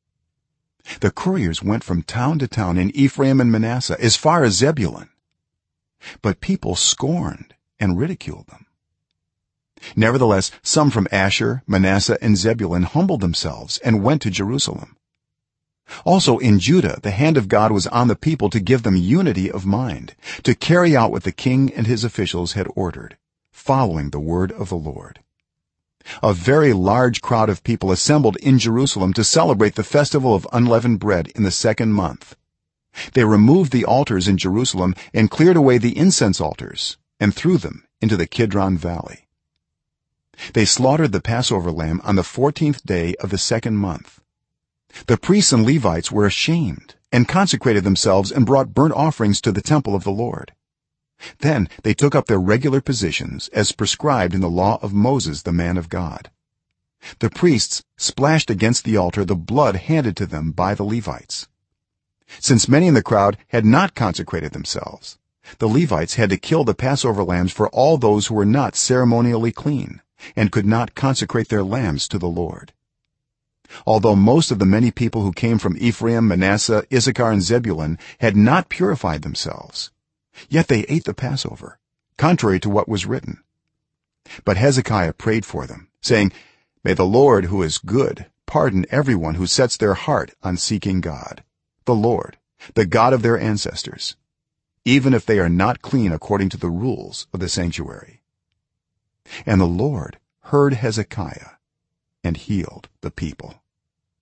The couriers went from town to town in Ephraim and Manasseh as far as Zebulun, but people scorned and ridiculed them. Nevertheless, some from Asher, Manasseh, and Zebulun humbled themselves and went to Jerusalem. Also in Judah the hand of God was on the people to give them unity of mind, to carry out what the king and his officials had ordered, following the word of the Lord. A very large crowd of people assembled in Jerusalem to celebrate the festival of unleavened bread in the 2nd month. They removed the altars in Jerusalem and cleared away the incense altars and threw them into the Kidron valley. They slaughtered the Passover lamb on the 14th day of the 2nd month. The priests and Levites were ashamed and consecrated themselves and brought burnt offerings to the temple of the Lord. Then they took up their regular positions as prescribed in the law of Moses the man of God. The priests splashed against the altar the blood handed to them by the Levites. Since many in the crowd had not consecrated themselves, the Levites had to kill the Passover lambs for all those who were not ceremonially clean and could not consecrate their lambs to the Lord. Although most of the many people who came from Ephraim, Manasseh, Issachar, and Zebulun had not purified themselves, yet they ate the Passover, contrary to what was written. But Hezekiah prayed for them, saying, "May the Lord, who is good, pardon everyone who sets their heart on seeking God, the Lord, the God of their ancestors, even if they are not clean according to the rules of the sanctuary." And the Lord heard Hezekiah and healed the people.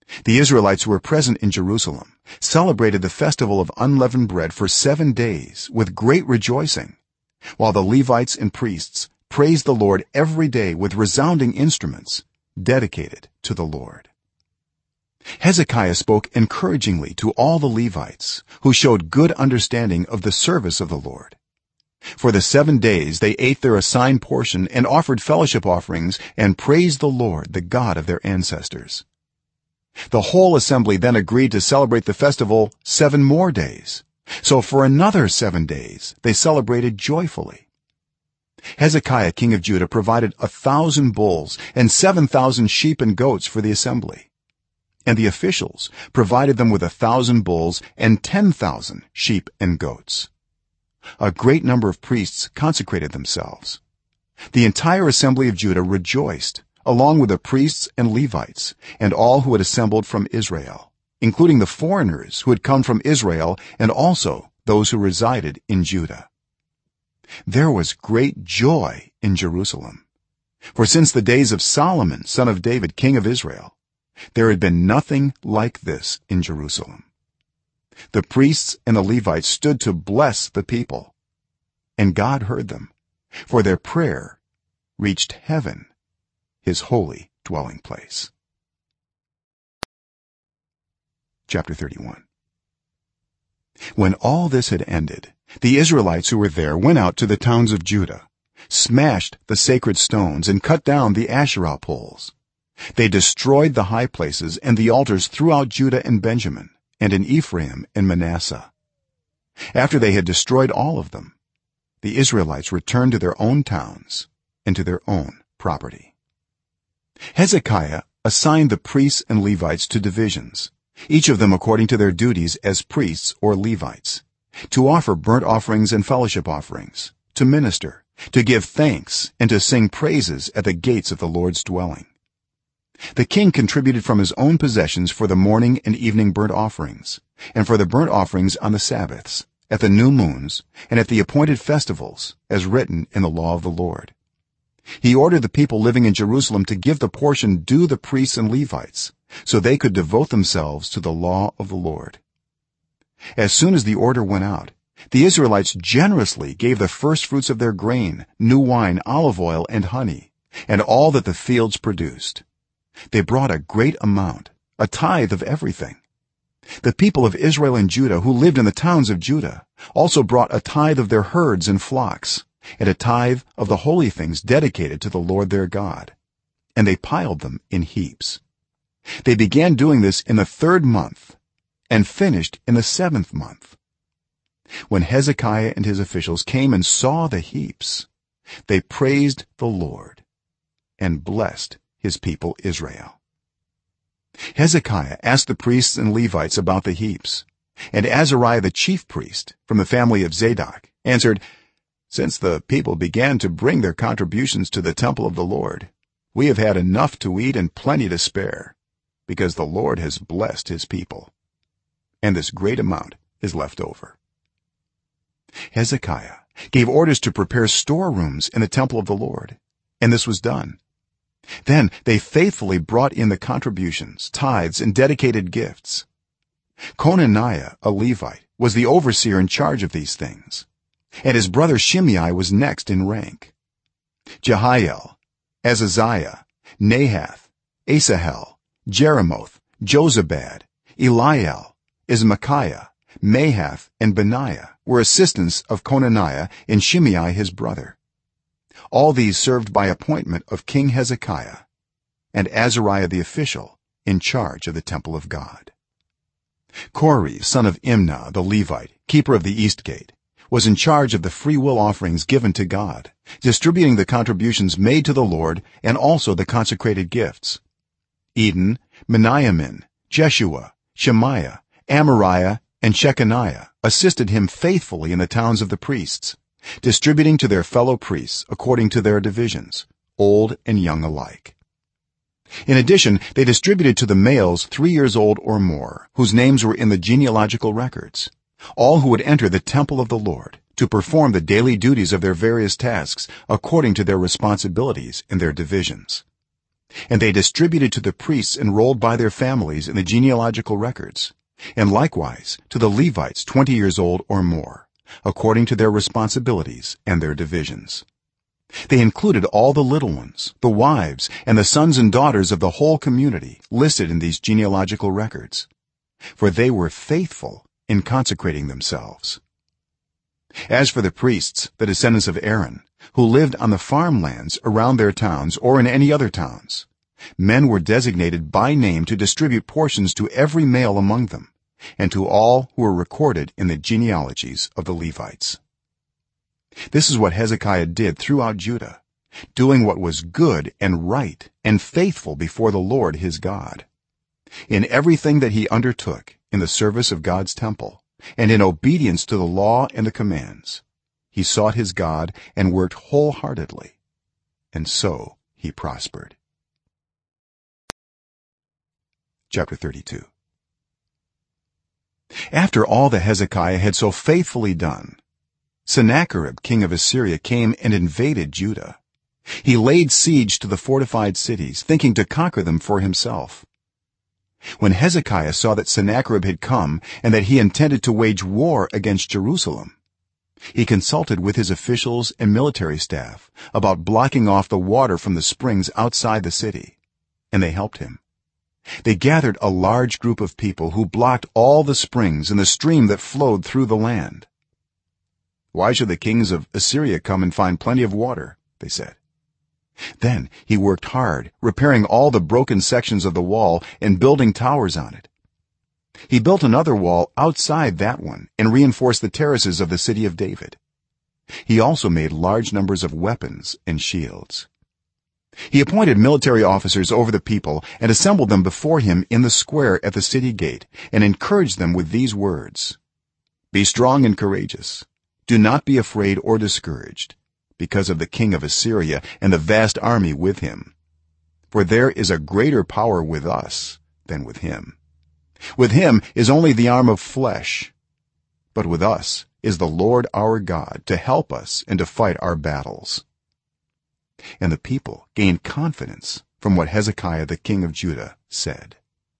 the israelites who were present in jerusalem celebrated the festival of unleavened bread for 7 days with great rejoicing, while the levites and priests praised the lord every day with resounding instruments dedicated to the lord. Hezekiah spoke encouragingly to all the levites, who showed good understanding of the service of the lord. For the 7 days they ate their assigned portion and offered fellowship offerings and praised the lord, the god of their ancestors. The whole assembly then agreed to celebrate the festival 7 more days, so for another 7 days they celebrated joyfully. Hezekiah king of judah provided 1,000 bulls and 7,000 sheep and goats for the assembly, and the officials provided them with 1,000 bulls and 10,000 sheep and goats. A great number of priests consecrated themselves. The entire assembly of judah rejoiced, along with the priests and levites and all who had assembled from israel, including the foreigners who had come from israel and also those who resided in judah. There was great joy in jerusalem, for since the days of solomon son of david king of israel there had been nothing like this in jerusalem. The priests and the levites stood to bless the people, and god heard them, for their prayer reached heaven, his holy dwelling place. Chapter 31. When all this had ended, the israelites who were there went out to the towns of judah, smashed the sacred stones and cut down the asherah poles. They destroyed the high places and the altars throughout judah and benjamin, and in ephraim and manasseh. After they had destroyed all of them, the israelites returned to their own towns and to their own property. Hezekiah assigned the priests and levites to divisions, each of them according to their duties as priests or levites, to offer burnt offerings and fellowship offerings, to minister, to give thanks, and to sing praises at the gates of the lord's dwelling. The king contributed from his own possessions for the morning and evening burnt offerings, and for the burnt offerings on the sabbaths, at the new moons, and at the appointed festivals, as written in the law of the lord. He ordered the people living in jerusalem to give the portion due the priests and levites, so they could devote themselves to the law of the lord. As soon as the order went out, the israelites generously gave the first fruits of their grain, new wine, olive oil, and honey, and all that the fields produced. They brought a great amount, a tithe of everything. The people of israel and judah who lived in the towns of judah also brought a tithe of their herds and flocks, and a tithe of the holy things dedicated to the lord their god, and they piled them in heaps. They began doing this in the 3rd month and finished in the 7th month. When hezekiah and his officials came and saw the heaps, they praised the lord and blessed his people israel. Hezekiah asked the priests and levites about the heaps, and azariah the chief priest from the family of zadok answered, since the people began to bring their contributions to the temple of the lord, we have had enough to eat and plenty to spare, because the lord has blessed his people, and this great amount is left over. Hezekiah gave orders to prepare storerooms in the temple of the lord, and this was done. Then they faithfully brought in the contributions, tithes, and dedicated gifts. Conaniah, a levite, was the overseer in charge of these things, and his brother shimei was next in rank. jehiel, azaziah, nahath, asahel, jeremoth, jozabad, eliel, ismachiah, mahath, and benaiah were assistants of conaniah and shimei his brother. All these served by appointment of king hezekiah, and azariah the official in charge of the temple of god. Kori son of imnah the levite, keeper of the east gate, was in charge of the freewill offerings given to god, distributing the contributions made to the lord and also the consecrated gifts. eden, meniamin, jeshua, shemaiah, amariah, and shechaniah assisted him faithfully in the towns of the priests, distributing to their fellow priests according to their divisions, old and young alike. In addition, they distributed to the males 3 years old or more, whose names were in the genealogical records, all who would enter the temple of the lord to perform the daily duties of their various tasks according to their responsibilities in their divisions. and they distributed to the priests enrolled by their families in the genealogical records, and likewise to the Levites 20 years old or more, according to their responsibilities and their divisions. They included all the little ones, the wives, and the sons and daughters of the whole community listed in these genealogical records, for they were faithful in consecrating themselves. As for the priests, the descendants of Aaron, who lived on the farmlands around their towns or in any other towns, men were designated by name to distribute portions to every male among them and to all who were recorded in the genealogies of the Levites. This is what Hezekiah did throughout Judah, doing what was good and right and faithful before the Lord his God. In everything that he undertook in the service of God's temple and in obedience to the law and the commands, he sought his God and worked wholeheartedly, and so he prospered. Chapter 32. After all that Hezekiah had so faithfully done, Sennacherib king of Assyria came and invaded Judah. He laid siege to the fortified cities, thinking to conquer them for himself. When Hezekiah saw that Sennacherib had come and that he intended to wage war against Jerusalem, he consulted with his officials and military staff about blocking off the water from the springs outside the city, and they helped him. They gathered a large group of people who blocked all the springs and the stream that flowed through the land. "Why should the kings of Assyria come and find plenty of water?" they said. Then he worked hard, repairing all the broken sections of the wall and building towers on it. He built another wall outside that one and reinforced the terraces of the city of David. He also made large numbers of weapons and shields. He appointed military officers over the people and assembled them before him in the square at the city gate and encouraged them with these words: "Be strong and courageous. Do not be afraid or discouraged because of the king of Assyria and the vast army with him, for there is a greater power with us than with him. With him is only the arm of flesh, but with us is the Lord our God to help us and to fight our battles." And the people gained confidence from what Hezekiah the king of Judah said.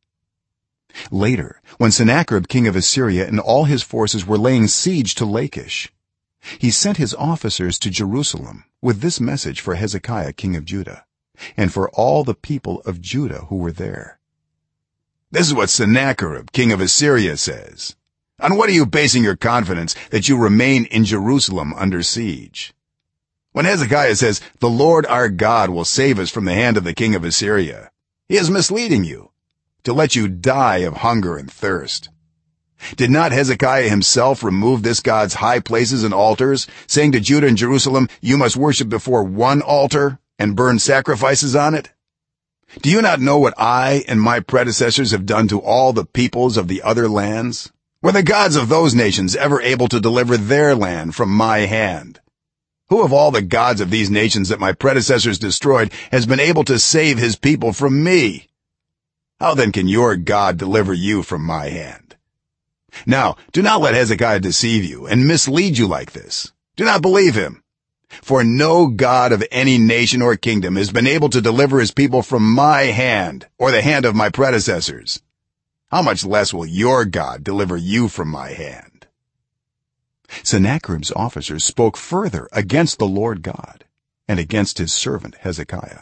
Later, when Sennacherib king of Assyria and all his forces were laying siege to Lachish, he sent his officers to Jerusalem with this message for Hezekiah king of Judah and for all the people of Judah who were there: "This is what Sennacherib king of Assyria says. On what are you basing your confidence that you remain in Jerusalem under siege? When Hezekiah says, 'The Lord our God will save us from the hand of the king of Assyria,' he is misleading you to let you die of hunger and thirst. Did not Hezekiah himself remove this God's high places and altars, saying to Judah and Jerusalem, 'You must worship before one altar and burn sacrifices on it'? Do you not know what I and my predecessors have done to all the peoples of the other lands? Were the gods of those nations ever able to deliver their land from my hand? Who of all the gods of these nations that my predecessors destroyed has been able to save his people from me? How then can your God deliver you from my hand? Now, do not let Hezekiah deceive you and mislead you like this. Do not believe him. For no god of any nation or kingdom has been able to deliver his people from my hand or the hand of my predecessors. How much less will your God deliver you from my hand?" Sennacherib's officers spoke further against the Lord God and against his servant Hezekiah.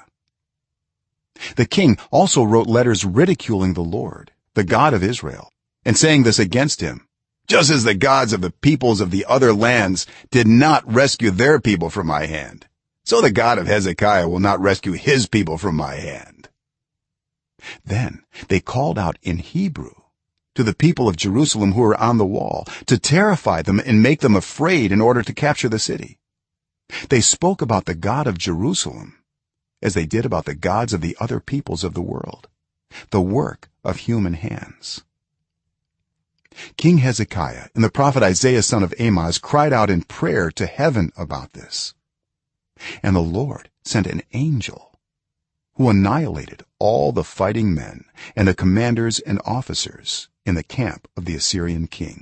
The king also wrote letters ridiculing the Lord, the God of Israel, and saying this against him: "Just as the gods of the peoples of the other lands did not rescue their people from my hand, so the God of Hezekiah will not rescue his people from my hand." Then they called out in Hebrew to the people of Jerusalem who were on the wall to terrify them and make them afraid in order to capture the city. They spoke about the God of Jerusalem as they did about the gods of the other peoples of the world, the work of human hands. King Hezekiah and the prophet Isaiah son of Amoz cried out in prayer to heaven about this, and the Lord sent an angel who annihilated all the fighting men and the commanders and officers in the camp of the Assyrian king.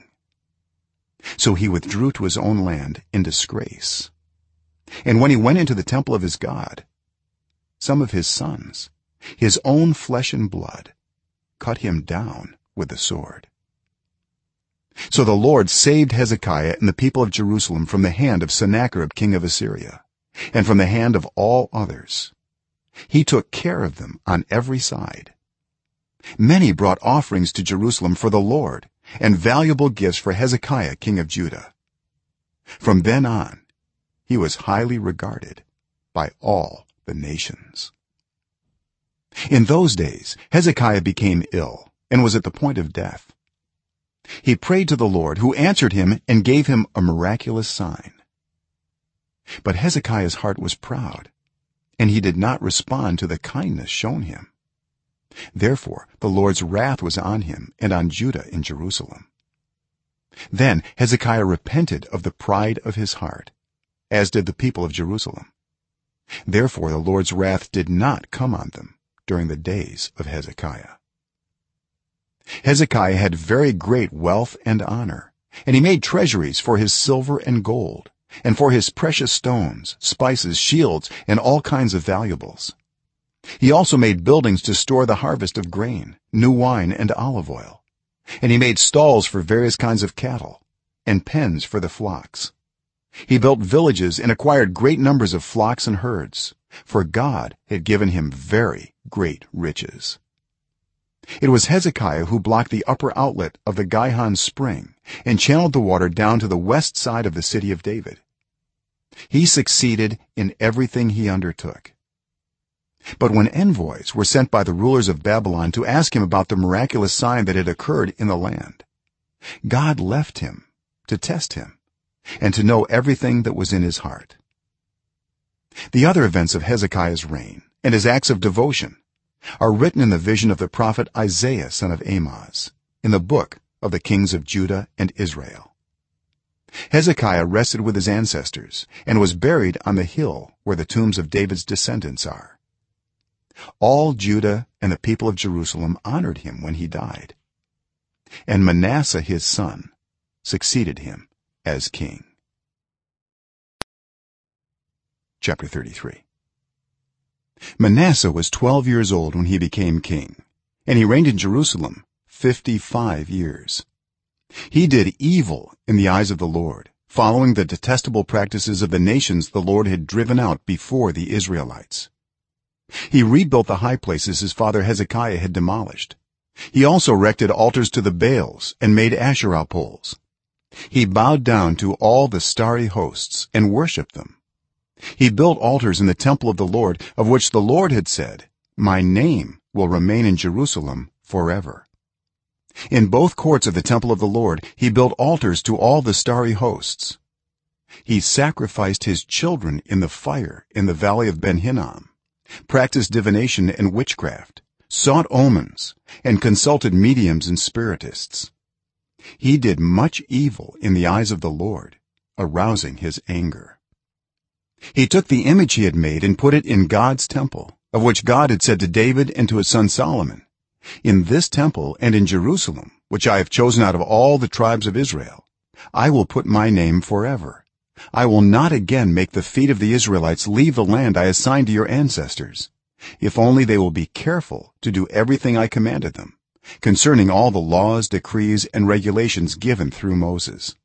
So he withdrew to his own land in disgrace, and when he went into the temple of his God, some of his sons his own flesh and blood, cut him down with the sword. So the Lord saved Hezekiah and the people of Jerusalem from the hand of Sennacherib king of Assyria and from the hand of all others. He took care of them on every side. Many brought offerings to Jerusalem for the Lord and valuable gifts for Hezekiah king of Judah. From then on he was highly regarded by all the nations. In those days Hezekiah became ill and was at the point of death. He prayed to the Lord, who answered him and gave him a miraculous sign. But Hezekiah's heart was proud, and he did not respond to the kindness shown him. Therefore the Lord's wrath was on him and on Judah in Jerusalem. Then Hezekiah repented of the pride of his heart, as did the people of Jerusalem. Therefore the Lord's wrath did not come on them during the days of Hezekiah. Hezekiah had very great wealth and honor, and he made treasuries for his silver and gold, and for his precious stones, spices, shields, and all kinds of valuables. He also made buildings to store the harvest of grain, new wine, and olive oil, and he made stalls for various kinds of cattle and pens for the flocks. He built villages and acquired great numbers of flocks and herds, for God had given him very great riches. It was Hezekiah who blocked the upper outlet of the Gihon spring and channeled the water down to the west side of the city of David. He succeeded in everything he undertook. But when envoys were sent by the rulers of Babylon to ask him about the miraculous sign that had occurred in the land, God left him to test him and to know everything that was in his heart. The other events of Hezekiah's reign and his acts of devotion are written in the vision of the prophet Isaiah son of Amoz in the book of the kings of Judah and Israel. Hezekiah rested with his ancestors and was buried on the hill where the tombs of David's descendants are. All Judah and the people of Jerusalem honored him when he died, and Manasseh his son succeeded him as king. Chapter 33. Manasseh was 12 years old when he became king, and he reigned in Jerusalem 55 years. He did evil in the eyes of the Lord, following the detestable practices of the nations the Lord had driven out before the Israelites. He rebuilt the high places his father Hezekiah had demolished. He also erected altars to the Baals and made Asherah poles. He bowed down to all the starry hosts and worshipped them. He built altars in the temple of the Lord, of which the Lord had said, "My name will remain in Jerusalem forever." In both courts of the temple of the Lord he built altars to all the starry hosts. He sacrificed his children in the fire in the valley of Ben Hinnom, practiced divination and witchcraft, sought omens, and consulted mediums and spiritists. He did much evil in the eyes of the Lord, arousing his anger. He took the image he had made and put it in God's temple, of which God had said to David and to his son Solomon, "In this temple and in Jerusalem, which I have chosen out of all the tribes of Israel, I will put my name forever. I will not again make the feet of the Israelites leave the land I assigned to your ancestors, if only they will be careful to do everything I commanded them concerning all the laws, decrees, and regulations given through Moses."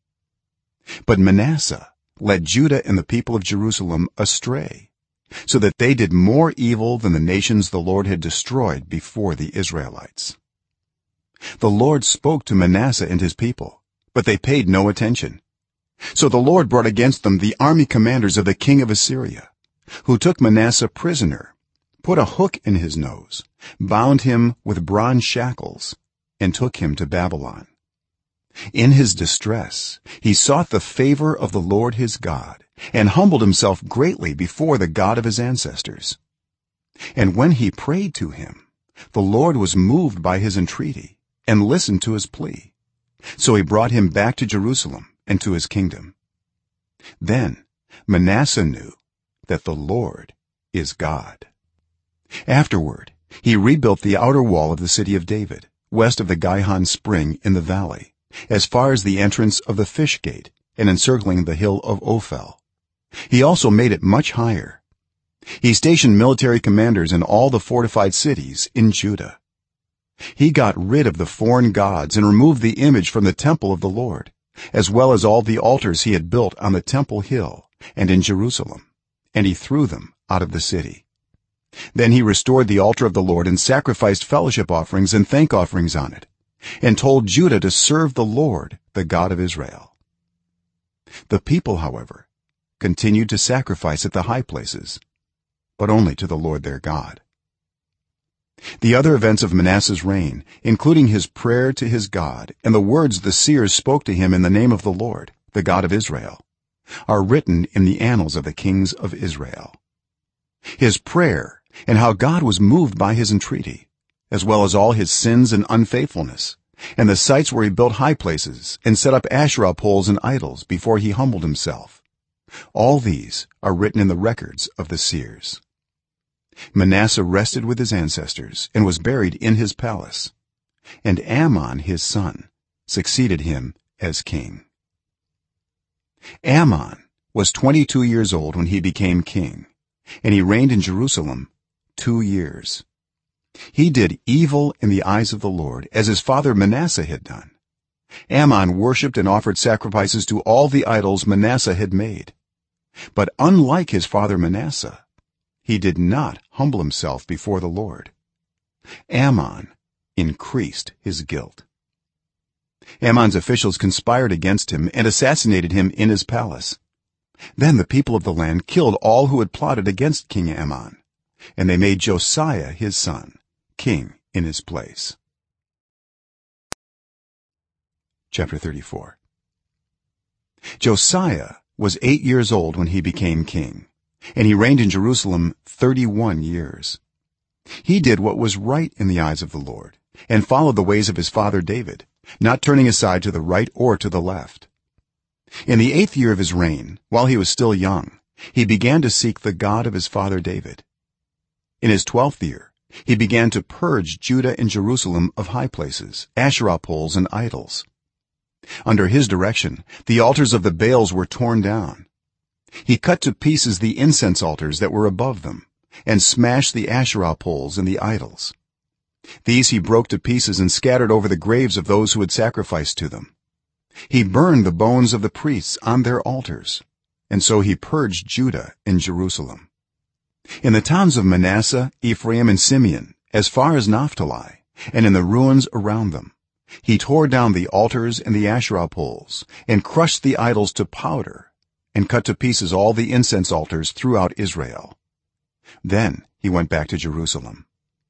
But Manasseh led Judah and the people of Jerusalem astray, so that they did more evil than the nations the Lord had destroyed before the Israelites. The Lord spoke to Manasseh and his people, but they paid no attention. So the Lord brought against them the army commanders of the king of Assyria, who took Manasseh prisoner, put a hook in his nose, bound him with bronze shackles, and took him to Babylon. In his distress he sought the favor of the Lord his God and humbled himself greatly before the God of his ancestors. And when he prayed to him, the Lord was moved by his entreaty and listened to his plea. So he brought him back to Jerusalem and to his kingdom. Then Manasseh knew that the Lord is God. Afterward he rebuilt the outer wall of the city of David, west of the Gihon spring in the valley, as far as the entrance of the fish gate and encircling the hill of Ophel. He also made it much higher. he stationed military commanders in all the fortified cities in judah. He got rid of the foreign gods and removed the image from the temple of the lord, as well as all the altars he had built on the temple hill and in jerusalem, and he threw them out of the city. Then he restored the altar of the lord and sacrificed fellowship offerings and thank offerings on it, and told judah to serve the lord, the God of Israel. The people, however, continued to sacrifice at the high places, but only to the Lord their God. The other events of Manasseh's reign, including his prayer to his God and the words the seers spoke to him in the name of the Lord, the God of Israel, are written in the annals of the kings of Israel. His prayer and how God was moved by his entreaty, as well as all his sins and unfaithfulness, and the sites where he built high places and set up Asherah poles and idols before he humbled himself, all these are written in the records of the seers. Manasseh rested with his ancestors and was buried in his palace, and Amon his son succeeded him as king. Amon was 22 years old when he became king, and he reigned in Jerusalem 2 years. He did evil in the eyes of the Lord, as his father Manasseh had done. Amon worshipped and offered sacrifices to all the idols Manasseh had made. But unlike his father Manasseh, he did not humble himself before the Lord. Amon increased his guilt. Amon's officials conspired against him and assassinated him in his palace. Then the people of the land killed all who had plotted against King Amon, and they made Josiah his son king in his place. Chapter 34. Josiah was 8 years old when he became king, and he reigned in Jerusalem 31 years. He did what was right in the eyes of the Lord, and followed the ways of his father David, not turning aside to the right or to the left. In the 8th year of his reign, while he was still young, he began to seek the God of his father David. In his 12th year, he began to purge Judah and Jerusalem of high places, Asherah poles and idols. Under his direction, the altars of the Baals were torn down. He cut to pieces the incense altars that were above them, and smashed the Asherah poles and the idols. These he broke to pieces and scattered over the graves of those who had sacrificed to them. He burned the bones of the priests on their altars, and so he purged Judah and Jerusalem. In the towns of Manasseh, Ephraim, and Simeon, as far as Naphtali, and in the ruins around them, he tore down the altars and the Asherah poles, and crushed the idols to powder, and cut to pieces all the incense altars throughout Israel. Then he went back to Jerusalem.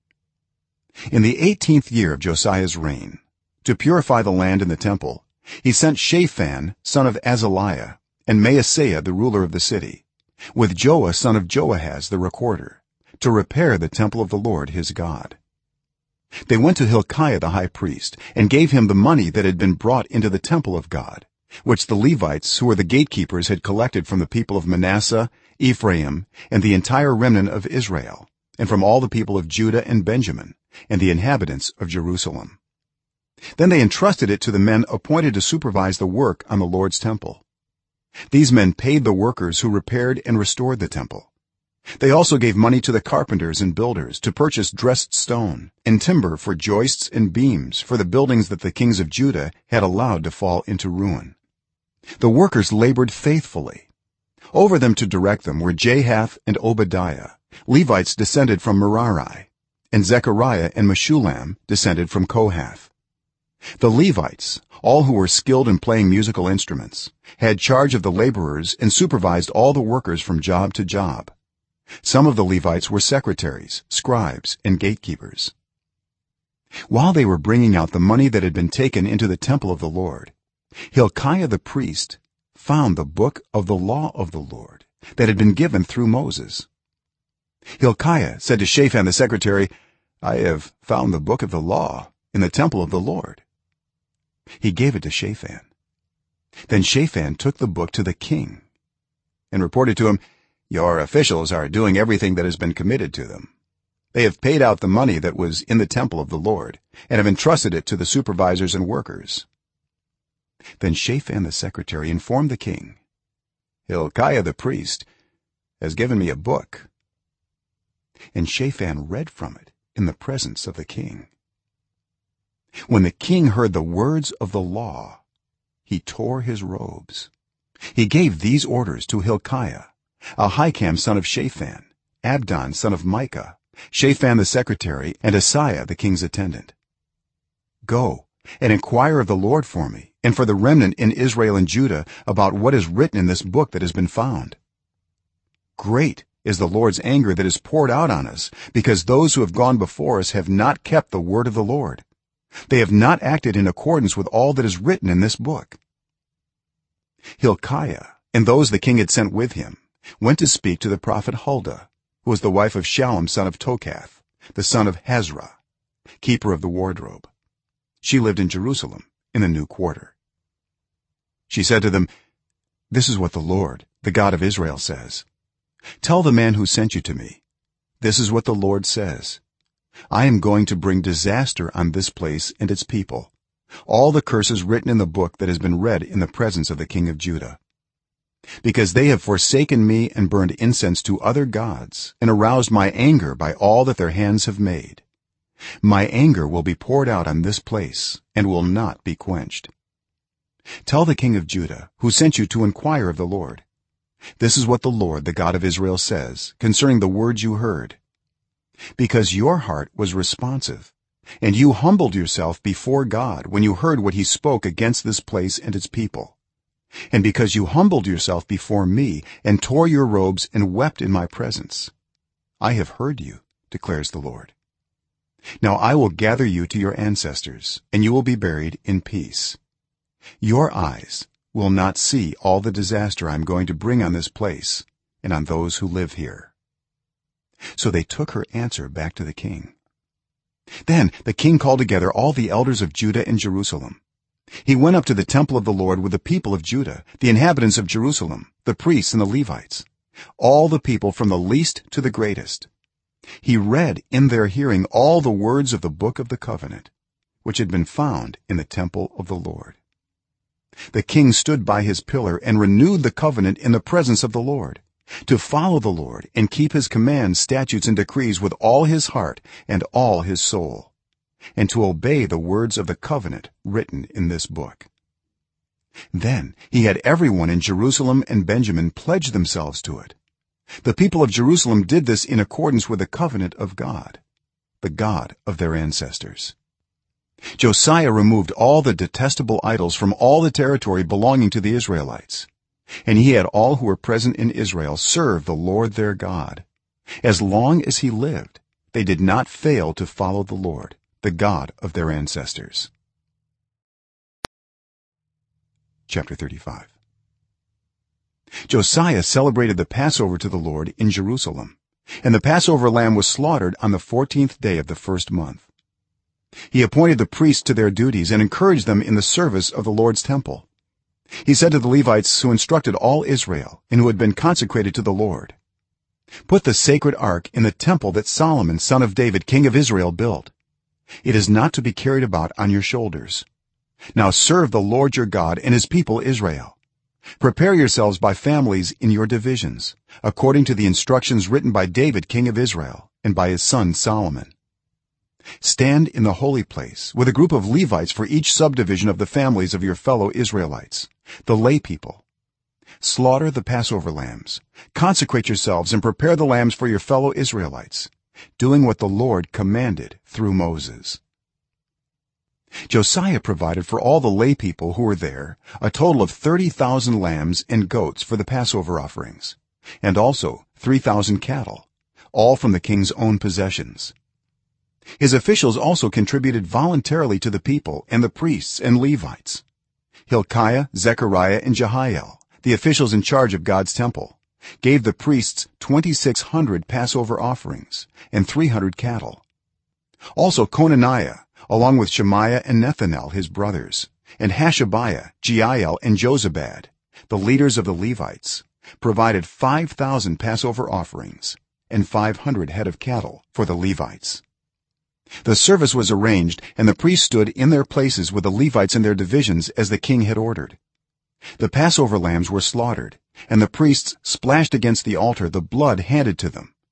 In the 18th year of Josiah's reign, to purify the land and the temple, he sent Shaphan son of Azaliah and Maaseiah the ruler of the city, with Joah son of Joahaz the recorder, to repair the temple of the Lord his God. They went to Hilkiah the high priest and gave him the money that had been brought into the temple of God, which the Levites, who were the gatekeepers, had collected from the people of Manasseh, Ephraim, and the entire remnant of Israel, and from all the people of Judah and Benjamin, and the inhabitants of Jerusalem. Then they entrusted it to the men appointed to supervise the work on the Lord's temple. These men paid the workers who repaired and restored the temple. They also gave money to the carpenters and builders to purchase dressed stone and timber for joists and beams for the buildings that the kings of Judah had allowed to fall into ruin. The workers labored faithfully. Over them to direct them were Jahath and Obadiah, Levites descended from Merari, and Zechariah and Meshullam descended from Kohath. The Levites, all who were skilled in playing musical instruments, had charge of the laborers and supervised all the workers from job to job. Some of the Levites were secretaries, scribes, and gatekeepers. While they were bringing out the money that had been taken into the temple of the Lord, Hilkiah the priest found the book of the law of the Lord that had been given through Moses. Hilkiah said to Shaphan the secretary, "I have found the book of the law in the temple of the Lord." He gave it to Shaphan. Then Shaphan took the book to the king and reported to him, "Your officials are doing everything that has been committed to them. They have paid out the money that was in the temple of the Lord and have entrusted it to the supervisors and workers." Then Shaphan the secretary informed the king, "Hilkiah the priest has given me a book, and Shaphan read from it in the presence of the king. When the king heard the words of the law, he tore his robes. He gave these orders to Hilkiah, Ahikam son of Shaphan, Abdon son of Micah, Shaphan the secretary, and Asaiah the king's attendant. Go and inquire of the Lord for me and for the remnant in Israel and Judah about what is written in this book that has been found. Great is the Lord's anger that is poured out on us, because those who have gone before us have not kept the word of the Lord. They have not acted in accordance with all that is written in this book. Hilkiah and those the king had sent with him went to speak to the prophet Huldah, who was the wife of Shallum son of Tokath, the son of Hazra, keeper of the wardrobe. She lived in Jerusalem in the new quarter. She said to them, "This is what the Lord, the God of Israel, says. Tell the man who sent you to me, this is what the Lord says: I am going to bring disaster on this place and its people, all the curses written in the book that has been read in the presence of the king of Judah, because they have forsaken me and burned incense to other gods and aroused my anger by all that their hands have made. My anger will be poured out on this place and will not be quenched. Tell the king of Judah, who sent you to inquire of the Lord, this is what the Lord, the God of Israel, says concerning the words you heard. Because your heart was responsive and you humbled yourself before God when you heard what he spoke against this place and its people, and because you humbled yourself before me and tore your robes and wept in my presence, I have heard you, declares the Lord. Now I will gather you to your ancestors, and you will be buried in peace. Your eyes will not see all the disaster I am going to bring on this place and on those who live here." So they took her answer back to the king. Then the king called together all the elders of Judah and Jerusalem. He went up to the temple of the Lord with the people of Judah, the inhabitants of Jerusalem, the priests and the Levites, all the people from the least to the greatest. He read in their hearing all the words of the book of the covenant, which had been found in the temple of the Lord. The king stood by his pillar and renewed the covenant in the presence of the Lord, to follow the Lord and keep his commands, statutes and decrees with all his heart and all his soul, and to obey the words of the covenant written in this book. Then he had everyone in Jerusalem and Benjamin pledge themselves to it. The people of Jerusalem did this in accordance with the covenant of God, the God of their ancestors. Josiah removed all the detestable idols from all the territory belonging to the Israelites, and he had all who were present in Israel serve the Lord their God. As long as he lived, they did not fail to follow the Lord, the God of their ancestors. Chapter 35. Josiah celebrated the Passover to the Lord in Jerusalem, and the Passover lamb was slaughtered on the 14th day of the first month. He appointed the priests to their duties and encouraged them in the service of the Lord's temple. He said to the Levites who instructed all Israel and who had been consecrated to the Lord, "Put the sacred ark in the temple that Solomon son of David king of Israel built. It is not to be carried about on your shoulders. Now serve the Lord your God and his people Israel. Prepare yourselves by families in your divisions, according to the instructions written by David king of Israel and by his son Solomon. Stand in the holy place with a group of Levites for each subdivision of the families of your fellow Israelites, the lay people. Slaughter the Passover lambs, consecrate yourselves and prepare the lambs for your fellow Israelites, doing what the Lord commanded through Moses." Josiah provided for all the lay people who were there a total of 30,000 lambs and goats for the Passover offerings, and also 3,000 cattle, all from the king's own possessions. His officials also contributed voluntarily to the people and the priests and Levites. Hilkiah, Zechariah and Jehiel, the officials in charge of God's temple, gave the priests 2,600 Passover offerings and 300 cattle. Also Conaniah, along with Shemaiah and Nethanel his brothers, and Hashabiah, Jeiel and Jozabad, the leaders of the Levites, provided 5,000 Passover offerings and 500 head of cattle for the Levites. The service was arranged and the priests stood in their places with the Levites in their divisions as the king had ordered. The Passover lambs were slaughtered, and the priests splashed against the altar the blood handed to them,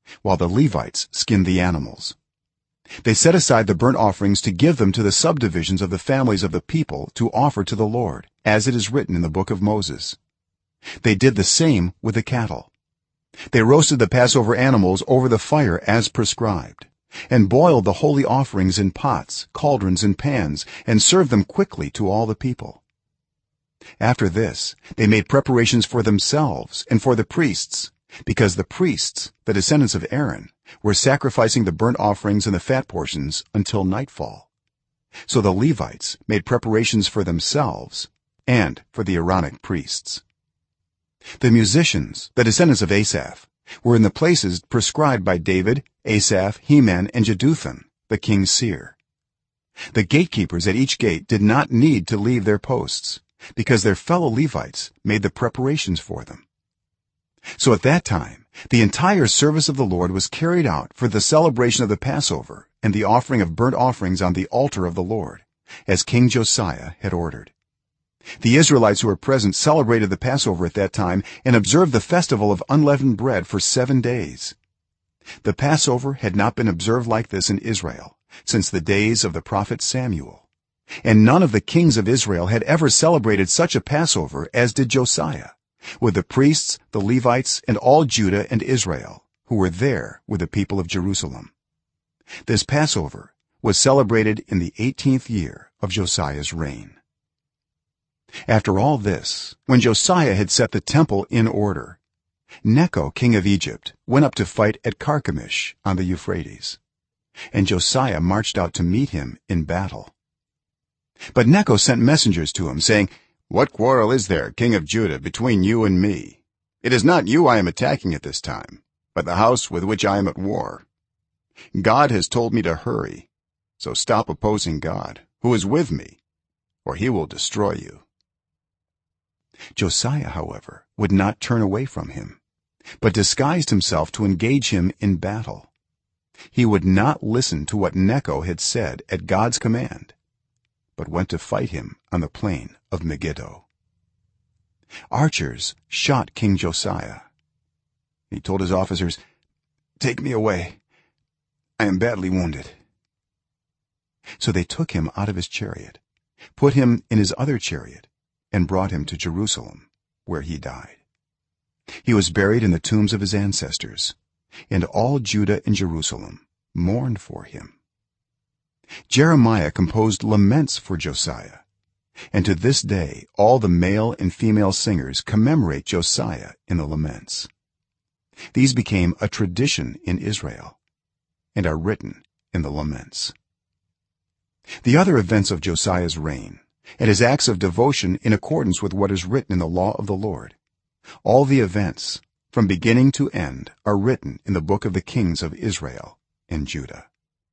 while the levites skinned the animals. They set aside the burnt offerings to give them to the subdivisions of the families of the people to offer to the Lord, as it is written in the book of Moses. They did the same with the cattle. They roasted the Passover animals over the fire as prescribed, and boiled the holy offerings in pots, cauldrons, and pans, and served them quickly to all the people. After this they made preparations for themselves and for the priests, because the priests, the descendants of Aaron, were sacrificing the burnt offerings and the fat portions until nightfall. So the Levites made preparations for themselves and for the Aaronic priests. The musicians, the descendants of Asaph, were in the places prescribed by David, Asaph, Heman, and Jeduthun, the king's seer. The gatekeepers at each gate did not need to leave their posts, because their fellow Levites made the preparations for them. So at that time the entire service of the Lord was carried out for the celebration of the Passover and the offering of burnt offerings on the altar of the Lord, as King Josiah had ordered. The Israelites who were present celebrated the Passover at that time and observed the festival of unleavened bread for 7 days. The Passover had not been observed like this in Israel since the days of the prophet Samuel, and none of the kings of Israel had ever celebrated such a Passover as did Josiah, with the priests, the Levites, and all Judah and Israel who were there with the people of Jerusalem. This Passover was celebrated in the 18th year of Josiah's reign. After all this, when Josiah had set the temple in order, Necho, king of Egypt, went up to fight at Carchemish on the Euphrates, and Josiah marched out to meet him in battle. But Necho sent messengers to him, saying, "What quarrel is there, king of Judah, between you and me? It is not you I am attacking at this time, but the house with which I am at war. God has told me to hurry, so stop opposing God, who is with me, or he will destroy you." Josiah, however, would not turn away from him, but disguised himself to engage him in battle. He would not listen to what Necho had said at God's command, but went to fight him on the plain of Megiddo. Archers shot King Josiah. He told his officers, "Take me away. I am badly wounded." So they took him out of his chariot, put him in his other chariot, and brought him to Jerusalem, where he died. He was buried in the tombs of his ancestors, and all Judah and Jerusalem mourned for him. Jeremiah composed laments for Josiah, and to this day all the male and female singers commemorate Josiah in the laments. These became a tradition in Israel and are written in the laments. The other events of Josiah's reign and his acts of devotion in accordance with what is written in the law of the Lord, all the events from beginning to end are written in the book of the kings of Israel and Judah.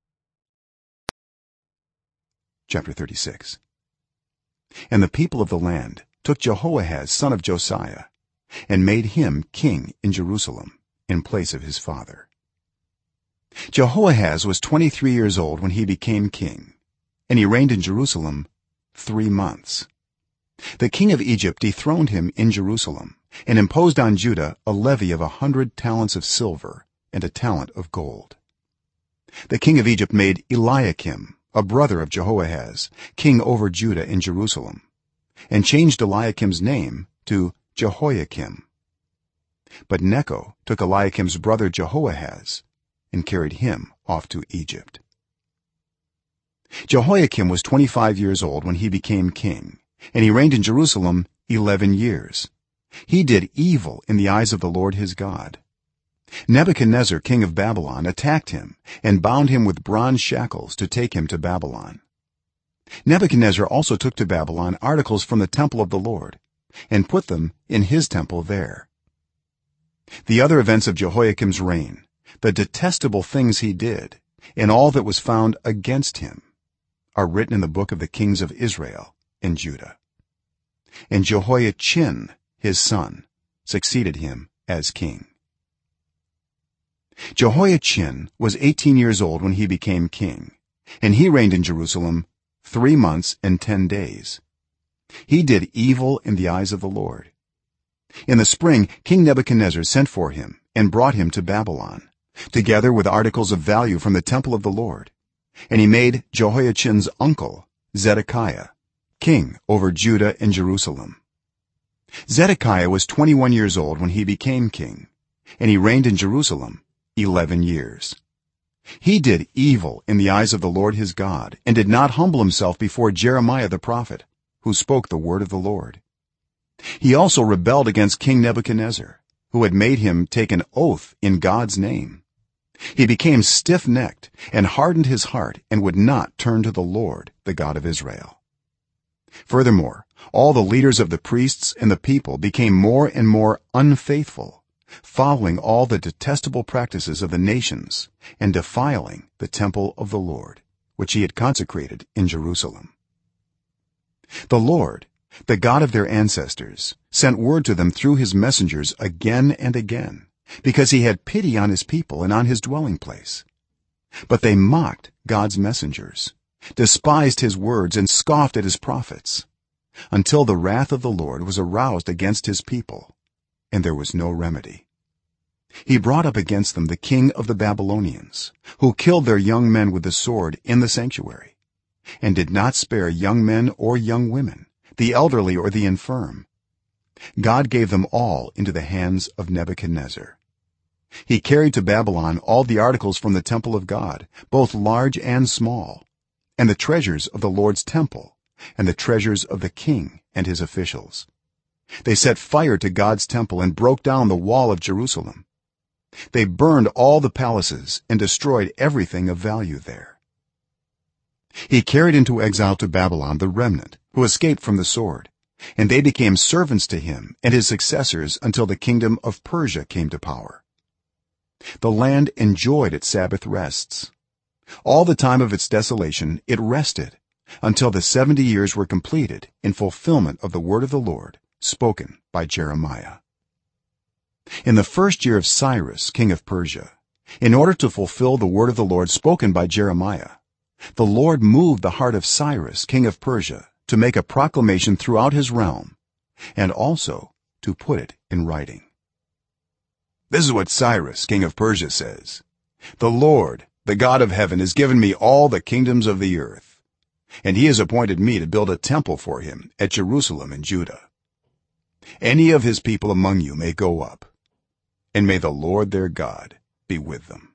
Chapter 36. And the people of the land took Jehoahaz son of Josiah and made him king in Jerusalem in place of his father. Jehoahaz was 23 years old when he became king, and he reigned in Jerusalem 3 months. The king of Egypt dethroned him in Jerusalem and imposed on Judah a levy of 100 talents of silver and a talent of gold. The king of Egypt made Eliakim, a brother of Jehoahaz, king over Judah in Jerusalem, and changed Eliakim's name to Jehoiakim. But Necho took Eliakim's brother Jehoahaz and carried him off to Egypt. Jehoiakim was 25 years old when he became king, and he reigned in Jerusalem 11 years. He did evil in the eyes of the Lord his God. Nebuchadnezzar, king of Babylon, attacked him and bound him with bronze shackles to take him to Babylon. Nebuchadnezzar also took to Babylon articles from the temple of the Lord and put them in his temple there. The other events of Jehoiakim's reign, the detestable things he did, and all that was found against him, are written in the book of the kings of Israel and Judah. And Jehoiachin, his son, succeeded him as king. Jehoiachin was 18 years old when he became king, and he reigned in Jerusalem 3 months and 10 days. He did evil in the eyes of the Lord. In the spring, King Nebuchadnezzar sent for him and brought him to Babylon, together with articles of value from the temple of the Lord, and he made Jehoiachin's uncle Zedekiah king over Judah and Jerusalem. Zedekiah was 21 years old when he became king, and he reigned in Jerusalem 11 years. He did evil in the eyes of the Lord his God, and did not humble himself before Jeremiah the prophet, who spoke the word of the Lord. He also rebelled against King Nebuchadnezzar, who had made him take an oath in God's name. He became stiff-necked and hardened his heart and would not turn to the Lord, the God of Israel. Furthermore, all the leaders of the priests and the people became more and more unfaithful, following all the detestable practices of the nations and defiling the temple of the Lord, which he had consecrated in Jerusalem. The Lord, the God of their ancestors, sent word to them through his messengers again and again, because he had pity on his people and on his dwelling place. But they mocked God's messengers, despised his words, and scoffed at his prophets, until the wrath of the Lord was aroused against his people, and there was no remedy. He brought up against them the king of the Babylonians, who killed their young men with the sword in the sanctuary, and did not spare young men or young women, the elderly or the infirm. God gave them all into the hands of Nebuchadnezzar. He carried to Babylon all the articles from the temple of God, both large and small, and the treasures of the Lord's temple, and the treasures of the king and his officials. They set fire to God's temple and broke down the wall of Jerusalem. They burned all the palaces and destroyed everything of value there. He carried into exile to Babylon the remnant who escaped from the sword, and they became servants to him and his successors until the kingdom of Persia came to power. The land enjoyed its Sabbath rests. All the time of its desolation it rested, until the 70 years were completed in fulfillment of the word of the Lord spoken by Jeremiah. In the first year of Cyrus, king of Persia, in order to fulfill the word of the Lord spoken by Jeremiah, the Lord moved the heart of Cyrus, king of Persia, to make a proclamation throughout his realm, and also to put it in writing. This is what Cyrus, king of Persia, says: The Lord, the God of heaven, has given me all the kingdoms of the earth, and he has appointed me to build a temple for him at Jerusalem in Judah. Any of his people among you may go up, and may the Lord their God be with them.